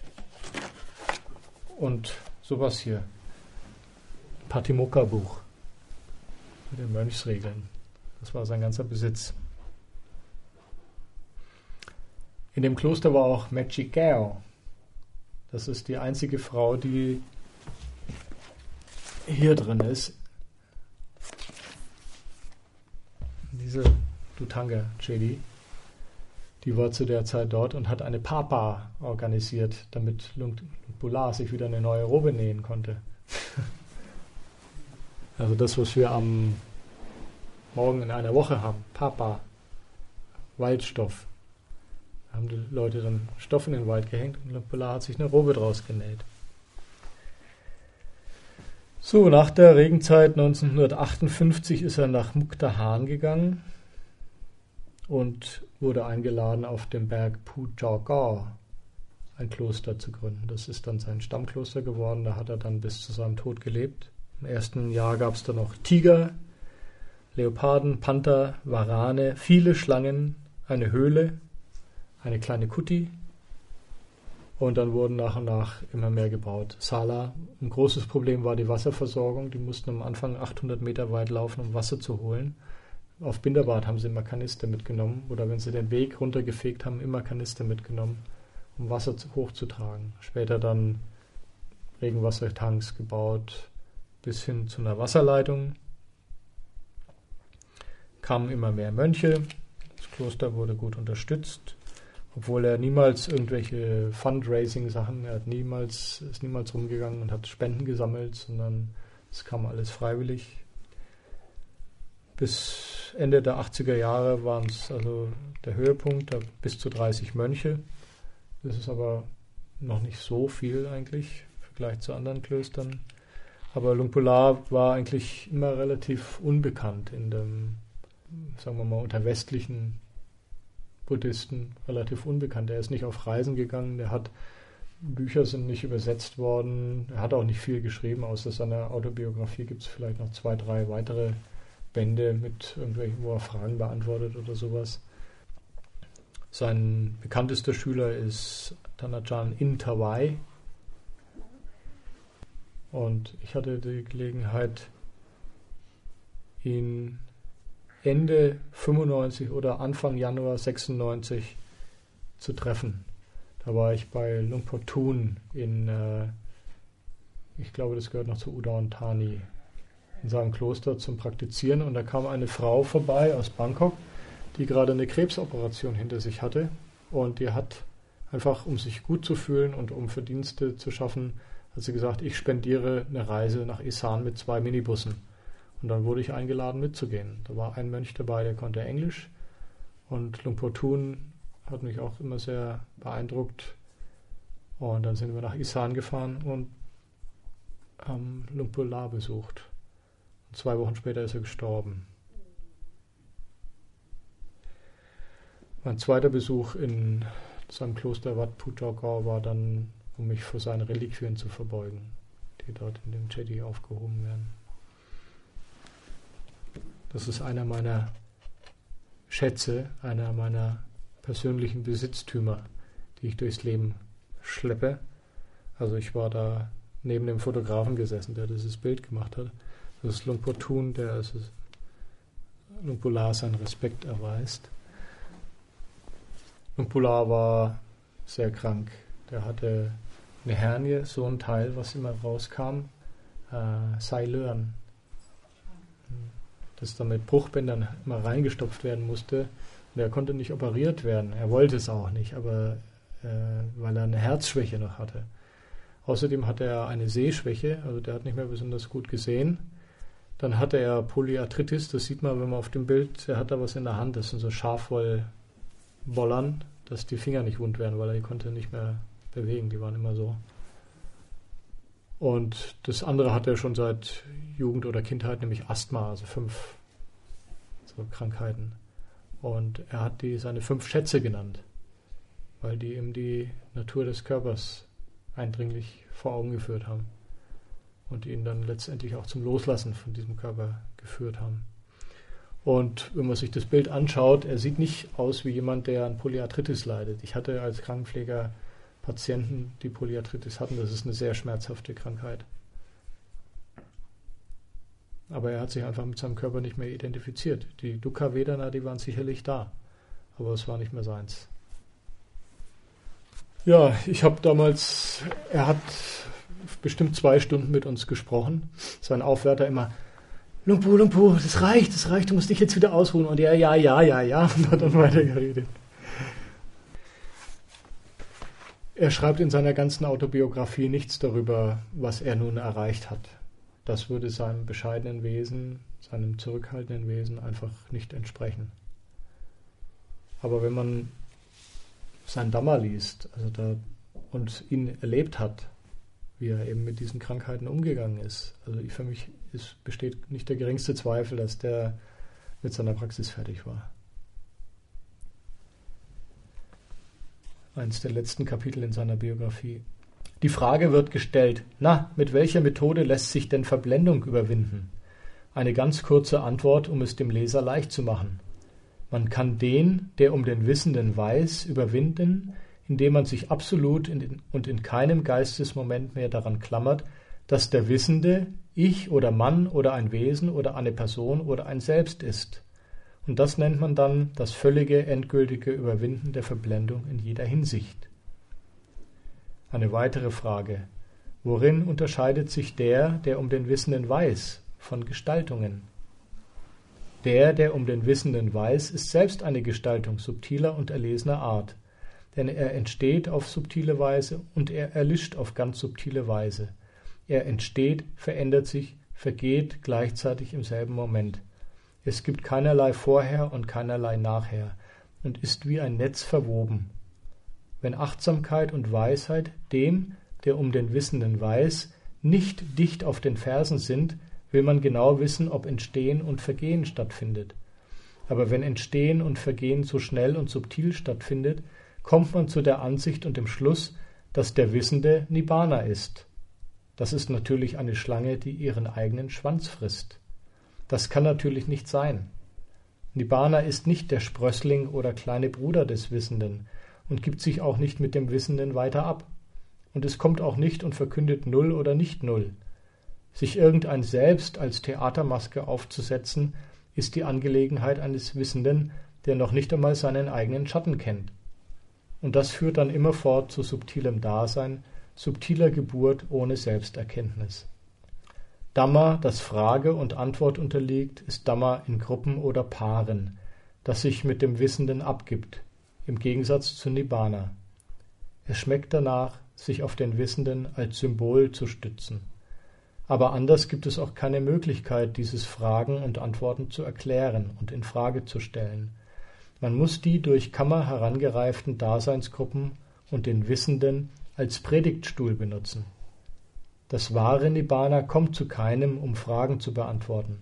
und sowas hier. Patimokkha-Buch mit den Mönchsregeln. Das war sein ganzer Besitz. In dem Kloster war auch Mechikao. Das ist die einzige Frau, die hier drin ist. Diese Dhutanga Chedi, die war zu der Zeit dort und hat eine Papa organisiert, damit Luang Por sich wieder eine neue Robe nähen konnte. Also das, was wir am Morgen in einer Woche haben, Papa, Waldstoff. Da haben die Leute dann Stoff in den Wald gehängt und Luang Por hat sich eine Robe draus genäht. So, nach der Regenzeit neunzehnhundertachtundfünfzig ist er nach Mukdahan gegangen und wurde eingeladen, auf dem Berg Phujogar ein Kloster zu gründen. Das ist dann sein Stammkloster geworden, da hat er dann bis zu seinem Tod gelebt. Im ersten Jahr gab es dann noch Tiger, Leoparden, Panther, Warane, viele Schlangen, eine Höhle, eine kleine Kuti. Und dann wurden nach und nach immer mehr gebaut. Sala, ein großes Problem war die Wasserversorgung. Die mussten am Anfang achthundert Meter weit laufen, um Wasser zu holen. Auf Binderbad haben sie immer Kanister mitgenommen. Oder wenn sie den Weg runtergefegt haben, immer Kanister mitgenommen, um Wasser hochzutragen. Später dann Regenwassertanks gebaut, bis hin zu einer Wasserleitung. Kamen immer mehr Mönche. Das Kloster wurde gut unterstützt. Obwohl er niemals irgendwelche Fundraising-Sachen, er hat niemals, ist niemals rumgegangen und hat Spenden gesammelt, sondern es kam alles freiwillig. Bis Ende der achtziger Jahre waren es also der Höhepunkt, da bis zu dreißig Mönche. Das ist aber noch nicht so viel eigentlich im Vergleich zu anderen Klöstern. Aber Luang Por war eigentlich immer relativ unbekannt in dem, sagen wir mal, unter westlichen Buddhisten relativ unbekannt. Er ist nicht auf Reisen gegangen, der hat Bücher sind nicht übersetzt worden, er hat auch nicht viel geschrieben, außer seiner Autobiografie gibt es vielleicht noch zwei, drei weitere Bände mit irgendwelchen, wo er Fragen beantwortet oder sowas. Sein bekanntester Schüler ist Thanachan Intawai und ich hatte die Gelegenheit, ihn Ende fünfundneunzig oder Anfang Januar sechsundneunzig zu treffen. Da war ich bei Luang Por Thun in, äh, ich glaube, das gehört noch zu Udon Thani, in seinem Kloster zum Praktizieren. Und da kam eine Frau vorbei aus Bangkok, die gerade eine Krebsoperation hinter sich hatte. Und die hat einfach, um sich gut zu fühlen und um Verdienste zu schaffen, hat sie gesagt, ich spendiere eine Reise nach Isan mit zwei Minibussen. Und dann wurde ich eingeladen mitzugehen. Da war ein Mönch dabei, der konnte Englisch. Und Luang Por Thun hat mich auch immer sehr beeindruckt. Und dann sind wir nach Isan gefahren und haben Luang Por besucht. Und zwei Wochen später ist er gestorben. Mein zweiter Besuch in seinem Kloster Wat Phujogar war dann, um mich für seine Reliquien zu verbeugen, die dort in dem Chedi aufgehoben werden. Das ist einer meiner Schätze, einer meiner persönlichen Besitztümer, die ich durchs Leben schleppe. Also ich war da neben dem Fotografen gesessen, der dieses Bild gemacht hat. Das ist Luang Por Thun, der also Luang Por seinen Respekt erweist. Luang Por war sehr krank. Der hatte eine Hernie, so ein Teil, was immer rauskam, äh, Sai Learn, das dann mit Bruchbändern immer reingestopft werden musste. Und er konnte nicht operiert werden. Er wollte es auch nicht, aber äh, weil er eine Herzschwäche noch hatte. Außerdem hatte er eine Sehschwäche, also der hat nicht mehr besonders gut gesehen. Dann hatte er Polyarthritis, das sieht man, wenn man auf dem Bild, er hat da was in der Hand, das sind so Schafwollbollern, dass die Finger nicht wund werden, weil er die konnte nicht mehr bewegen, die waren immer so. Und das andere hat er schon seit Jugend oder Kindheit, nämlich Asthma, also fünf so Krankheiten. Und er hat die seine fünf Schätze genannt, weil die ihm die Natur des Körpers eindringlich vor Augen geführt haben und ihn dann letztendlich auch zum Loslassen von diesem Körper geführt haben. Und wenn man sich das Bild anschaut, er sieht nicht aus wie jemand, der an Polyarthritis leidet. Ich hatte als Krankenpfleger Patienten, die Polyarthritis hatten. Das ist eine sehr schmerzhafte Krankheit. Aber er hat sich einfach mit seinem Körper nicht mehr identifiziert. Die Dukkha Vedana, die waren sicherlich da, aber es war nicht mehr seins. Ja, ich habe damals, er hat bestimmt zwei Stunden mit uns gesprochen. Sein Aufwärter immer, Lumpu, Lumpu, das reicht, das reicht, du musst dich jetzt wieder ausruhen. Und er, ja, ja, ja, ja, und hat dann weiter geredet. Er schreibt in seiner ganzen Autobiografie nichts darüber, was er nun erreicht hat. Das würde seinem bescheidenen Wesen, seinem zurückhaltenden Wesen einfach nicht entsprechen. Aber wenn man sein Dhamma liest, also da, und ihn erlebt hat, wie er eben mit diesen Krankheiten umgegangen ist, also für mich ist, besteht nicht der geringste Zweifel, dass der mit seiner Praxis fertig war. Eins der letzten Kapitel in seiner Biografie. Die Frage wird gestellt, na, mit welcher Methode lässt sich denn Verblendung überwinden? Eine ganz kurze Antwort, um es dem Leser leicht zu machen. Man kann den, der um den Wissenden weiß, überwinden, indem man sich absolut in den, und in keinem Geistesmoment mehr daran klammert, dass der Wissende Ich oder Mann oder ein Wesen oder eine Person oder ein Selbst ist. Und das nennt man dann das völlige, endgültige Überwinden der Verblendung in jeder Hinsicht. Eine weitere Frage. Worin unterscheidet sich der, der um den Wissenden weiß, von Gestaltungen? Der, der um den Wissenden weiß, ist selbst eine Gestaltung subtiler und erlesener Art, denn er entsteht auf subtile Weise und er erlischt auf ganz subtile Weise. Er entsteht, verändert sich, vergeht gleichzeitig im selben Moment. Es gibt keinerlei Vorher und keinerlei Nachher und ist wie ein Netz verwoben. Wenn Achtsamkeit und Weisheit dem, der um den Wissenden weiß, nicht dicht auf den Fersen sind, will man genau wissen, ob Entstehen und Vergehen stattfindet. Aber wenn Entstehen und Vergehen so schnell und subtil stattfindet, kommt man zu der Ansicht und dem Schluss, dass der Wissende Nibbana ist. Das ist natürlich eine Schlange, die ihren eigenen Schwanz frisst. Das kann natürlich nicht sein. Nibbana ist nicht der Sprössling oder kleine Bruder des Wissenden und gibt sich auch nicht mit dem Wissenden weiter ab. Und es kommt auch nicht und verkündet Null oder nicht Null. Sich irgendein Selbst als Theatermaske aufzusetzen, ist die Angelegenheit eines Wissenden, der noch nicht einmal seinen eigenen Schatten kennt. Und das führt dann immerfort zu subtilem Dasein, subtiler Geburt ohne Selbsterkenntnis. Dhamma, das Frage und Antwort unterliegt, ist Dhamma in Gruppen oder Paaren, das sich mit dem Wissenden abgibt, im Gegensatz zu Nibbana. Es schmeckt danach, sich auf den Wissenden als Symbol zu stützen. Aber anders gibt es auch keine Möglichkeit, dieses Fragen und Antworten zu erklären und in Frage zu stellen. Man muss die durch Kamma herangereiften Daseinsgruppen und den Wissenden als Predigtstuhl benutzen. Das wahre Nibbana kommt zu keinem, um Fragen zu beantworten.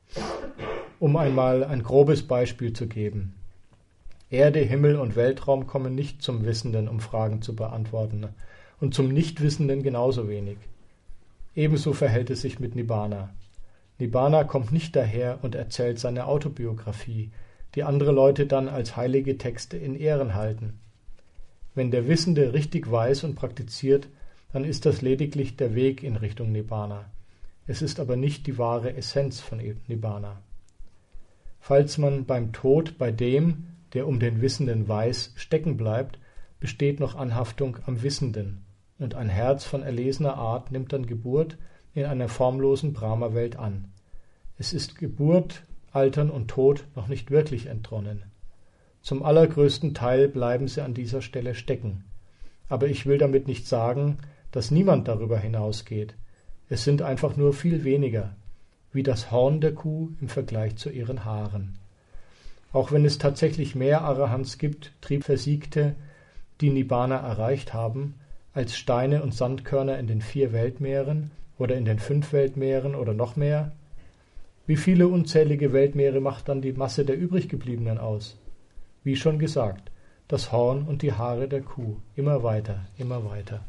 Um einmal ein grobes Beispiel zu geben. Erde, Himmel und Weltraum kommen nicht zum Wissenden, um Fragen zu beantworten, und zum Nichtwissenden genauso wenig. Ebenso verhält es sich mit Nibbana. Nibbana kommt nicht daher und erzählt seine Autobiografie, die andere Leute dann als heilige Texte in Ehren halten. Wenn der Wissende richtig weiß und praktiziert, dann ist das lediglich der Weg in Richtung Nibbana. Es ist aber nicht die wahre Essenz von Nibbana. Falls man beim Tod bei dem, der um den Wissenden weiß, stecken bleibt, besteht noch Anhaftung am Wissenden, und ein Herz von erlesener Art nimmt dann Geburt in einer formlosen Brahma-Welt an. Es ist Geburt, Altern und Tod noch nicht wirklich entronnen. Zum allergrößten Teil bleiben sie an dieser Stelle stecken. Aber ich will damit nicht sagen, dass niemand darüber hinausgeht. Es sind einfach nur viel weniger, wie das Horn der Kuh im Vergleich zu ihren Haaren. Auch wenn es tatsächlich mehr Arahants gibt, Triebversiegte, die Nibbana erreicht haben, als Steine und Sandkörner in den vier Weltmeeren oder in den fünf Weltmeeren oder noch mehr? Wie viele unzählige Weltmeere macht dann die Masse der übriggebliebenen aus? Wie schon gesagt, das Horn und die Haare der Kuh, immer weiter, immer weiter.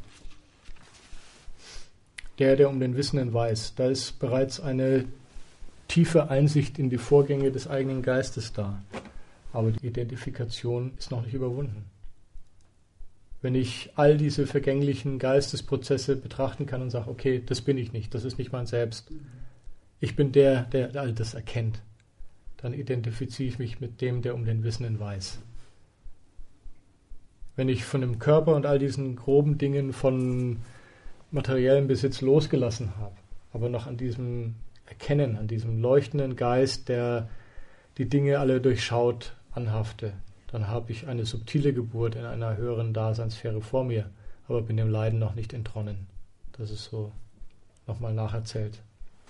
Der, der um den Wissenden weiß, da ist bereits eine tiefe Einsicht in die Vorgänge des eigenen Geistes da. Aber die Identifikation ist noch nicht überwunden. Wenn ich all diese vergänglichen Geistesprozesse betrachten kann und sage, okay, das bin ich nicht, das ist nicht mein Selbst. Ich bin der, der all das erkennt. Dann identifiziere ich mich mit dem, der um den Wissenden weiß. wenn ich von dem Körper und all diesen groben Dingen von materiellem Besitz losgelassen habe, aber noch an diesem Erkennen, an diesem leuchtenden Geist, der die Dinge alle durchschaut, anhafte, dann habe ich eine subtile Geburt in einer höheren Daseinssphäre vor mir, aber bin dem Leiden noch nicht entronnen. Das ist so nochmal nacherzählt.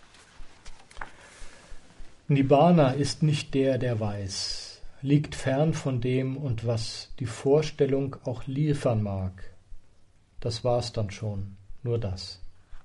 Nibbana ist nicht der, der weiß, liegt fern von dem und was die Vorstellung auch liefern mag. Das war's dann schon, nur das.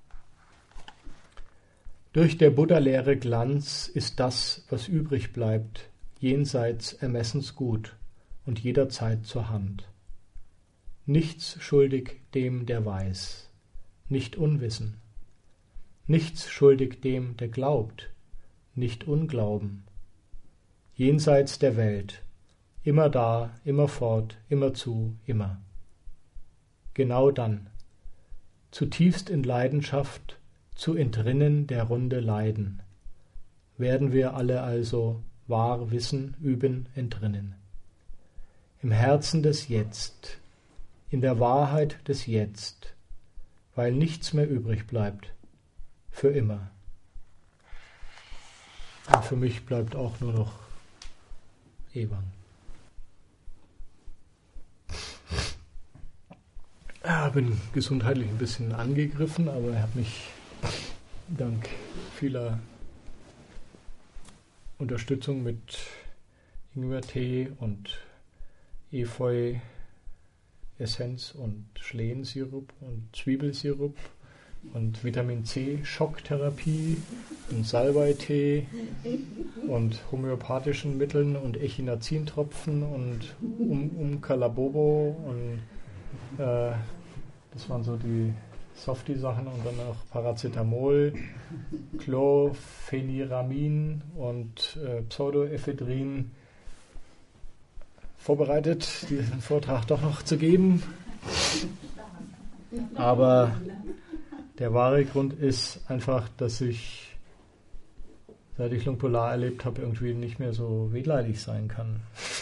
Durch der Buddha-Lehre Glanz ist das, was übrig bleibt, jenseits Ermessens gut und jederzeit zur Hand. Nichts schuldig dem, der weiß, nicht Unwissen. Nichts schuldig dem, der glaubt, nicht Unglauben. Jenseits der Welt, immer da, immer fort, immerzu, immer. Genau dann, zutiefst in Leidenschaft, zu entrinnen der Runde Leiden, werden wir alle also wahr wissen, üben, entrinnen. Im Herzen des Jetzt, in der Wahrheit des Jetzt, weil nichts mehr übrig bleibt, für immer. Und für mich bleibt auch nur noch Ewang. Ja, bin gesundheitlich ein bisschen angegriffen, aber ich habe mich dank vieler Unterstützung mit Ingwertee und Efeu-Essenz und Schlehensirup und Zwiebelsirup und Vitamin C Schocktherapie und Salbeitee und homöopathischen Mitteln und Echinazintropfen und um, Umkalabobo und äh, das waren so die Softie-Sachen und dann auch Paracetamol, Chlorpheniramine und äh, Pseudoephedrin vorbereitet, diesen Vortrag doch noch zu geben. Aber der wahre Grund ist einfach, dass ich, seit ich Luang Por erlebt habe, irgendwie nicht mehr so wehleidig sein kann.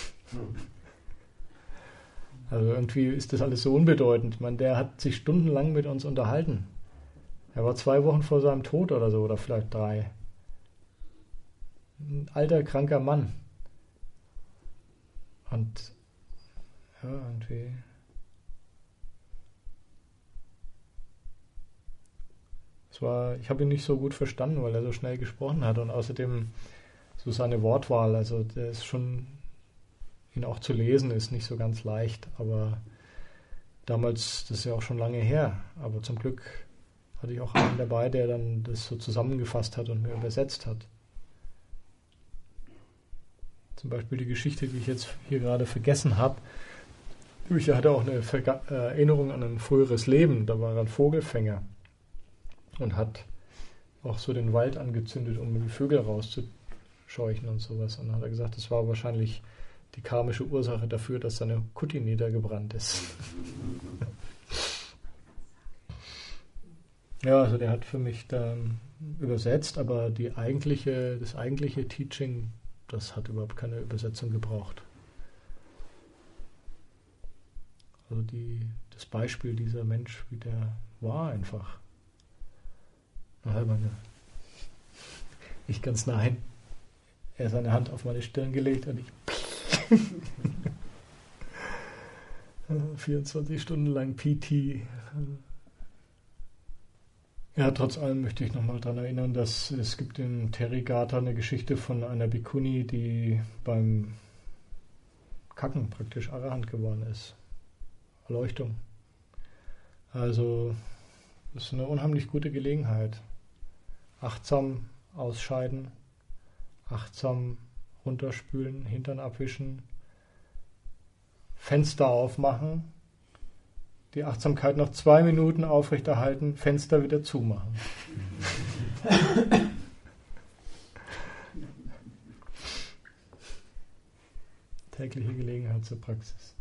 Also irgendwie ist das alles so unbedeutend. Ich meine, der hat sich stundenlang mit uns unterhalten. Er war zwei Wochen vor seinem Tod oder so, oder vielleicht drei. Ein alter, kranker Mann. Und ja, irgendwie... Es war, ich habe ihn nicht so gut verstanden, weil er so schnell gesprochen hat und außerdem so seine Wortwahl, also der ist schon... ihn auch zu lesen ist nicht so ganz leicht, aber damals, das ist ja auch schon lange her, aber zum Glück hatte ich auch einen dabei, der dann das so zusammengefasst hat und mir übersetzt hat. Zum Beispiel die Geschichte, die ich jetzt hier gerade vergessen habe. Ich hatte auch eine Verga- äh, Erinnerung an ein früheres Leben, da war er ein Vogelfänger und hat auch so den Wald angezündet, um die Vögel rauszuscheuchen und sowas. Und dann hat er gesagt, das war wahrscheinlich die karmische Ursache dafür, dass seine Kutti niedergebrannt ist. Ja, also der hat für mich dann übersetzt, aber die eigentliche, das eigentliche Teaching, das hat überhaupt keine Übersetzung gebraucht. Also die, das Beispiel dieser Mensch, wie der war einfach. Na, meine, ich ganz nah hin. Er hat seine Hand auf meine Stirn gelegt und ich vierundzwanzig Stunden lang P T. Ja, trotz allem möchte ich nochmal daran erinnern, dass es gibt in Therigatha eine Geschichte von einer Bhikkhuni, die beim Kacken praktisch Arahant geworden ist. Erleuchtung. Also, das ist eine unheimlich gute Gelegenheit. Achtsam ausscheiden, achtsam runterspülen, Hintern abwischen, Fenster aufmachen, die Achtsamkeit noch zwei Minuten aufrechterhalten, Fenster wieder zumachen. Tägliche Gelegenheit zur Praxis.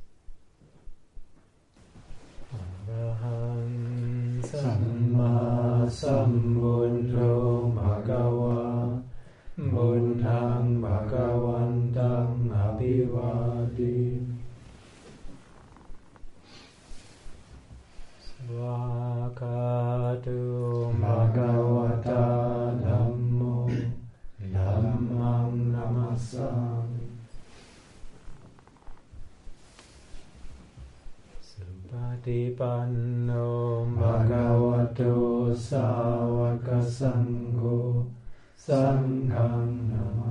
Arahant Samma Sambuddho Bhagava Buddhang Bhagavantang Abhivadi. Bhagavatu Bhagavata Dhammo Dhammam Namassami. Supatipanno Bhagavato Sāvaka Sangho Sangham